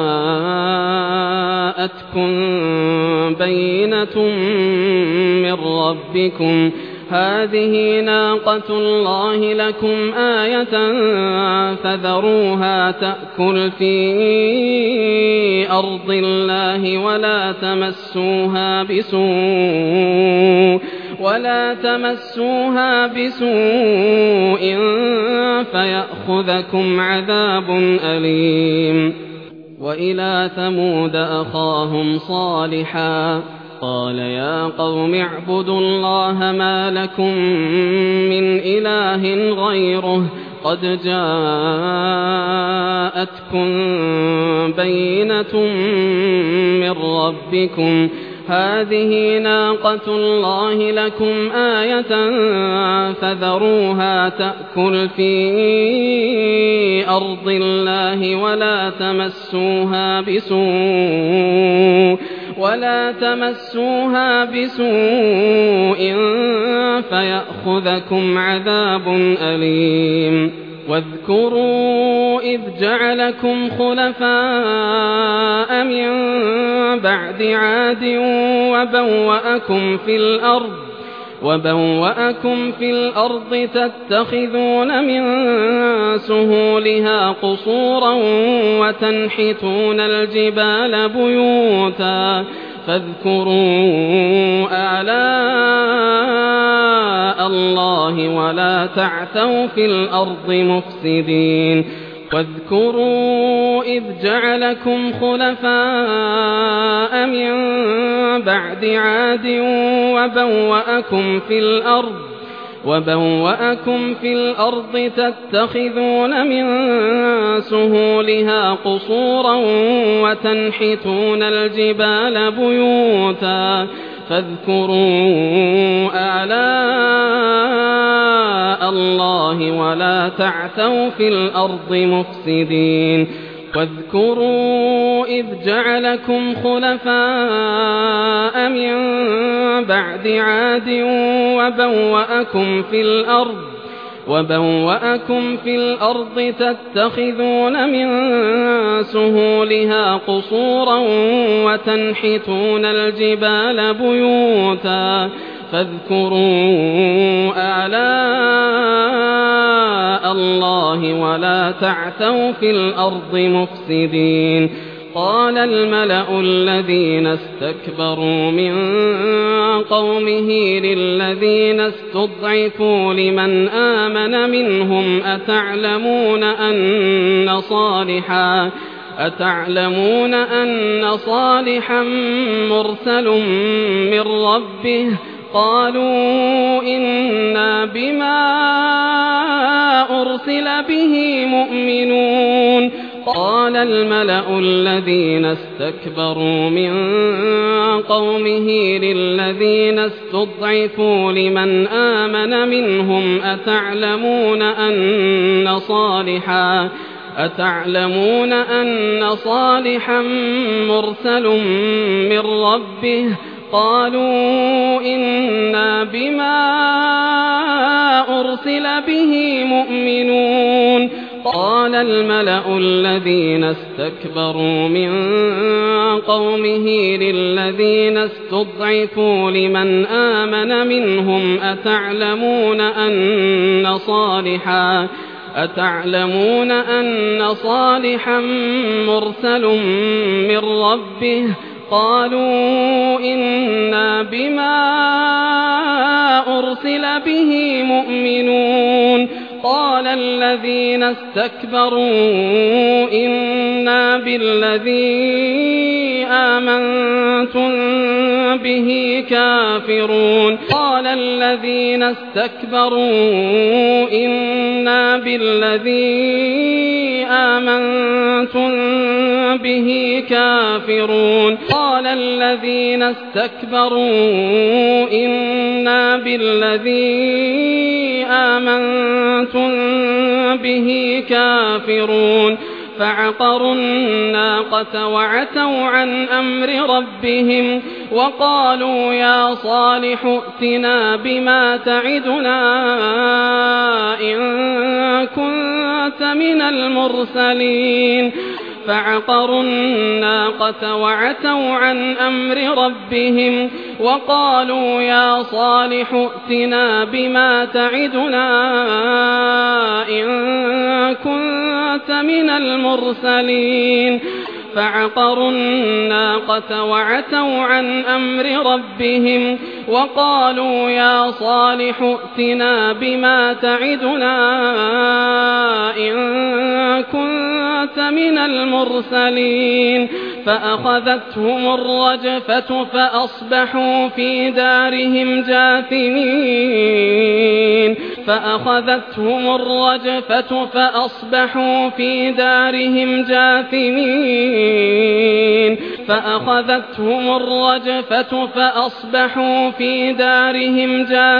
جاءتكم بينة من ربكم هذه ناقة الله لكم آية فذروها تأكل في أرض الله ولا تمسوها بسوء ولا تمسوها بسوء فيأخذكم عذاب أليم وإلى ثمود أخاهم صالحا قال يا قوم اعبدوا الله ما لكم من إله غيره قد جاءتكم بينة من ربكم هذه ناقة الله لكم آية فذروها تأكل في أرض الله ولا تمسوها بسوء ولا تمسوها بسوء فيأخذكم عذاب أليم واذكروا إذ جعلكم خلفاء من بعد عاد وبوأكم في الأرض وبوأكم في الأرض تتخذون من سهولها قصورا وتنحتون الجبال بيوتا فاذكروا آلاء الله ولا تعثوا في الأرض مفسدين واذكروا إذ جعلكم خلفاء من بعد عاد وبوأكم في الأرض وبوأكم في الأرض تتخذون من سهولها قصورا وتنحتون الجبال بيوتا فاذكروا آلاء الله ولا تعثوا في الأرض مفسدين واذكروا إذ جعلكم خلفاء من بعد عاد وبوأكم في الأرض وبوأكم في الأرض تتخذون من سهولها قصورا وتنحتون الجبال بيوتا فاذكروا آلاء الله ولا تعثوا في الأرض مفسدين قال الملأ الذين استكبروا من قومه للذين استضعفوا لمن آمن منهم أتعلمون أن صالحا أتعلمون أن صالحا مرسل من ربه قالوا إنا بما أرسل به مؤمنون قال الملأ الذين استكبروا من قومه للذين استضعفوا لمن آمن منهم أتعلمون أن صالحا أتعلمون أن صالحا مرسل من ربه قالوا إنا بما أرسل به مؤمنون قال الملأ الذين استكبروا من قومه للذين استضعفوا لمن آمن منهم أتعلمون أن صالحا أتعلمون أن صالحا مرسل من ربه قالوا إنا بما أرسل به مؤمنون قال الذين استكبروا إنا بالذي آمنتم به كافرون قال الذين استكبروا إنا بالذي آمنتم به كافرون قال الذين استكبروا إنا بالذي آمنتم به كافرون فعقروا الناقة وعتوا عن أمر ربهم وقالوا يا صالح ائتنا بما تعدنا إن كنت من المرسلين فعقروا الناقة وعتوا عن أمر ربهم وقالوا يا صالح ائتنا بما تعدنا إن كنت من المرسلين فعقروا الناقة وعتوا عن أمر ربهم وقالوا يا صالح ائتنا بما تعدنا إن كنت من المرسلين فأخذتهم الرجفة فأصبحوا في دارهم جاثمين فأخذتهم الرجفة فأصبحوا في دارهم جاثمين فأخذتهم الرجفة فأصبحوا في دارهم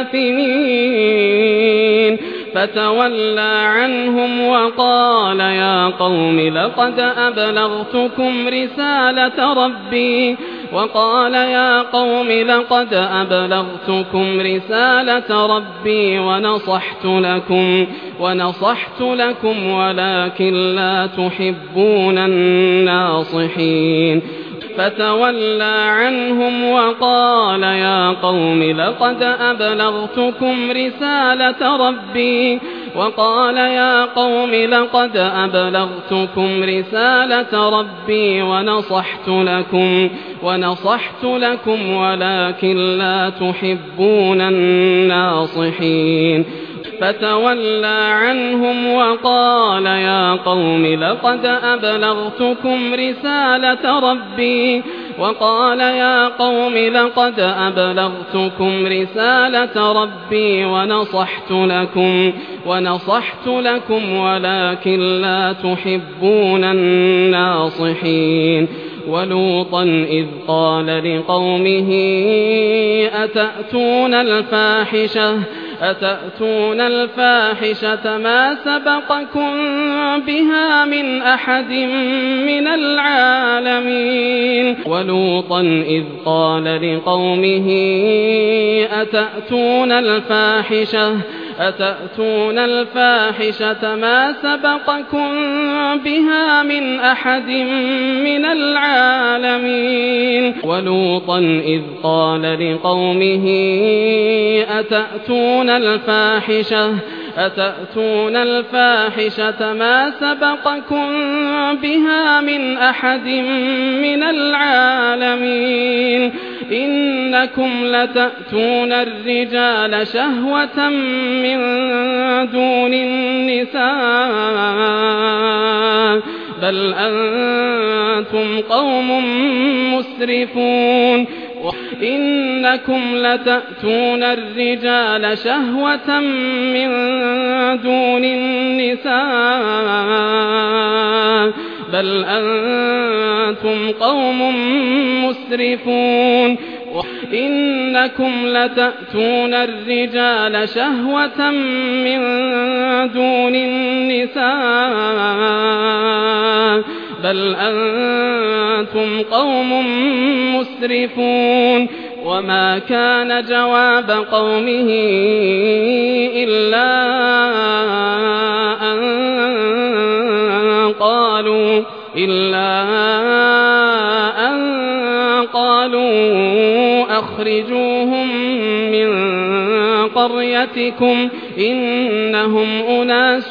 جاثمين فتولى عنهم وقال يا قوم لقد أبلغتكم رسالة ربي وقال يا قوم لقد أبلغتكم رسالة ربي ونصحت لكم ونصحت لكم ولكن لا تحبون الناصحين فتولى عنهم وقال يا قوم لقد أبلغتكم رسالة ربي وقال يا قوم لقد أبلغتكم رسالة ربي ونصحت لكم ونصحت لكم ولكن لا تحبون الناصحين فتولى عنهم وقال يا قوم لقد أبلغتكم رسالة ربي وقال يا قوم لقد أبلغتكم رسالة ربي ونصحت لكم ونصحت لكم ولكن لا تحبون الناصحين ولوطا إذ قال لقومه أتأتون الفاحشة أتأتون الفاحشة ما سبقكم بها من أحد من العالمين ولوطا إذ قال لقومه أتأتون الفاحشة أتأتون الفاحشة ما سبقكم بها من أحد من العالمين ولوطا إذ قال لقومه أتأتون الفاحشة أتأتون الفاحشة ما سبقكم بها من أحد من العالمين إنكم لتأتون الرجال شهوة من دون النساء بل أنتم قوم مسرفون إنكم لتأتون الرجال شهوة من دون النساء بل أنتم قوم مسرفون إنكم لتأتون الرجال شهوة من دون النساء بل أنتم قوم مسرفون وما كان جواب قومه إلا أن قالوا إلا أن قالوا أخرجوهم من قريتكم إنهم أناس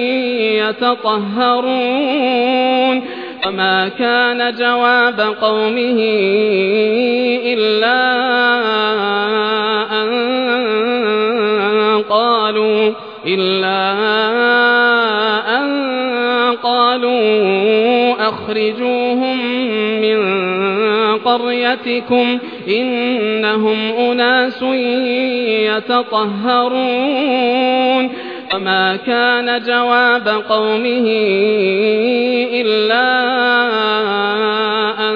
يتطهرون وما كان جواب قومه إلا أن قالوا إلا أن قالوا أخرجوهم من قريتكم إنهم أناس يتطهرون وما كان جواب قومه إلا أن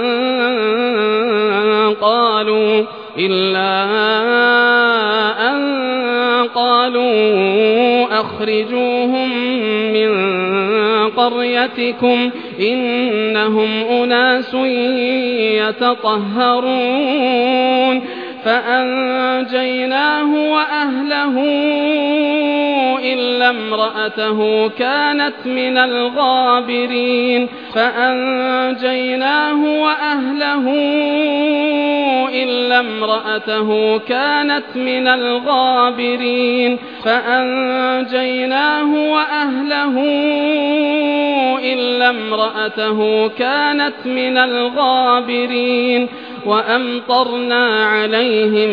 قالوا إلا أن قالوا أخرجوهم من قريتكم إنهم أناس يتطهرون فأنجيناه وأهله إلا امرأته كانت من الغابرين فأنجيناه وأهله إلا امرأته كانت من الغابرين فأنجيناه وأهله إلا امرأته كانت من الغابرين وأمطرنا عليهم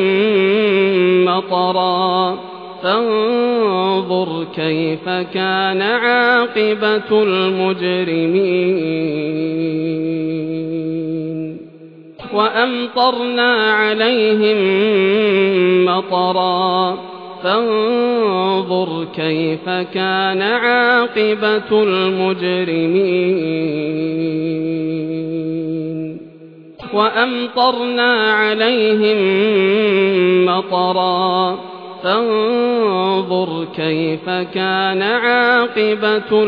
مطرا فانظر كيف كان عاقبة المجرمين وأمطرنا عليهم مطرا فانظر كيف كان عاقبة المجرمين وأمطرنا عليهم مطرا فانظر كيف كان عاقبة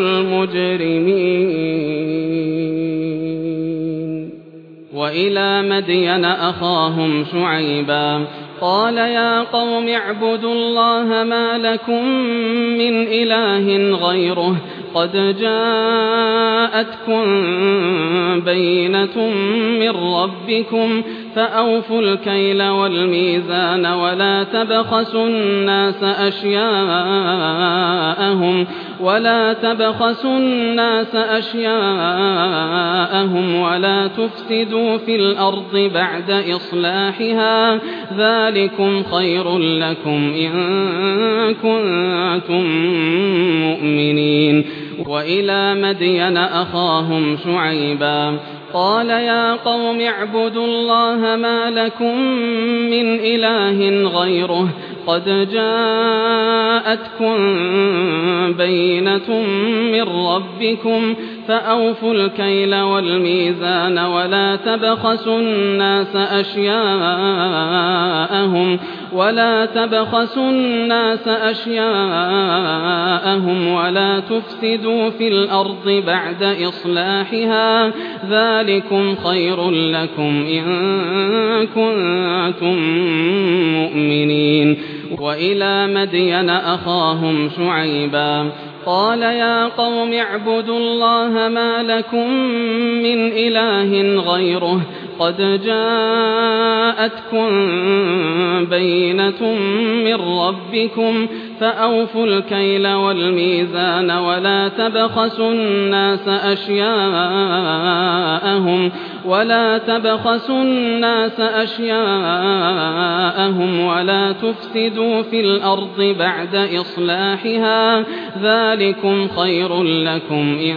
المجرمين وإلى مدين أخاهم شعيبا قال يا قوم اعبدوا الله ما لكم من إله غيره قد جاءتكم بينة من ربكم فأوفوا الكيل والميزان ولا تبخسوا الناس أشياءهم ولا تبخسوا الناس أشياءهم ولا تفسدوا في الأرض بعد إصلاحها ذلكم خير لكم إن كنتم مؤمنين وإلى مدين أخاهم شعيبا قال يا قوم اعبدوا الله ما لكم من إله غيره قد جاءتكم بينة من ربكم فأوفوا الكيل والميزان ولا تبخسوا الناس أشياءهم ولا تبخسوا الناس أشياءهم ولا تفسدوا في الأرض بعد إصلاحها ذلكم خير لكم إن كنتم مؤمنين وإلى مدين أخاهم شعيبا قال يا قوم اعبدوا الله ما لكم من إله غيره قد جاءتكم بينة من ربكم فأوفوا الكيل والميزان ولا تبخسوا الناس أشياءهم ولا تبخسوا الناس أشياءهم ولا تفسدوا في الأرض بعد إصلاحها ذلكم خير لكم إن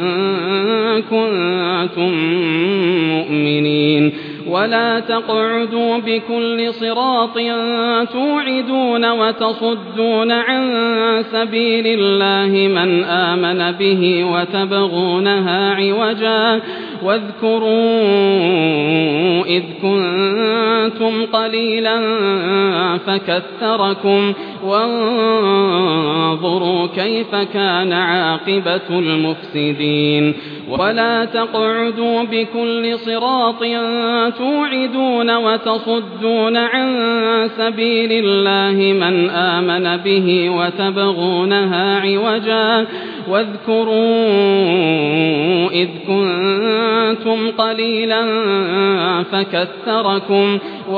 كنتم مؤمنين ولا تقعدوا بكل صراط توعدون وتصدون عن سبيل الله من آمن به وتبغونها عوجا واذكروا إذ كنتم قليلا فكثركم وانظروا كيف كان عاقبة المفسدين ولا تقعدوا بكل صراط توعدون وتصدون عن سبيل الله من آمن به وتبغونها عوجا واذكروا إذ كنتم قليلا فكثركم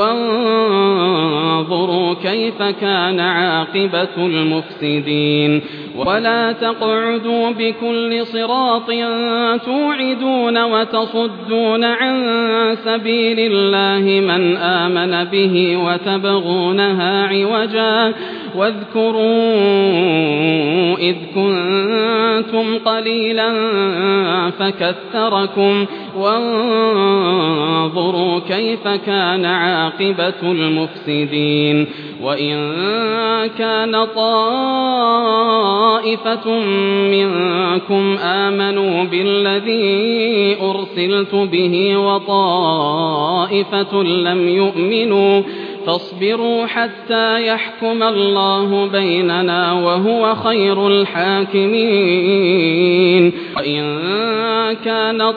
وانظروا كيف كان عاقبة المفسدين ولا تقعدوا بكل صراط توعدون وتصدون عن سبيل الله من آمن به وتبغونها عوجا واذكروا إذ كنتم قليلا فكثركم وانظروا كيف كان عاقبة المفسدين وإن كان طائفة منكم آمنوا بالذي أرسلت به وطائفة لم يؤمنوا فاصبروا حتى يحكم الله بيننا وهو خير الحاكمين وإن كان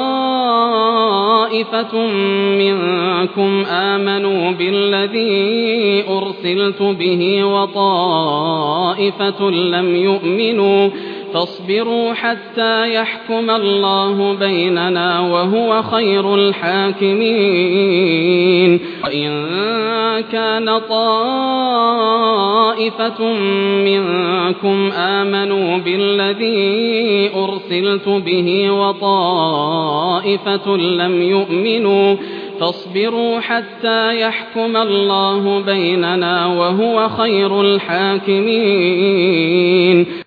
طائفة منكم آمنوا بالذي أرسلت به وطائفة لم يؤمنوا فاصبروا حتى يحكم الله بيننا وهو خير الحاكمين وإن كان طائفة منكم آمنوا بالذي أرسلت به وطائفة لم يؤمنوا فاصبروا حتى يحكم الله بيننا وهو خير الحاكمين